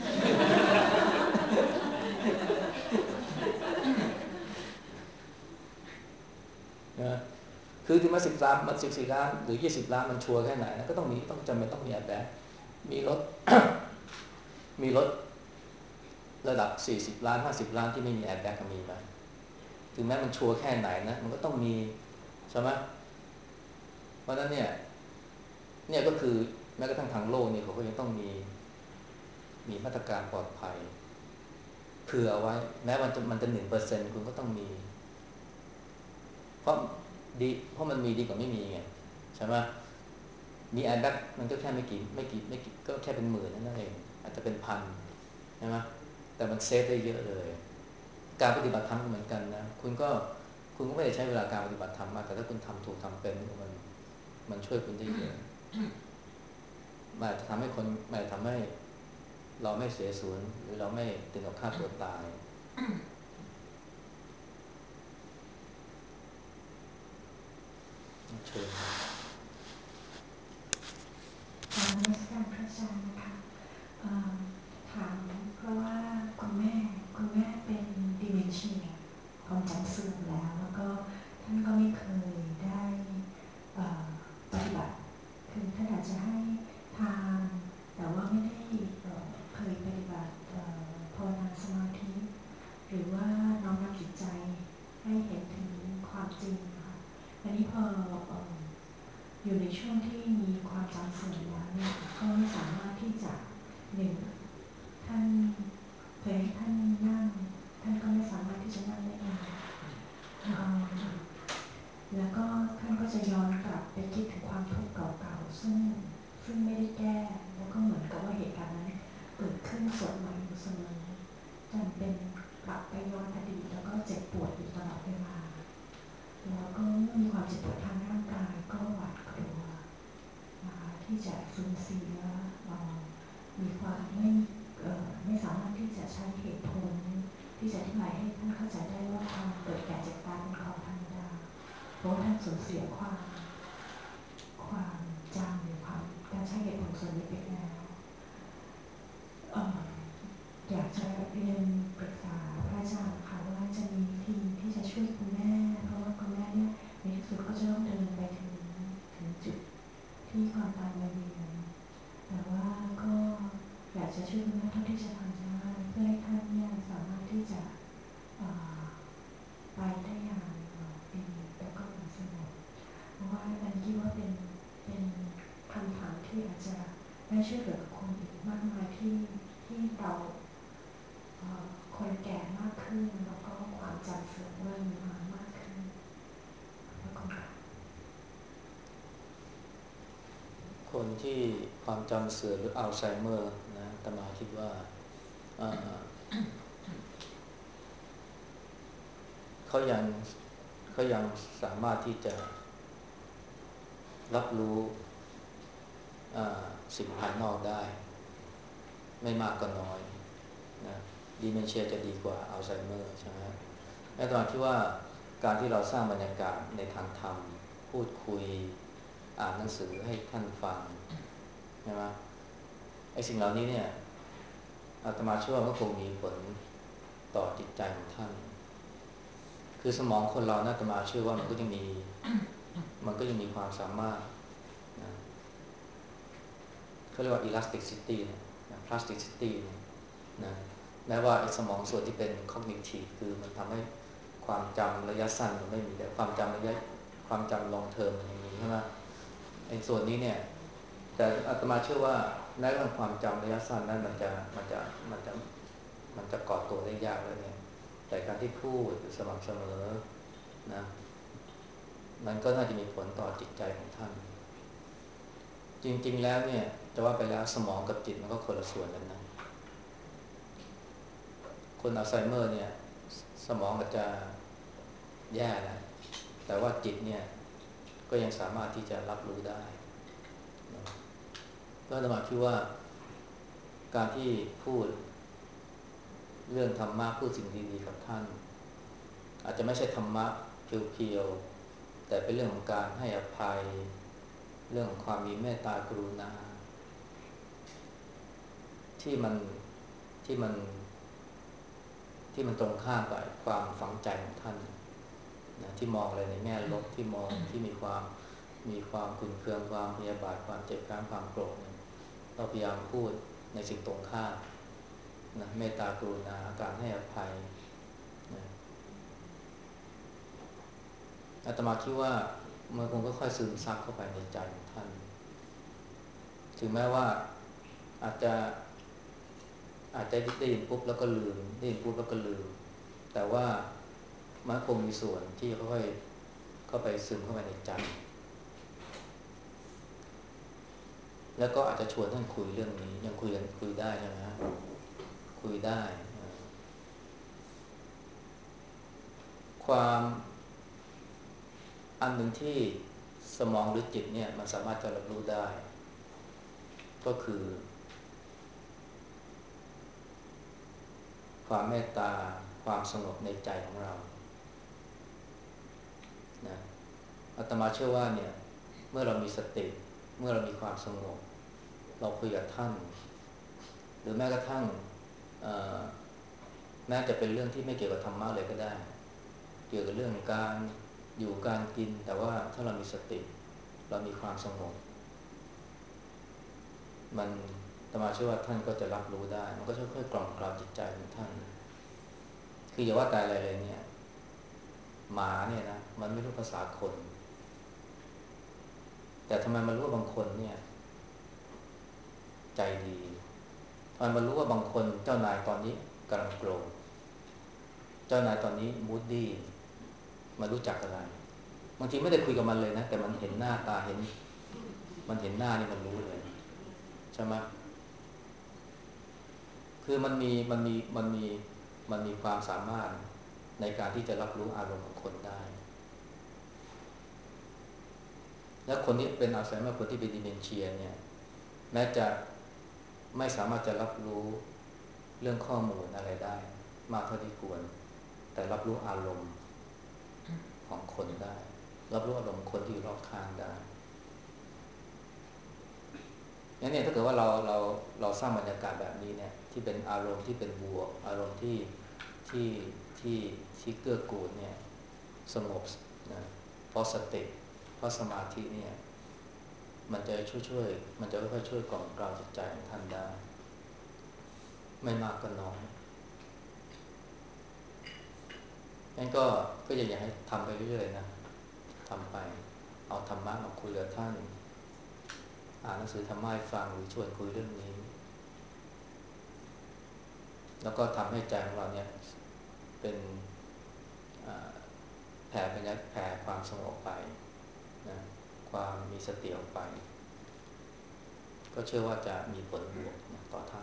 S1: นะคือถึงมาสิบล้านมันสิบสี่ล้านหรือยี่สิบล้านมันชัวร์แค่ไหนนะก็ต้องมีต้องจำเป็นต้องมีแอร์แบ็กมีรถ มีรถระดับสี่สิบล้านห้าสิบล้านที่ไม่มีแอร์แบ็กมีไหมถึงแม้มันชัวร์แค่ไหนนะมันก็ต้องมีใช่ไหมเพราะนั้นเนี่ยเนี่ยก็คือแม้กระทั่งทางโลกนี่เขาก็ยังต้องมีมีมาตรการปลอดภัยเผื่อเอาไว้แม้มันจะมันจะหนึ่งเปอร์เซ็นต์คุณก็ต้องมีเพราะดีเพราะมันมีดีกว่าไม่มีไงใช่ไหมมีแอร์แบ็กมันก็แค่ไม่กี่ไม่กี่ไม่กี่ก็แค่เป็นหมื่นนั่นเองอาจจะเป็นพันใช่ไหมแต่มันเซฟได้เยอะเลยการปฏิบัติธรรมก็เหมือนกันนะคุณก็คุณก็ไม่ได้ใช้เวลาการปฏิบัติธรรมมากแต่ถ้าคุณทำถูกทำเป็นมันมันช่วยคุณได้เยอะมันอาจจะทำให้คนมันอาจจะทำให้เราไม่เสียสูญหรือเราไม่ถึงกับฆ่าตัวตายเชิญ
S2: ขอนมัสการพระอาจารย์นะคะถามเพราะว่าคุณแม่คุณแม่เป็นดิเมนเชียความจำเสื่อมแล้วแล้วก็ท่านก็ไม่เคยได้ปฏิบัติคือท่านอาจจะให้ทานแต่ว่าไม่ได้เคยปฏิบัติภาวนาสมาธิหรือว่าน้อมนำจิตใจให้เห็นถึงความจริงนะคะอันนี้พออยู่ในช่วงที่มีความจำเสื่อมแล้วเนี่ยก็ไม่สามารถที่จะหนึ่งท่านเคยให้ท่านนั่งท่านก็ไม่สามารถที่จะนั่งได้นานแล้วก็ท่านก็จะย้อนกลับไปคิดถึงความทุกข์เก่าๆซึ่งซึ่งไม่ได้แก้แล้วก็เหมือนกับว่าเหตุการณ์นั้นเกิดขึ้นสดใหม่อยู่เสมอจำเป็นกลับไปย้อนอดีตแล้วก็เจ็บปวดอยู่ตลอดเวลาแล้วก็เมื่อมีความเจ็บปวดทางร่างกายก็หวาดกลัวนะคะที่จะสูญเสียมีความไม่ไม่สามารถที่จะใช้เหตุผลที่จะอธิบายให้ท่านเข้าใจได้ว่าความเกิดแก่เจ็บตายเป็นของธรรมดาเพราะท่านสูญเสียความความจำหรือความการใช้เหตุผลส่วนนี้ไปแล้วอยากจะเรียนปรึกษาพระอาจารย์ค่ะว่าจะมีวิธีที่จะช่วยคุณแม่เพราะว่าคุณแม่เนี่ยในที่สุดก็จะต้องเดินไปถึงถึงจุดที่ความตายมาเยือนแต่ว่าก็อยากจะช่วยคุณแม่เท่าที่จะทำได้เพื่อให้ท่านเนี่ยสามารถที่จะไปได้อย่างดีแล้วก็อย่างสงบเพราะว่าอันคิดว่าเป็นเป็นคำถามที่อาจจะได้ช่วยเหลือคนอีกมากมายที่ที่เราคนแก่มากขึ้นแล้วก็ความจำเสื่อมเริ่มมีมามากขึ้นขอบคุณค่ะ
S1: คนที่ความจำเสื่อมหรืออัลไซเมอร์นะอาตมาคิดว่าเขายังเขายังสามารถที่จะรับรู้สิ่งภายนอกได้ไม่มากก็น้อยนะดีเมนเชียจะดีกว่าอัลไซเมอร์ใช่ไหมแม้ตอนที่ว่าการที่เราสร้างบรรยากาศในทางธรรมพูดคุยอ่านหนังสือให้ท่านฟังใช่ไหมไอ้สิ่งเหล่านี้เนี่ยอาตมาเชื่อว่าก็คงมีผลต่อจิตใจของท่านคือสมองคนเราน่าจะมาเชื่อว่ามันก็ยังมีมันก็ยังมีความสามารถนะเขาเรียกว่า elasticity นะ plasticity นะแม้ว่าไอ้สมองส่วนที่เป็น cognitive คือมันทำให้ความจำระยะสั้นมันไม่มีแต่ความจำระยะความจำ long term มันยังมีใช่ไหมไอ้ส่วนนี้เนี่ยแต่อาตมาเชื่อว่าแม้กระทั่งความจำระยะสั้นนั้นมันจะมันจะมันจะมันจะก่อตัวได้ยากแล้วเนี่ยแต่การที่พูดอยู่สม่ำเสมอนะมันก็น่าจะมีผลต่อจิตใจของท่านจริงๆแล้วเนี่ยจะว่าไปแล้วสมองกับจิตมันก็คนละส่วนกันนะคนอัลไซเมอร์เนี่ยสมองอาจจะแย่แล้วแต่ว่าจิตเนี่ยก็ยังสามารถที่จะรับรู้ได้ก็อาตมาคิดว่าการที่พูดเรื่องธรรมะพูดสิ่งดีๆกับท่านอาจจะไม่ใช่ธรรมะเพียวๆแต่เป็นเรื่องของการให้อภัยเรื่องของความมีเมตตากรุณาที่มันที่มันที่มันตรงข้ามกับความฝังใจของท่านนะที่มองอะไรในแง่ลบที่มองที่มีความมีความขุ่นเคืองความพยาบาทความเจ็บแค้นความโกรธเราพยายามพูดในสิ่งตรงข้ามนะเมตตากรุณาการให้อภัยนะอาตมาคิดว่ามันคงค่อยๆซึมซับเข้าไปในใจของท่านถึงแม้ว่าอาจจะอาจจะได้ยินปุ๊บแล้วก็ลืมได้ยินปุ๊บแล้วก็ลืมแต่ว่ามันคงมีส่วนที่ค่อยๆเข้าไปซึมเข้าไปในใจแล้วก็อาจจะชวนท่านคุยเรื่องนี้ยังคุยกันคุยได้ใช่ไหมฮะคุยได้ความอันหนึ่งที่สมองหรือจิตเนี่ยมันสามารถจะรับรู้ได้ก็คือความเมตตาความสงบในใจของเรานะอาตมาเชื่อว่าเนี่ยเมื่อเรามีสติเมื่อเรามีความสงบเราคุยกับท่านหรือแม้กระทั่งแม้จะเป็นเรื่องที่ไม่เกี่ยวกับธรรมะเลยก็ได้เกี่ยวกับเรื่องการอยู่การกินแต่ว่าถ้าเรามีสติเรามีความสงบมันอาตมาเชื่อว่าท่านก็จะรับรู้ได้มันก็จะค่อยๆกล่อมกล่อมจิตใจของท่านคืออย่าว่าแต่อะไรเลยเนี่ยหมาเนี่ยนะมันไม่รู้ภาษาคนแต่ทำไมมันรู้ว่าบางคนเนี่ยใจดีทำไมมันรู้ว่าบางคนเจ้านายตอนนี้กำลังโกรธเจ้านายตอนนี้มูดดี้มันรู้จักอะไรบางทีไม่ได้คุยกับมันเลยนะแต่มันเห็นหน้าตาเห็นมันเห็นหน้านี่มันรู้เลยใช่ไหมคือมันมีมันมีมันมีมันมีความสามารถในการที่จะรับรู้อารมณ์ของคนได้แล้วคนที่เป็นอัลไซเมอร์คนที่เป็นดิเมนเชียเนี่ยแม้จะไม่สามารถจะรับรู้เรื่องข้อมูลอะไรได้มากเท่าที่ควรแต่รับรู้อารมณ์ของคนได้รับรู้อารมณ์คนที่อยู่รอบข้างได้งั้นเนี่ยถ้าเกิดว่าเราเราเราสร้างบรรยากาศแบบนี้เนี่ยที่เป็นอารมณ์ที่เป็นบวกอารมณ์ที่ที่ที่ที่เกื้อกูลเนี่ยสงบนะเพราะสติเพราะสมาธิเนี่ยมันจะช่วยช่วยมันจะค่อยๆช่วยกล่อมกล่าวจิตใจของท่านได้ไม่มากก็น้อยงั้นก็ก็อยากให้ทำไปเรื่อยๆนะทำไปเอาธรรมะมาคุยกับท่านอ่านหนังสือธรรมะให้ฟังหรือชวนคุยเรื่องนี้แล้วก็ทำให้ใจของเราเนี่ยเป็นแผ่เป็นแผ่ความสงบไปนะความมีสติออกไปก็เชื่อว่าจะมีผลบวกนะต่อท่าน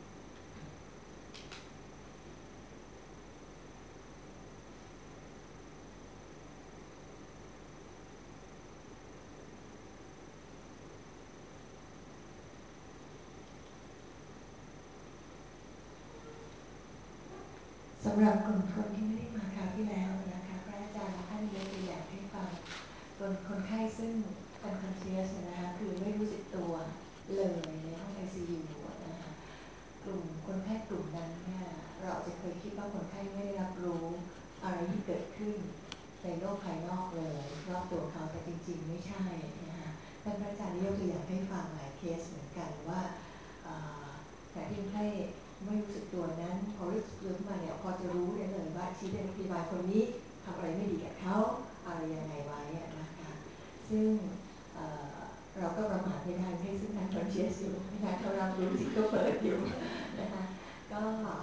S2: สำหรับกลุ่มคนที่ไม่ได้มาคราวที่แล้วนะคะพระอาจารย์ท่านยกตัวอย่างให้ฟังคนคนไข้ซึ่ง unconscious นะคะคือไม่รู้สึกตัวเลยในห้อง ไอ ซี ยู นะคะกลุ่มคนไข้กลุ่มนั้นเนี่ยเราจะเคยคิดว่าคนไข้ไม่ได้รับรู้อะไรที่เกิดขึ้นในโลกภายนอกเลยรอบตัวเขาแต่จริงๆไม่ใช่นะคะท่านพระอาจารย์ยกตัวอย่างให้ฟังหลายเคสเหมือนกันว่าแต่ที่คนไข้ไม่รู้สึกตัวนั้นพอรู้สึกตัวขึ้นมาเนี่ยพอจะรู้ได้เลยว่าชี้เป็นพยาบาลคนนี้ทำอะไรไม่ดีกับเขาอะไรยังไงไว้นะคะซึ่งเราก็ประมาทไม่ได้ให้ซึ่งนั้นคอนเชียสอยู่นะคะเขารับรู้จิตก็เปิดอยู่นะคะก็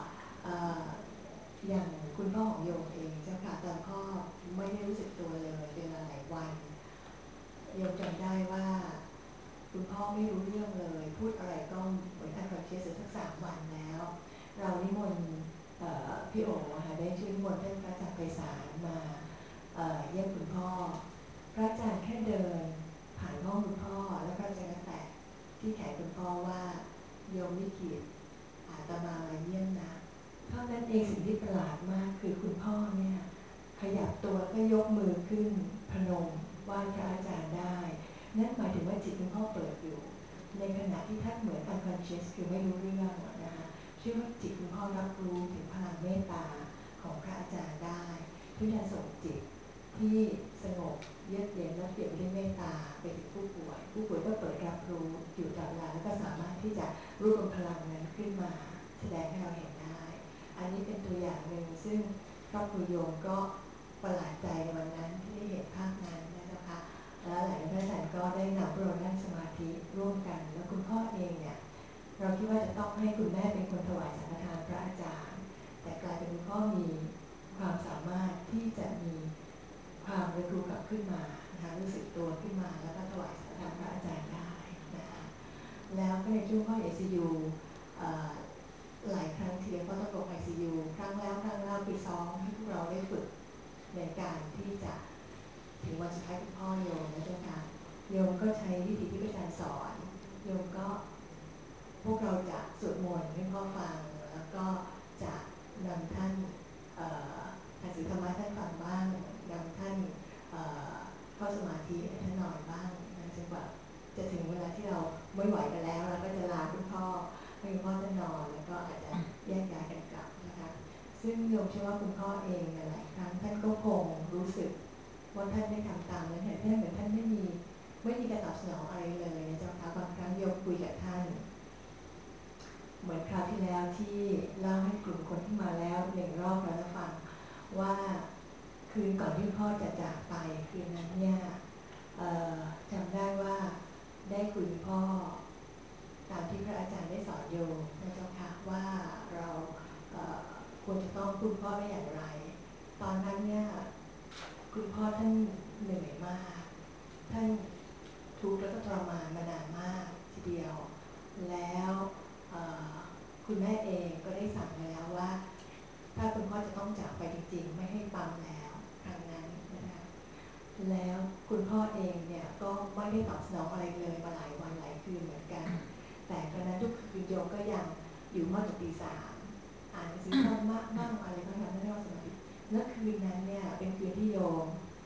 S2: อย่างคุณพ่อของโยมเองเจ้าค่ะตอนพ่อไม่ได้รู้สึกตัวเลยเป็นหลายวันโยมจำได้ว่าคุณพ่อไม่รู้เรื่องเลยพูดอะไรก็เหมือนอันคอนเชียสสักสามวันแล้วเรานิมนต์พี่โอ๋ค่ะได้ช่วยนิมนต์ท่านพระอาจารย์ไพศาลมาเยี่ยมคุณพ่อพระอาจารย์แค่เดินผ่านห้องคุณพ่อแล้วพระอาจารย์ก็แตะที่แขนคุณพ่อว่าโยมลิขิตอาตมามาเยี่ยมนะเท่านั้นเองสิ่งที่ประหลาดมากคือคุณพ่อเนี่ยขยับตัวก็ยกมือขึ้นพนมไหว้พระอาจารย์ได้นั่นหมายถึงว่าจิตคุณพ่อเปิดอยู่ในขณะที่ท่านเหมือน unconscious คือไม่รู้เรื่องนะคะชื่อว่าจิตคุณพ่อรับรู้ถึงพลังเมตตาของพระอาจารย์ได้ที่จะส่งจิตที่สงบเยือกเย็นและเปลี่ยนด้วยเมตตาไปถึงผู้ป่วยผู้ป่วยก็เปิดรับรู้อยู่ตลอดเวลาแล้วก็สามารถที่จะรวบรวมพลังนั้นขึ้นมาแสดงให้เราเห็นได้อันนี้เป็นตัวอย่างหนึ่งซึ่งครอบครัวโยมก็ประหลาดใจในวันนั้นที่ได้เห็นภาพนั้นนะคะแล้วหลังจากนั้นท่านก็ได้นำพวกเรานั่งสมาธิร่วมกันแล้วคุณพ่อเองเนี่ยเราคิดว่าจะต้องให้คุณแม่เป็นคนถวายสังฆทานพระอาจารย์แต่กลายเป็นคุณพ่อมีความสามารถที่จะมีความรู้กลับขึ้นมานะคะรู้สึกตัวขึ้นมาแล้วก็ถวายสังฆทานพระอาจารย์ได้นะคะแล้วก็ในช่วงเข้า ไอ ซี ยู หลายครั้งทีเดียวก็ต้องลง ไอ ซี ยู ครั้งแล้วครั้งเล่าปีซ้อมให้พวกเราได้ฝึกในการที่จะถึงวันสุดท้ายของพ่อโยมนะเจ้าค่ะโยมก็ใช้วิธีที่พระอาจารย์สอนโยมก็พวกเราจะสวดมนต์ให้พ่อฟังแล้วก็จะนำท่านอ่านสื่อธรรมะท่านฟังบ้างนำท่านเข้าสมาธิท่านนอนบ้างนะจนกว่าจะถึงเวลาที่เราไม่ไหวกันแล้วเราก็จะลาคุณพ่อให้คุณพ่อท่านนอนแล้วก็อาจจะแยกย้ายกันกลับนะคะซึ่งโยมเชื่อว่าคุณพ่อเองหลายครั้งท่านก็คงรู้สึกว่าท่านได้ทำตามนั้นแต่ท่านเหมือนท่านไม่มีไม่มีการตอบสนองอะไรเลยนะเจ้าค่ะบางครั้งโยมคุยกับท่านเหมือนคราวที่แล้วที่เล่าให้กลุ่มคนที่มาแล้วหนึ่งรอบแล้วนะฟังว่าคืนก่อนที่พ่อจะจากไปคืนนั้นเนี่ยจำได้ว่าได้คุยพ่อตามที่พระอาจารย์ได้สอนโยมนะเจ้าค่ะว่าเราควรจะต้องพูดพ่อได้อย่างไรตอนนั้นเนี่ยคุณพ่อท่านเหนื่อยมากท่านทุกข์แล้วก็ทรมานมานานมากทีเดียวแล้วคุณแม่เองก็ได้สั่งแล้วว่าถ้าคุณพ่อจะต้องจากไปจริงๆไม่ให้ปั๊มแล้วครั้งนั้นนะคะแล้วคุณพ่อเองเนี่ยก็ไม่ได้ตอบสนองอะไรเลยมาหลายวันหลายคืนเหมือนกันแต่ครั้งนั้นทุกคืนโยมก็ยังอยู่ห้องถึงตีสามอ่านหนังสือธรรมะบ้างอะไรบ้างไม่ได้ว่าสมาธิแล้วคืนนั้นเนี่ยเป็นคืนที่โยม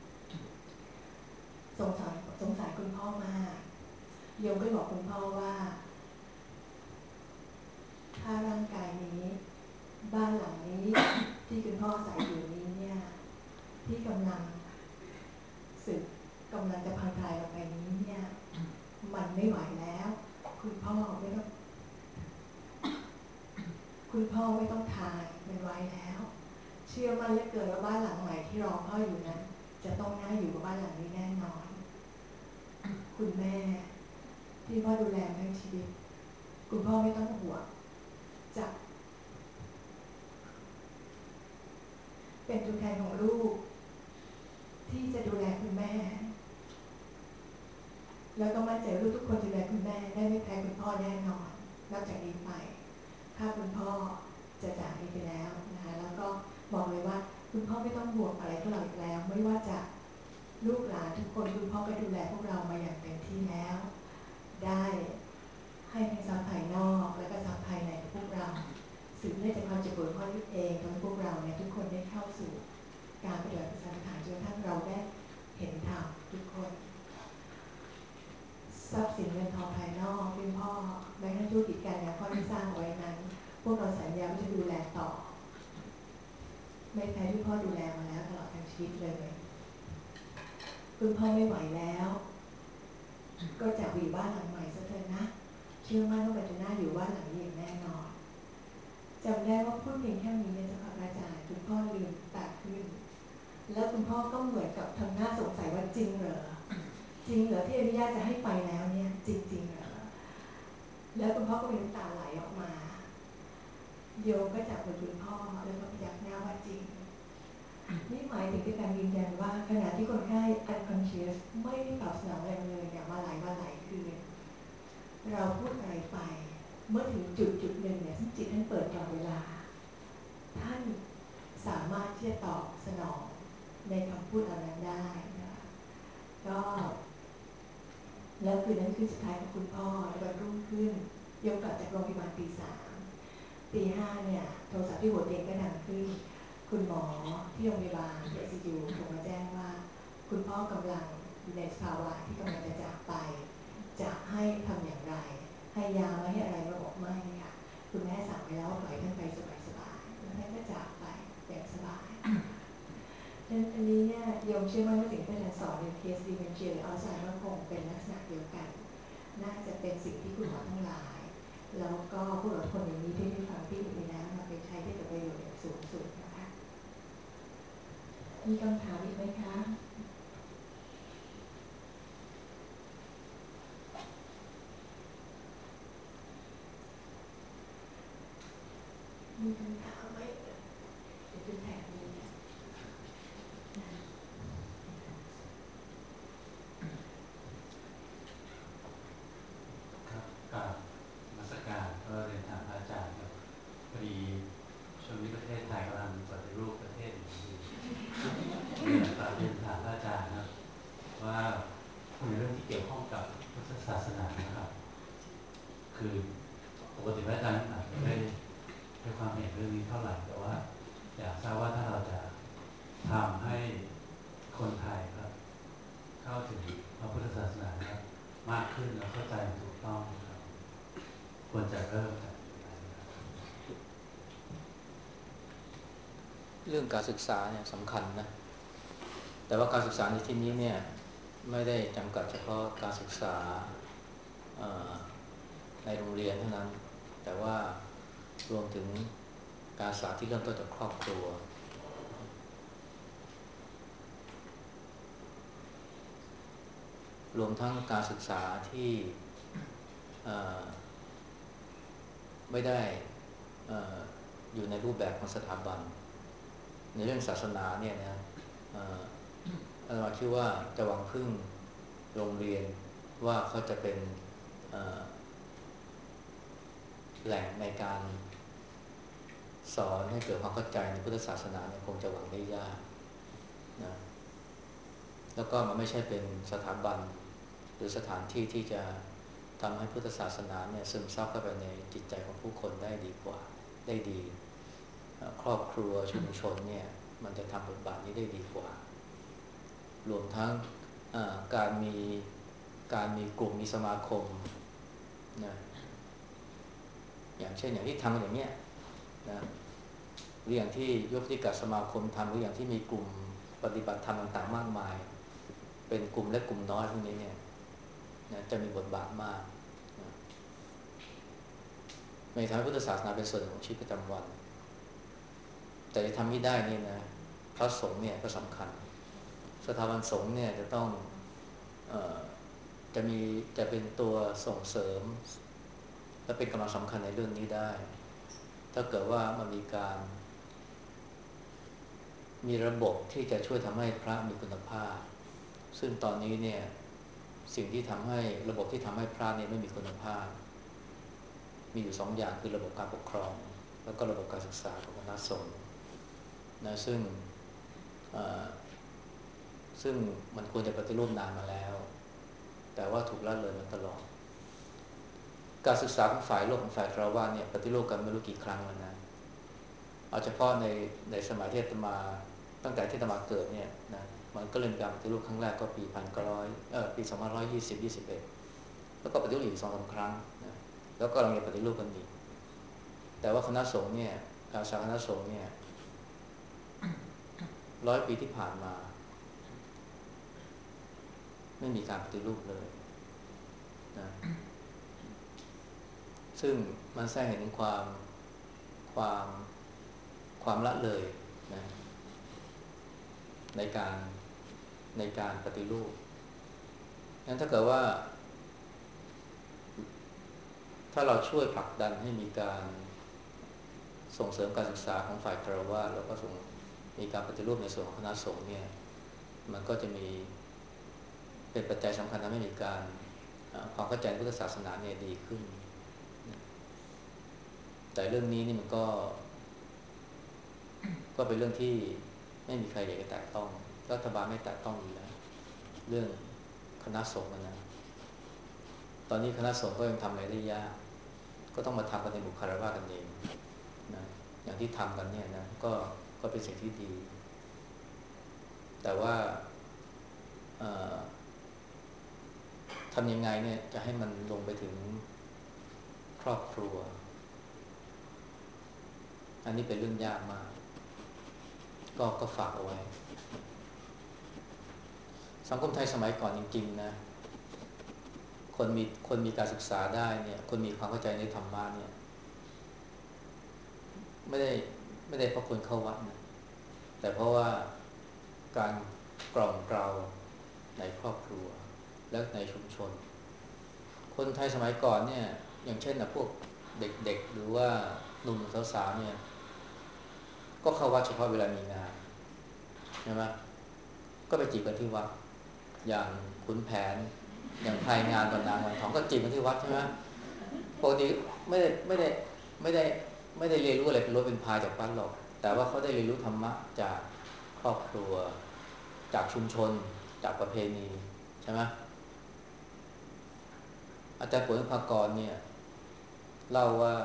S2: สงสารสงสารคุณพ่อมากโยมก็บอกคุณพ่อว่าถ้าร่างกายนี้บ้านหลังนี้ที่คุณพ่อใส่อยู่นี้เนี่ยที่กำลังสึกกำลังจะพังทลายลงไปนี้เนี่ยมันไม่ไหวแล้วคุณพ่อไม่ต้องคุณพ่อไม่ต้องทานมันไว้แล้วเชื่อมั่นเหลือเกินว่าบ้านหลังใหม่ที่รอพ่ออยู่นั้นจะต้องน่าอยู่กับบ้านหลังนี้แน่นอนคุณแม่ที่พ่อดูแลทั้งชีวิตคุณพ่อไม่ต้องห่วงจะเป็นตัวแทนของลูกที่จะดูแลคุณแม่แล้วก็มั่นใจว่าลูกทุกคนดูแลคุณแม่ได้ไม่แพ้คุณพ่อแน่นอนนับจากนี้ไปถ้าคุณพ่อจะจากนี้ไปแล้วนะคะแล้วก็บอกเลยว่าคุณพ่อไม่ต้องห่วงอะไรพวกเราอีกแล้วไม่ว่าจะลูกหลานทุกคนคุณพ่อก็ดูแลพวกเรามาอย่างเต็มที่แล้วได้ให้ทั้งทรัพย์ภายนอกและก็ทรัพย์ภายในของพวกเราสืบเนื่องจากความเจ็บปวดพ่อลูกเองทำให้พวกเราเนี่ยทุกคนได้เข้าสู่การปฏิบัติสังขารจนกระทั่งเราได้เห็นธรรมทุกคนทรัพย์สินเงินทองภายนอกที่พ่อแม้กระทั่งธุรกิจการงานพ่อได้สร้างไว้นั้นพวกเราสัญญาว่าจะดูแลต่อไม่แพ้ที่พ่อดูแลมาแล้วตลอดทั้งชีวิตเลยคุณพ่อไม่ไหวแล้วก็จะอยู่บ้านหลังใหม่ซะเถอะนะเชื่อมั่นว่าปัจจุบันอยู่บ้านหลังนี้อย่างแน่นอนจำได้ว่าพูดเพียงแค่นี้เนี่ยเจ้าค่ะอาจารย์คุณพ่อลืมตาขึ้นแล้วคุณพ่อก็เหมือนกับทำหน้าสงสัยว่าจริงเหรอจริงเหรอที่อนุญาตจะให้ไปแล้วเนี่ยจริงๆเหรอแล้วคุณพ่อก็มีน้ำตาไหลออกมาโยมก็จับมือคุณพ่อแล้วก็พยักหน้าว่าจริงนี่หมายถึงเป็นการยืนยันว่าขณะที่คนไข้ unconscious ไม่ได้ตอบสนองอะไรเลยเนี่ยมาหลายวันหลายคืนเราพูดอะไรไปเมื่อถึงจุดจุดหนึ่งเนี่ยซึ่งจิตท่านเปิดตลอดเวลาท่านสามารถที่จะตอบสนองในคำพูดอะไรได้นะก็แล้วคืนนั้นคือสุดท้ายของคุณพ่อในวันรุ่งขึ้นยกกลับจากโรงพยาบาลตีสามตีห้าเนี่ยโทรศัพท์ที่หัวเตียงก็ดังขึ้นคุณหมอที่โรงพยาบาลที่ ไอ ซี ยู โทรมาแจ้งว่าคุณพ่อกำลังอยู่ในภาวะที่กำลังจะจากไปจะให้ทำอย่างไรให้ยาไม่ให้อะไรมาบอกไม่ค่ะคุณแม่สั่งไปแล้วปล่อยท่านไปสบายๆแล้วท่านก็จากไปอย่างสบายดังนั้นอันนี้เนี่ยโยมเชื่อมั่นว่าสิ่งที่อาจารย์สอนในเคสดีเมนเชียหรืออัลไซเมอร์คงเป็นลักษณะเดียวกันน่าจะเป็นสิ่งที่คุณหมอทั้งหลายแล้วก็ผู้หลักคนอย่างนี้ที่ได้ฟังที่มีแล้วมาไปใช้ได้กับประโยชน์อย่างสูงสุดนะคะมีคำถามอีกไหมคะมีคำถามไหมเดี๋ยวจะแถมนี้
S1: ครับกราบนมัสการก็เรียนถามอาจารย์ครับพอดีช่วงนี้ประเทศไทยกำลังปฏิรูปประเทศอยู่นี่นะครับเรียนถามอาจารย์ครับว่าในเรื่องที่เกี่ยวข้องกับพุทธศาสนานะครับคือปกติอาจารย์อาจจะไม่ให้ความเห็นเรื่องนี้เท่าไหร่แต่ว่าอยากทราบว่าถ้าเราจะทำให้คนไทยครับเข้าถึงพระพุทธศาสนาครับมากขึ้นแล้วเข้าใจถูกต้องครับควรจะเริ่มจากอะไรครับเรื่องการศึกษาเนี่ยสำคัญนะแต่ว่าการศึกษาในที่นี้เนี่ยไม่ได้จำกัดเฉพาะการศึกษาในโรงเรียนเท่านั้นแต่ว่ารวมถึงการศึกษาที่เริ่มต้นจากครอบครัวรวมทั้งการศึกษาที่ไม่ได้ออยู่ในรูปแบบของสถาบันในเรื่องศาสนาเนี่ยนะเราคิดว่าจะหวังพึ่งโรงเรียนว่าเขาจะเป็นแหล่งในการสอนให้เกิดความเข้าใจในพุทธศาสนาเนี่ยคงจะหวังได้ยากนะแล้วก็มันไม่ใช่เป็นสถาบันหรือสถานที่ที่จะทำให้พุทธศาสนาเนี่ยซึมซับเข้าไปในจิตใจของผู้คนได้ดีกว่าได้ดีครอบครัวชุมชนเนี่ยมันจะทำบทบาทนี้ได้ดีกว่ารวมทั้งการมีการมีกลุ่มมีสมาคมนะอย่างเช่นอย่างที่ทำกันอย่างเนี้ยนะหรืออย่างที่ยกที่กับสมาคมทำหรืออย่างที่มีกลุ่มปฏิบัติธรรมต่างๆมากมายเป็นกลุ่มเล็กกลุ่มน้อยพวกนี้เนี่ยนะจะมีบทบาทมากนะในทางพุทธศาสนาเป็นส่วนของชีวิตประจำวันแต่จะทำไม่ได้นี่นะพระสงฆ์เนี่ยก็สำคัญสถาบันสงฆ์เนี่ยจะต้องเอ่อจะมีจะเป็นตัวส่งเสริมและเป็นกำลังสำคัญในเรื่องนี้ได้ถ้าเกิดว่ามันมีการมีระบบที่จะช่วยทำให้พระมีคุณภาพซึ่งตอนนี้เนี่ยสิ่งที่ทำให้ระบบที่ทำให้พระเนี่ยไม่มีคุณภาพมีอยู่สองอย่างคือระบบการปกครองแล้วก็ระบบการศึกษาของคณะสงฆ์นะซึ่งซึ่งมันควรจะปฏิรูปนานมาแล้วแต่ว่าถูกละเลยมาตลอดการศึกษาของฝ่ายโลกของฝ่ายคารวะเนี่ยปฏิรูปกันไม่รู้กี่ครั้งแล้วนะเอาเฉพาะในในสมัยที่อาตมาตั้งแต่ที่อาตมาเกิดเนี่ยนะมันก็เริ่มการปฏิรูปครั้งแรกก็ปีพันเก้าร้อยเอ่อปีสองพันร้อยยี่สิบยี่สิบเอ็ดแล้วก็ปฏิรูปอีกสองสามครั้งนะแล้วก็กำลังจะปฏิรูปกันอีกแต่ว่าคณะสงฆ์เนี่ยการศึกษาคณะสงฆ์เนี่ยร้อยปีที่ผ่านมาไม่มีการปฏิรูปเลยนะซึ่งมันแสดงเห็นถึงความความความละเลยนะในการในการปฏิรูปงั้นถ้าเกิดว่าถ้าเราช่วยผลักดันให้มีการส่งเสริมการศึกษาของฝ่ายคฤหัสถ์แล้วก็ส่งมีการปฏิรูปในส่วนของคณะสงฆ์เนี่ยมันก็จะมีเป็นปัจจัยสำคัญทำให้มีการความเข้าใจพุทธศาสนาเนี่ยดีขึ้นแต่เรื่องนี้นี่มันก็ก็เป็นเรื่องที่ไม่มีใครอยากจะแตะต้องรัฐบาลไม่แตะต้องอยู่แล้วเรื่องคณะสงฆ์นะตอนนี้คณะสงฆ์ก็ยังทำอะไรได้ยากก็ต้องมาทำกันในหมู่คฤหัสถ์กันเองนะอย่างที่ทำกันเนี่ยนะก็ก็เป็นสิ่งที่ดีแต่ว่าทำยังไงเนี่ยจะให้มันลงไปถึงครอบครัวอันนี้เป็นเรื่องยากมากก็ก็ฝากเอาไว้สังคมไทยสมัยก่อนจริงๆนะคนมีคนมีการศึกษาได้เนี่ยคนมีความเข้าใจในธรรมะเนี่ยไม่ได้ไม่ได้เพราะคนเข้าวัดนะแต่เพราะว่าการกล่อมเกลาในครอบครัวและในชุมชนคนไทยสมัยก่อนเนี่ยอย่างเช่นนะพวกเด็กๆหรือว่าหนุ่มสาวๆเนี่ยก็เข้าวัดเฉพาะเวลามีงานใช่ไหมก็ไปจีบกันที่วัดอย่างขุนแผนอย่างภายงานวันนางวันทองก็จีบกันที่วัดใช่ไหมปกติไม่ได้ไม่ได้ไม่ได้ไม่ได้เรียนรู้อะไรเป็นรถเป็นพายจากวัดหรอกแต่ว่าเขาได้เรียนรู้ธรรมะจากครอบครัวจากชุมชนจากประเพณีใช่ไหมอาจารย์ปุ๋ยภากรเนี่ยเล่าว่า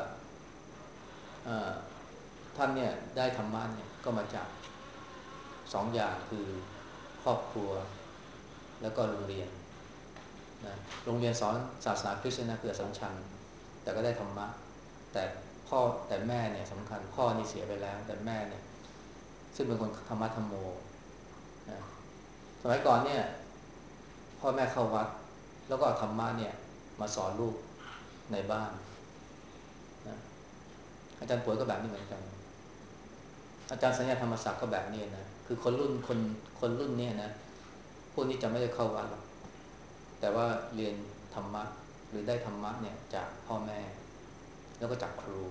S1: ท่านเนี่ยได้ธรรมะเนี่ยก็มาจากสองอย่างคือครอบครัวแล้วก็โรงเรียนนะโรงเรียนสอนศาสนาคริสต์นะคืออัสสัมชัญแต่ก็ได้ธรรมะแต่พ่อแต่แม่เนี่ยสำคัญพ่อนี่เสียไปแล้วแต่แม่เนี่ยซึ่งเป็นคนธรรมะธรรมโมนะสมัยก่อนเนี่ยพ่อแม่เข้าวัดแล้วก็เอาธรรมะเนี่ยมาสอนลูกในบ้านนะอาจารย์ป่วยก็แบบนี้เหมือนกันอาจารย์สัญญาธรรมศักดิ์ก็แบบนี้นะคือคนรุ่นคนคนรุ่นนี้นะพวกนี้จะไม่ได้เข้าวัดหรอกแต่ว่าเรียนธรรมะหรือได้ธรรมะเนี่ยจากพ่อแม่แล้วก็จากครู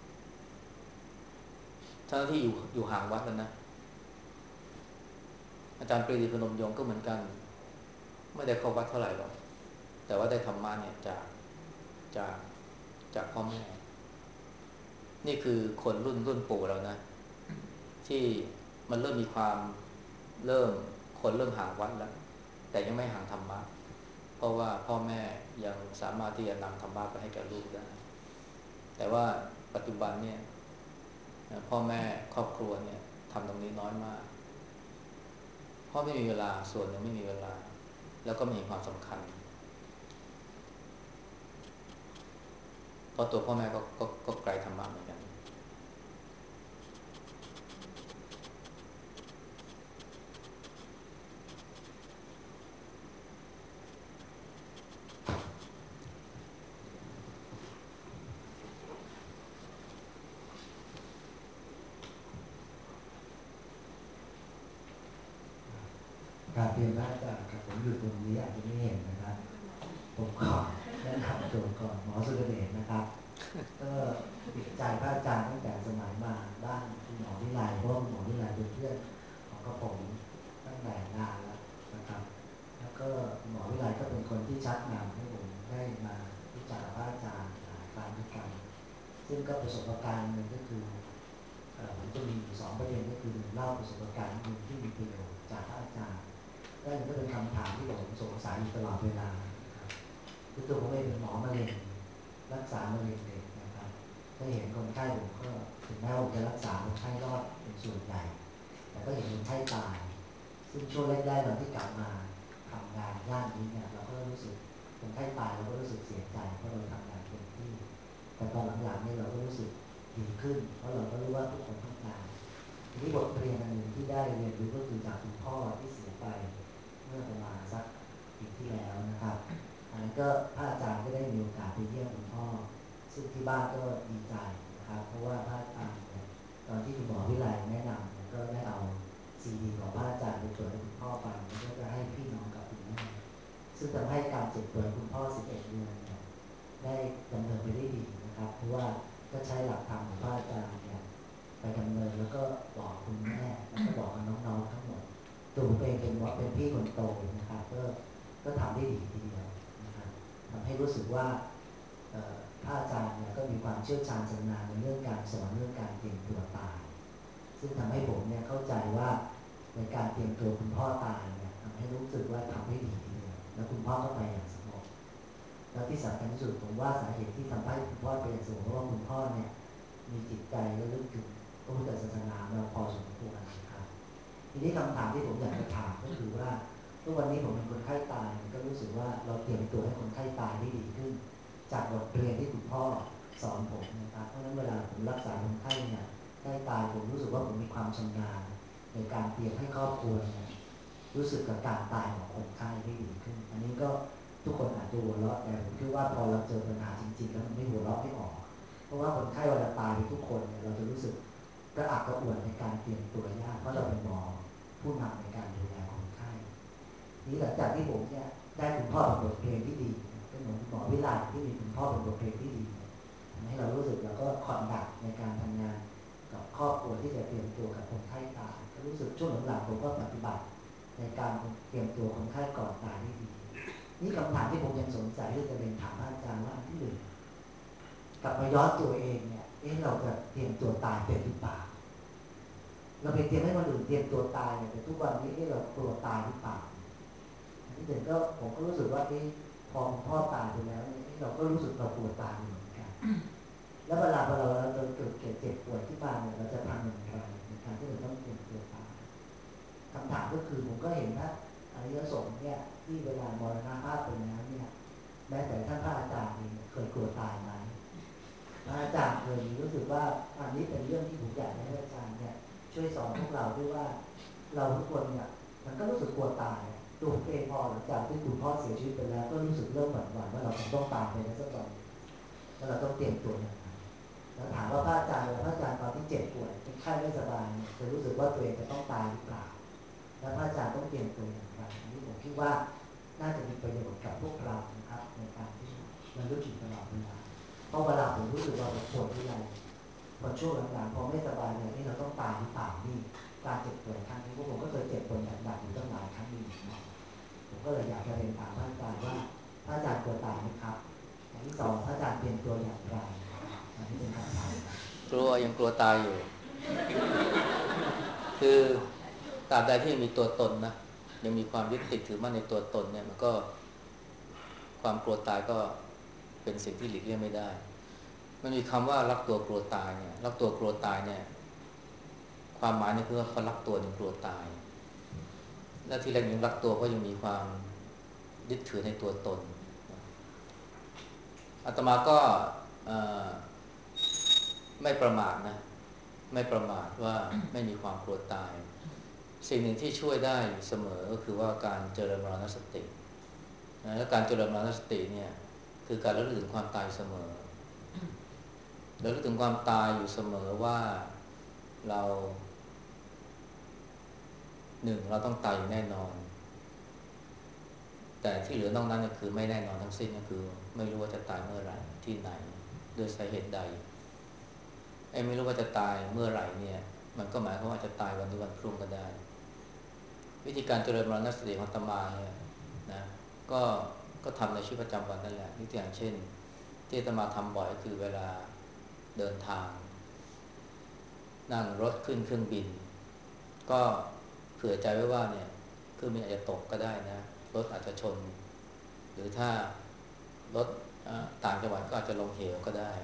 S1: ทั้งที่อยู่อยู่ห่างวัดแล้วนะอาจารย์ปรีดีพนมยงค์ก็เหมือนกันไม่ได้เข้าวัดเท่าไหร่หรอกแต่ว่าได้ธรรมะเนี่ยจากจากจากพ่อแม่นี่คือคนรุ่นรุ่นปู่เรานะที่มันเริ่มมีความเริ่มคนเริ่มห่างวัดแล้วแต่ยังไม่ห่างธรรมะเพราะว่าพ่อแม่ยังสามารถที่จะนำธรรมะไปให้แก่ลูกได้แต่ว่าปัจจุบันเนี่ยพ่อแม่ครอบครัวเนี่ยทำตรงนี้น้อยมากเพราะไม่มีเวลาส่วนหนึ่งไม่มีเวลาแล้วก็ไม่เห็นความสำคัญเพราะตัวพ่อแม่ก็ก็ก็ไกลธรรมะเหมือนกัน
S4: การเรียนพระอาจารย์ครับผมอยู่ตรงนี้อาจจะไม่เห็นนะครับผมขอแนะนำตัวก่อนหมอสุรเดชนะครับก็ติดใจพระอาจารย์ตั้งแต่สมัยมาบ้านคุณหมอวิไลเพราะหมอวิไลเป็นเพื่อนของกระผมตั้งแต่นานแล้วนะครับแล้วก็หมอวิไลก็เป็นคนที่ชักนำให้ผมได้มารู้จักพระอาจารย์หลายครั้งด้วยกันซึ่งก็ประสบการณ์หนึ่งก็คือผมจะมีอยู่สองประเด็นก็คือเล่าประสบการณ์หนึ่งที่มีประโยชน์จากพระอาจารย์นั่นก็เป็นคำถามที่ผมสงสัยอยู่ตลอดเวลาครับคือตัวผมเองเป็นหมอมะเร็งรักษามะเร็งเด็กนะครับถ้าเห็นคนไข้ผมก็ถึงแม้ว่าจะรักษาคนไข้รอดเป็นส่วนใหญ่แต่ก็เห็นคนไข้ตายซึ่งช่วงแรกๆตอนที่กลับมาทำงานย่านนี้เนี่ยเราก็รู้สึกคนไข้ตายเราก็รู้สึกเสียใจเพราะเราทำงานเต็มที่แต่ตอนหลังๆนี่เราก็รู้สึกดีขึ้นเพราะเราก็รู้ว่าทุกคนต้องการทีนี้บทเรียนอันหนึ่งที่ได้เรียนรู้ก็คือจากคุณพ่อที่เสียไปเมื่อประมาณสักปีที่แล้วนะครับอันนั้นก็พระอาจารย์ก็ได้มีโอกาสไปเยี่ยมคุณพ่อซึ่งที่บ้านก็ดีใจนะครับเพราะว่าพระอาจารย์เนี่ยตอนที่คุณหมอวิไลแนะนำเนี่ยก็ได้เอาซีดีของพระอาจารย์ไปตรวจให้คุณพ่อฟังแล้วก็จะให้พี่น้องกับคุณแม่ซึ่งทำให้การเจ็บป่วยคุณพ่อสิบเอ็ดเดือนเนี่ยได้ดำเนินไปได้ดีนะครับเพราะว่าก็ใช้หลักธรรมของพระอาจารย์เนี่ยไปดำเนินแล้วก็บอกคุณแม่แล้วก็บอกกับน้องๆทั้งหมดตัวผมเองเป็นว่าเป็นพี่คนโตนะครับก็ก็ทำได้ดีทีเดียวนะครับทำให้รู้สึกว่าพระอาจารย์เนี่ยก็มีความเชี่ยวชาญชำนาญในเรื่องการสอนเรื่องการเตรียมตัวตายซึ่งทำให้ผมเนี่ยเข้าใจว่าในการเตรียมตัวคุณพ่อตายเนี่ยทำให้รู้สึกว่าทำได้ดีทีเดียวแล้วคุณพ่อก็ไปอย่างสงบแล้วที่สำคัญที่สุดผมว่าสาเหตุที่ทำให้คุณพ่อไปอย่างสงบเพราะว่าคุณพ่อเนี่ยมีจิตใจและลึกถึงพระพุทธศาสนามาพอสมควรนะครับทีนี้คำถามที่ผมอยากจะถามก็คือว่าทุกวันนี้ผมเป็นคนไข้ตายก็รู้สึกว่าเราเตรียมตัวให้คนไข้ตายได้ดีขึ้นจากบทเรียนที่คุณพ่อสอนผมนะครับเพราะฉะนั้นเวลาผมรักษาคนไข้เนี่ยใกล้ตายผมรู้สึกว่าผมมีความชำนาญในการเตรียมให้ครอบครัวเนี่ยรู้สึกกับการตายของคนไข้ได้ดีขึ้นอันนี้ก็ทุกคนอาจจะหัวเราะแต่ผมคิดว่าพอเราเจอปัญหาจริงๆแล้วมันไม่หัวเราะไม่ออกเพราะว่าคนไข้เวลาตายไปทุกคนเนี่ยเราจะรู้สึกกระอักกระอ่วนในการเตรียมตัวยากเพราะเราเป็นหมอผู้นำในการดูแลคนไข้นี้หลังจากที่ผมเนี่ยได้คุณพ่อเป็นบทเรียนที่ดีเป็นเหมือนหมอวิไลที่มีคุณพ่อเป็นบทเรียนที่ดีทำให้เรารู้สึกเราก็คอนดักในการทำงานกับครอบครัวที่จะเตรียมตัวกับคนไข้ตายก็รู้สึกช่วงหลังๆผมก็ปฏิบัติในการเตรียมตัวคนไข้ก่อนตายได้ดีนี่คำถามที่ผมยังสงสัยที่จะเรียนถามอาจารย์ว่าอันที่หนึ่งกลับมาย้อนตัวเองเนี่ยเอ๊ะเราจะเตรียมตัวตายเป็นหรือเปล่าเราไปเตรียมให้คนอื่นเตรียมตัวตายเนี่ยแต่ทุกวันนี้เรากลัวตายหรือเปล่าอันที่หนึ่งก็ผมก็รู้สึกว่าเอ๊ะพอพ่อตายไปแล้วเนี่ยเราก็รู้สึกเรากลัวตายเหมือนกันแล้วเวลาพอเราเราเกิดเกิดเจ็บป่วยที่บ้านเนี่ยเราจะทำอย่างไรในการที่เราต้องเตรียมตัวตายคำถามก็คือผมก็เห็นนะอริยสงฆ์เนี่ยที่เวลามรณภาพไปแล้วเนี่ยแม้แต่ท่านพระอาจารย์เองเคยกลัวตายไหมพระอาจารย์เคยรู้สึกว่าอันนี้เป็นเรื่องที่ผมอยากให้อาจารย์เนี่ยช่วยสอนพวกเราด้วยว่าเราทุกคนเนี่ยมันก็รู้สึกกลัวตายตัวผมเองพอหลังจากที่คุณพ่อเสียชีวิตไปแล้วก็รู้สึกเริ่มหวั่นหวั่นว่าเราต้องตายไปในสักวันแล้วเราต้องเตรียมตัวอย่างไรแล้วถามว่าพระอาจารย์พระอาจารย์ตอนที่เจ็บป่วยเป็นไข้ไม่สบายจะรู้สึกว่าตัวเองจะต้องตายหรือเปล่าแล้วพระอาจารย์ต้องเตรียมตัวอย่างไรอันนี้ผมคิดว่าน่าจะมีประโยชน์กับพวกเรานะครับในการที่เราลึกถึงตลอดเวลาเพราะเวลาผมรู้สึกว่าผมปวดที่ไรพอช่วงหลังๆพอไม่สบายเลยนี่เราต้องตายหรือเปล่านี่การเจ็บป่วยครั้งนี้พวกผมก็เคยเจ็บป่วยหนักๆอยู่ตั้งหลายครั้งอยู่นะผมก็เลยอยากจะเรียนถามพระอาจารย์ว่าพระอาจารย์กลัวตายไหมครับอันที่สองพระอาจารย์เตรียมตัวอย่างไรอันนี้เป็นคำถาม
S1: กลัวยังกลัวตายอยู่ คือตราบใดที่ยังมีตัวตนนะยังมีความยึดติดถือมั่นในตัวตนเนี่ยมันก็ความกลัวตายก็เป็นสิ่งที่หลีกเลี่ยงไม่ได้มันมีคำว่ารักตัวกลัวตายเนี่ยรักตัวกลัวตายเนี่ยความหมายนี่คือว่าเขารักตัวยังกลัวตายและที่แรกยังรักตัวเพราะยังมีความยึดถือในตัวตนอาตมาก็ไม่ประมาทนะไม่ประมาทว่าไม่มีความกลัวตายสิ่งหนึ่งที่ช่วยได้เสมอก็คือว่าการเจริญมรณสตินะและการเจริญมรณสติเนี่ยคือการระลึกถึงความตายเสมอระลึกถึงความตายอยู่เสมอว่าเราหนึ่งเราต้องตายอยู่แน่นอนแต่ที่เหลือนอกนั้นก็คือไม่แน่นอนทั้งสิ้นก็คือไม่รู้ว่าจะตายเมื่อไหร่ที่ไหนด้วยสาเหตุใดไอ้ไม่รู้ว่าจะตายเมื่อไหร่เนี่ยมันก็หมายความว่าจะตายวันนี้วันพรุ่งก็ได้วิธีการเจริญมรณสติของอาตมาเนี่ยนะก็ก็ทำในชีวิตประจำวันนั่นแหละยกตัวอย่างเช่นที่อาตมาทำบ่อยก็คือเวลาเดินทางนั่งรถขึ้นเครื่องบินก็เผื่อใจไว้ว่าเนี่ยเครื่องบินอาจจะตกก็ได้นะรถอาจจะชนหรือถ้ารถต่างจังหวัดก็อาจจะลงเหวก็ได้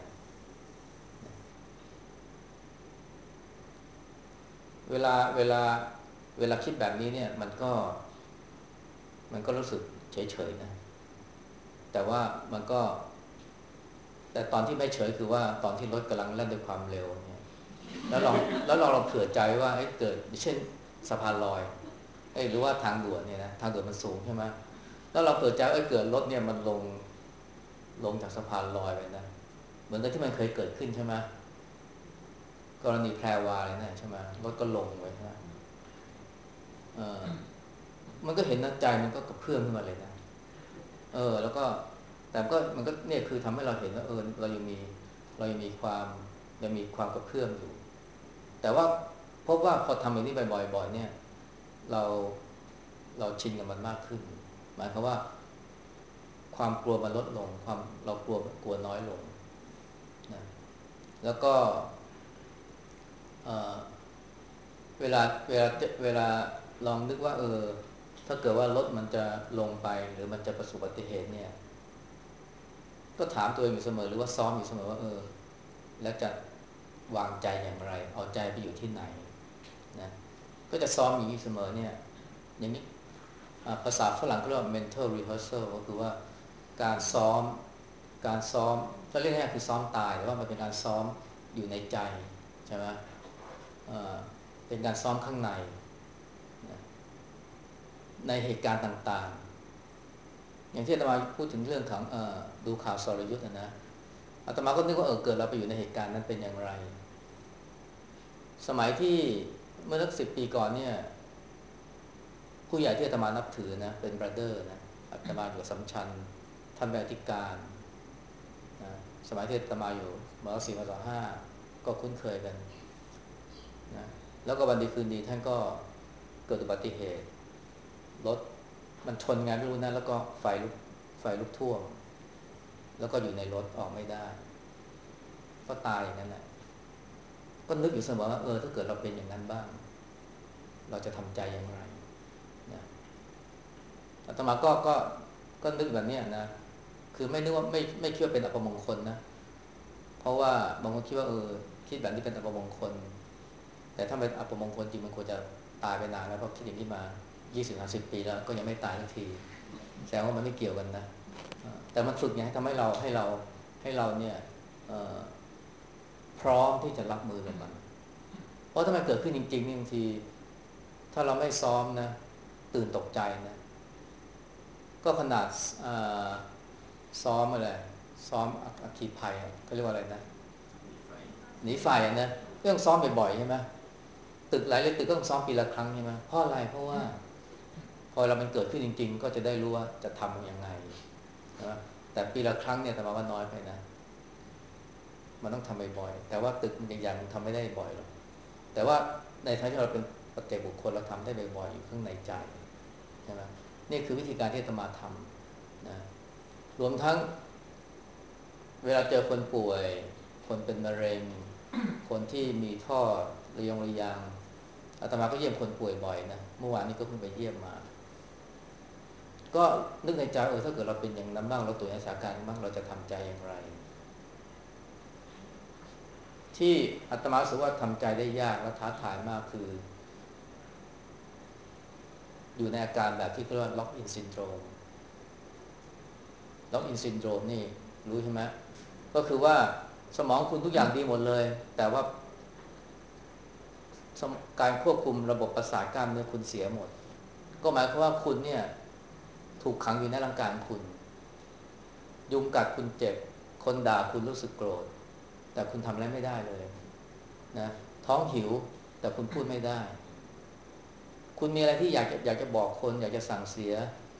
S1: เวลาเวลาเวลาคิดแบบนี้เนี่ยมันก็มันก็รู้สึกเฉยๆนะแต่ว่ามันก็แต่ตอนที่ไม่เฉยคือว่าตอนที่รถกำลังแล่นด้วยความเร็วเนี่ยแล้วเราแล้วเราเราเผื่อใจว่าเอ้ยเกิดเช่นสะพานลอยเอ้ยหรือว่าทางด่วนเนี่ยนะทางด่วนมันสูงใช่ไหมแล้วเราเกิดใจเอ้ยเกิดรถเนี่ยมันลงลงจากสะพานลอยไปนะเหมือนกับที่มันเคยเกิดขึ้นใช่ไหมกรณีแพรวาเลยนะใช่ไหมรถก็ลงไปใช่ไหมเออมันก็เห็นนะใจมันก็กระเพื่อมขึ้นมาเลยนะเออแล้วก็แต่ก็มันก็เนี่ยคือทำให้เราเห็นว่าเออเรายังมีเรายังมีความยังมีความกระเพื่อมอยู่แต่ว่าพบว่าพอทำอย่างนี้บ่อยๆเนี่ยเราเราชินกับมันมากขึ้นหมายความว่าความกลัวมันลดลงความเรากลัวกลัวน้อยลงนะแล้วก็เเวลาเวลาเวลาลองนึกว่าเออถ้าเกิดว่ารถมันจะลงไปหรือมันจะประสบอุบัติเหตุเนี่ยก็ถามตัวเองอยู่เสมอหรือว่าซ้อมอยู่เสมอว่าเออแล้วจะวางใจอย่างไรเอาใจไปอยู่ที่ไหนนะก็จะซ้อมอย่างนี้เสมอเนี่ยอย่างนี้ภาษาฝรั่งเขาเรียกว่า mental rehearsal ก็คือว่าการซ้อมการซ้อมถ้าเรียกง่ายๆคือซ้อมตายแต่ว่ามันเป็นการซ้อมอยู่ในใจใช่ไหมเอ่อเป็นการซ้อมข้างในนะในเหตุการณ์ต่างๆอย่างที่อาตมาพูดถึงเรื่องของเอ่อดูข่าวสรยุทธ์นะนะอาตมาก็นึกว่าเออเกิดเราไปอยู่ในเหตุการณ์นั้นเป็นอย่างไรสมัยที่เมื่อสักสิบปีก่อนเนี่ยผู้ใหญ่ที่อาตมานับถือนะเป็นบราเดอร์นะอาตมาอยู่สัมชัญท่านเป็นอธิการนะสมัยที่อาตมาอยู่ม.สี่ ม.ห้าก็คุ้นเคยกันนะแล้วก็วันดีคืนดีท่านก็เกิดอุบัติเหตุรถมันชนไงไม่รู้นะแล้วก็ไฟลุกไฟลุกท่วมแล้วก็อยู่ในรถออกไม่ได้ก็ตายอย่างนั้นแหละก็นึกอยู่เสมอว่าเออถ้าเกิดเราเป็นอย่างนั้นบ้างเราจะทำใจอย่างไรนะอาตมาก็ก็ก็นึกแบบนี้นะคือไม่นึกว่าไม่ไม่คิดว่าเป็นอัปมงคลนะเพราะว่าบางคนคิดว่าเออคิดแบบนี้เป็นอัปมงคลแต่ถ้าเป็นอัปมงคลจริงมันควรจะตายไปนานแล้วเพราะคิดอย่างนี้มา ยี่สิบถึงห้าสิบ ปีแล้วก็ยังไม่ตายสักทีแสดงว่ามันไม่เกี่ยวกันนะแต่มันฝึกไงทำให้เราให้เราให้เราเนี่ยพร้อมที่จะรับมือกับมันเพราะถ้ามันเกิดขึ้นจริงๆนี่บางทีถ้าเราไม่ซ้อมนะตื่นตกใจนะก็ขนาดซ้อมอะไรซ้อมอัคคีภัยเขาเรียกว่าอะไรนะหนีไฟนะก็ต้องซ้อมบ่อยๆใช่ไหมตึกหลายเลยตึกก็ต้องซ้อมปีละครั้งใช่ไหมเพราะอะไรเพราะว่าพอเรามันเกิดขึ้นจริงๆก็จะได้รู้ว่าจะทำยังไงนะแต่ปีละครั้งเนี่ยแต่มาว่าน้อยไปนะมันต้องทำบ่อยๆแต่ว่าตึกใหญ่ๆมันทำไม่ได้บ่อยหรอกแต่ว่าในทางที่เราเป็นปัจเจกบุคคลเราทำได้บ่อยๆอยู่ข้างในใจใช่ไหมนี่คือวิธีการที่อาตมาทำนะรวมทั้งเวลาเจอคนป่วยคนเป็นมะเร็งคนที่มีท่อระยงระยางอาตมาก็เยี่ยมคนป่วยบ่อยนะเมื่อวานนี้ก็เพิ่งไปเยี่ยมมาก็นึกในใจเออถ้าเกิดเราเป็นอย่างนั้นบ้างเราตัวในสถานการณ์บ้างเราจะทำใจอย่างไรที่อาตมารู้สึกว่าทำใจได้ยากและท้าทายมากคืออยู่ในอาการแบบที่เรียกว่า lock in syndrome lock in syndrome นี่รู้ใช่ไหมก็คือว่าสมองคุณทุกอย่างดีหมดเลยแต่ว่าการควบคุมระบบประสาทกล้ามเนื้อคุณเสียหมดก็หมายความว่าคุณเนี่ยถูกขังอยู่ในร่างกายของคุณยุงกัดคุณเจ็บคนด่าคุณรู้สึกโกรธแต่คุณทำอะไรไม่ได้เลยนะท้องหิวแต่คุณพูดไม่ได้คุณมีอะไรที่อยากจะอยากจะบอกคนอยากจะสั่งเสีย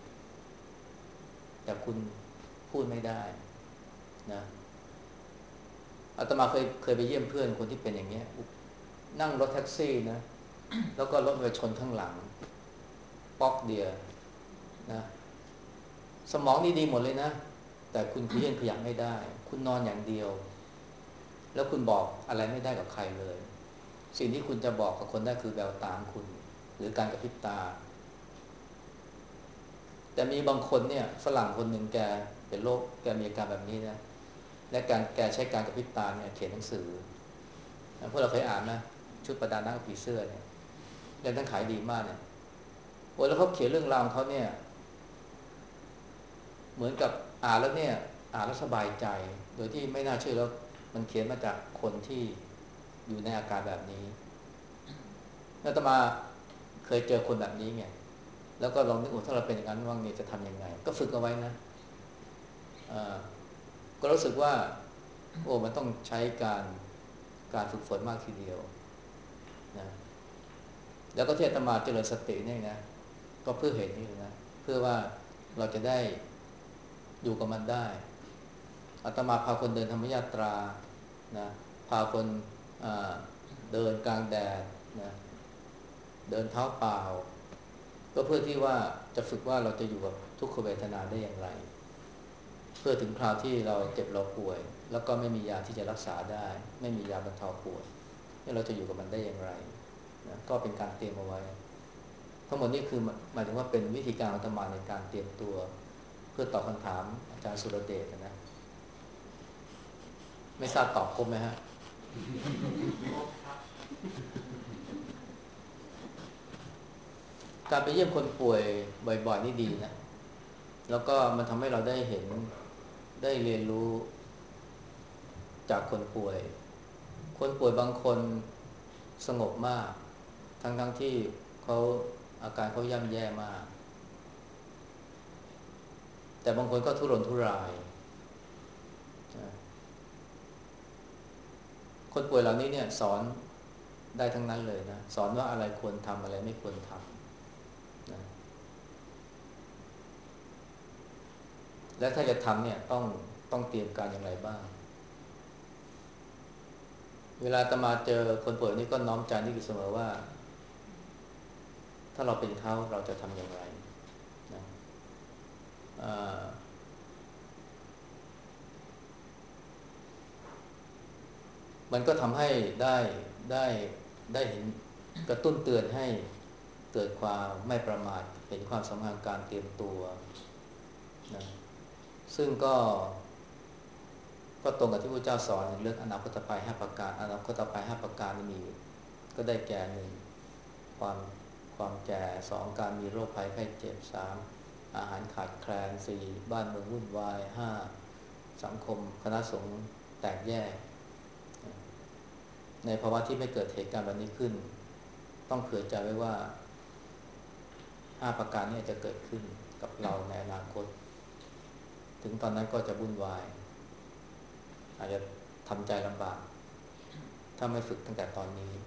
S1: แต่คุณพูดไม่ได้นะอาตมาเคยเคยไปเยี่ยมเพื่อนคนที่เป็นอย่างนี้นั่งรถแท็กซี่นะแล้วก็รถไปชนข้างหลังป๊อกเดียวนะสมองดีๆหมดเลยนะแต่คุณขยันขยับไม่ได้คุณนอนอย่างเดียวแล้วคุณบอกอะไรไม่ได้กับใครเลยสิ่งที่คุณจะบอกกับคนได้คือแววตาของคุณหรือการกระพริบตาแต่มีบางคนเนี่ยฝรั่งคนหนึ่งแกเป็นโรคแกมีอาการแบบนี้นะและการแกใช้การกระพริบตาเนี่ยเขียนหนังสือพวกเราเคยอ่านนะชุดประดาน้ำกับผีเสื้อเนี่ยเล่มนั้นขายดีมากเนี่ยโอ้แล้วเขาเขียนเรื่องราวของเขาเนี่ยเหมือนกับอ่านแล้วเนี่ยอ่านแล้วสบายใจโดยที่ไม่น่าเชื่อแล้วมันเขียนมาจากคนที่อยู่ในอาการแบบนี้อาตมาเคยเจอคนแบบนี้ไงแล้วก็ลองนึกว่าถ้าเราเป็นอย่างนั้นว่างเนี่ยจะทำยังไงก็ฝึกเอาไว้นะก็รู้สึกว่าโอ้มันต้องใช้การการฝึกฝนมากทีเดียวนะแล้วก็ที่อาตมาเจริญสติเนี่ยนะก็เพื่อเหตุนี้นะเพื่อว่าเราจะได้อยู่กับมันได้อาตมาพาคนเดินธรรมยาตรานะพาคนเดินกลางแดดนะเดินเท้าเปล่าก็เพื่อที่ว่าจะฝึกว่าเราจะอยู่กับทุกขเวทนาได้อย่างไรเพื่อถึงคราวที่เราเจ็บเราป่วยแล้วก็ไม่มียาที่จะรักษาได้ไม่มียาบรรเทาปวดเราจะอยู่กับมันได้อย่างไรนะก็เป็นการเตรียมเอาไว้ทั้งหมดนี้คือหมายถึงว่าเป็นวิธีการของอาตมาในการเตรียมตัวเพื่อตอบคำถามอาจารย์สุรเดชนะไม่ทราบตอบครบไหมฮะการไปเยี่ยมคนป่วยบ่อยๆนี่ดีนะแล้วก็มันทำให้เราได้เห็นได้เรียนรู้จากคนป่วยคนป่วยบางคนสงบมากทั้งๆที่เขาอาการเขาย่ำแย่มากแต่บางคนก็ทุรนทุรายคนป่วยเหล่านี้เนี่ยสอนได้ทั้งนั้นเลยนะสอนว่าอะไรควรทำอะไรไม่ควรทำนะและถ้าจะทำเนี่ยต้องต้องเตรียมการอย่างไรบ้างเวลาอาตมาเจอคนป่วยนี่ก็น้อมใจนึกอยู่เสมอว่าถ้าเราเป็นเขาเราจะทำอย่างไรนะมันก็ทำให้ได้ได้ได้เห็นกระตุ้นเตือนให้เกิดความไม่ประมาทเห็นความสำคัญการเตรียมตัวนะซึ่งก็ก็ตรงกับที่พระเจ้าสอนเรื่องอนาคตภัยห้าประการอนาคตภัยห้าประการนี่มีก็ได้แก่หนึ่งความความแก่สองการมีโรคภัยไข้เจ็บสามอาหารขาดแคลนสี่บ้านเมืองวุ่นวายห้าสังคมคณะสงฆ์แตกแยกในภาวะที่ไม่เกิดเหตุการณ์แบบนี้ขึ้นต้องเผื่อใจไว้ว่าห้าประการนี้จะเกิดขึ้นกับเราในอนาคตถึงตอนนั้นก็จะวุ่นวายอาจจะทำใจลำบากถ้าไม่ฝึกตั้งแต่ตอนนี้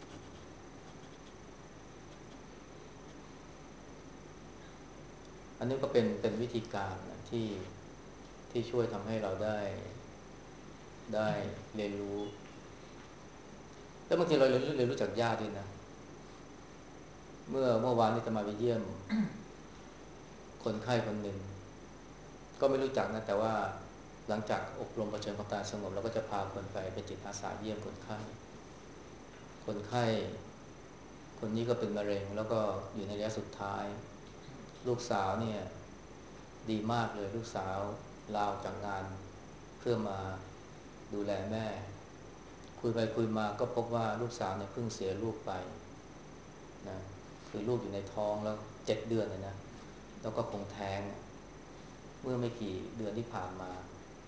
S1: อันนี้ก็เป็นเป็นวิธีการนะที่ที่ช่วยทำให้เราได้ได้เรียนรู้แล้วบางทีเราเรียนรู้เรียนรู้จากญาติด้วยนะเมื่อเมื่อวานนี้จะมาไปเยี่ยมคนไข้คนหนึ่งก็ไม่รู้จักนะแต่ว่าหลังจากอบรมประชิญความตายสงบเราก็จะพาคนไปเป็นจิตอาสาเยี่ยมคนไข้คนไข้คนนี้ก็เป็นมะเร็งแล้วก็อยู่ในระยะสุดท้ายลูกสาวเนี่ยดีมากเลยลูกสาวลาออกจากงานเพื่อมาดูแลแม่คุยไปคุยมาก็พบว่าลูกสาวเนี่ยเพิ่งเสียลูกไปนะคือลูกอยู่ในท้องแล้วเจ็ดเดือนเลยนะแล้วก็คงแท้งเมื่อไม่กี่เดือนที่ผ่านมา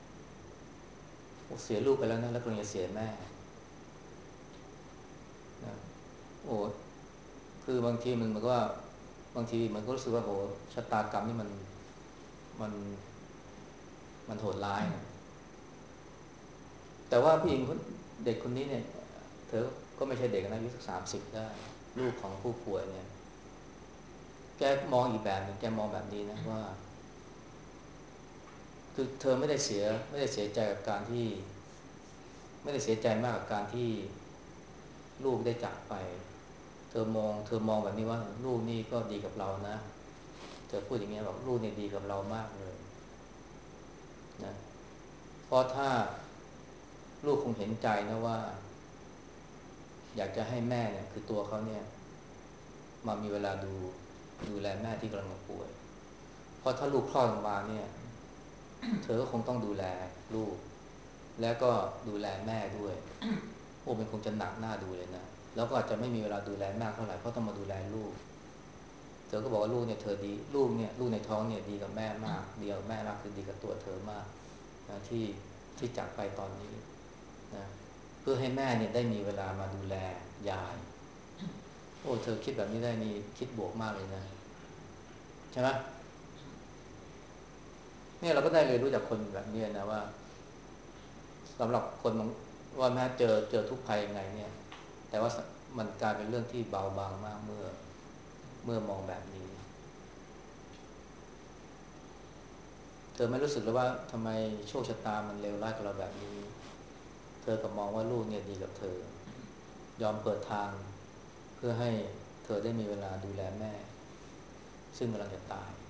S1: เสียลูกไปแล้วนะแล้วก็ยังเสียแม่นะโอ้คือบางทีมันมันก็บางทีมันก็รู้สึกว่าโอ้ชะตากรรมนี่มันมันมันโหดร้ายนะแต่ว่าผู้หญิงเด็กคนนี้เนี่ยเธอก็ไม่ใช่เด็กนะอายุสักสามสิบได้ลูกของผู้ป่วยเนี่ยแกมองอีกแบบหนึ่งแกมองแบบนี้นะว่าคือเธอไม่ได้เสียไม่ได้เสียใจกับการที่ไม่ได้เสียใจมากกับการที่ลูกได้จากไปเธอมองเธอมองแบบนี้ว่าลูกนี่ก็ดีกับเรานะเธอพูดอย่างนี้บอกลูกนี่ดีกับเรามากเลยนะเพราะถ้าลูกคงเห็นใจนะว่าอยากจะให้แม่เนี่ยคือตัวเขาเนี่ยมามีเวลาดูดูแลแม่ที่กำลังป่วยเพราะถ้าลูกคลอดออกมาเนี่ยเธอก็คงต้องดูแลลูกแล้วก็ดูแลแม่ด้วยโอ้เป็นคงจะหนักหน้าดูเลยนะแล้วก็อาจจะไม่มีเวลาดูแลแม่เท่าไหร่เพราะต้องมาดูแลลูกเธอก็บอกว่าลูกเนี่ยเธอดีลูกเนี่ยลูกในท้องเนี่ยดีกับแม่มากเดียวแม่มากคือดีกับตัวเธอมากนะที่ที่จากไปตอนนี้นะเพื่อให้แม่เนี่ยได้มีเวลามาดูแลยายโอ้เธอคิดแบบนี้ได้นี่คิดบวกมากเลยนะใช่ไหมเนี่ยเราก็ได้เรียนรู้จากคนแบบนี้นะว่าสำหรับคนว่าแม้เจอเจอทุกภัยยังไงเนี่ยแต่ว่ามันกลายเป็นเรื่องที่เบาบางมากเมื่อเมื่อมองแบบนี้เธอไม่รู้สึกเลยว่าทำไมโชคชะตามันเลวร้ายกับเราแบบนี้เธอก็มองว่าลูกเนี่ยดีกับเธอยอมเปิดทางเพื่อให้เธอได้มีเวลาดูแลแม่ซึ่งกำลังจะตาย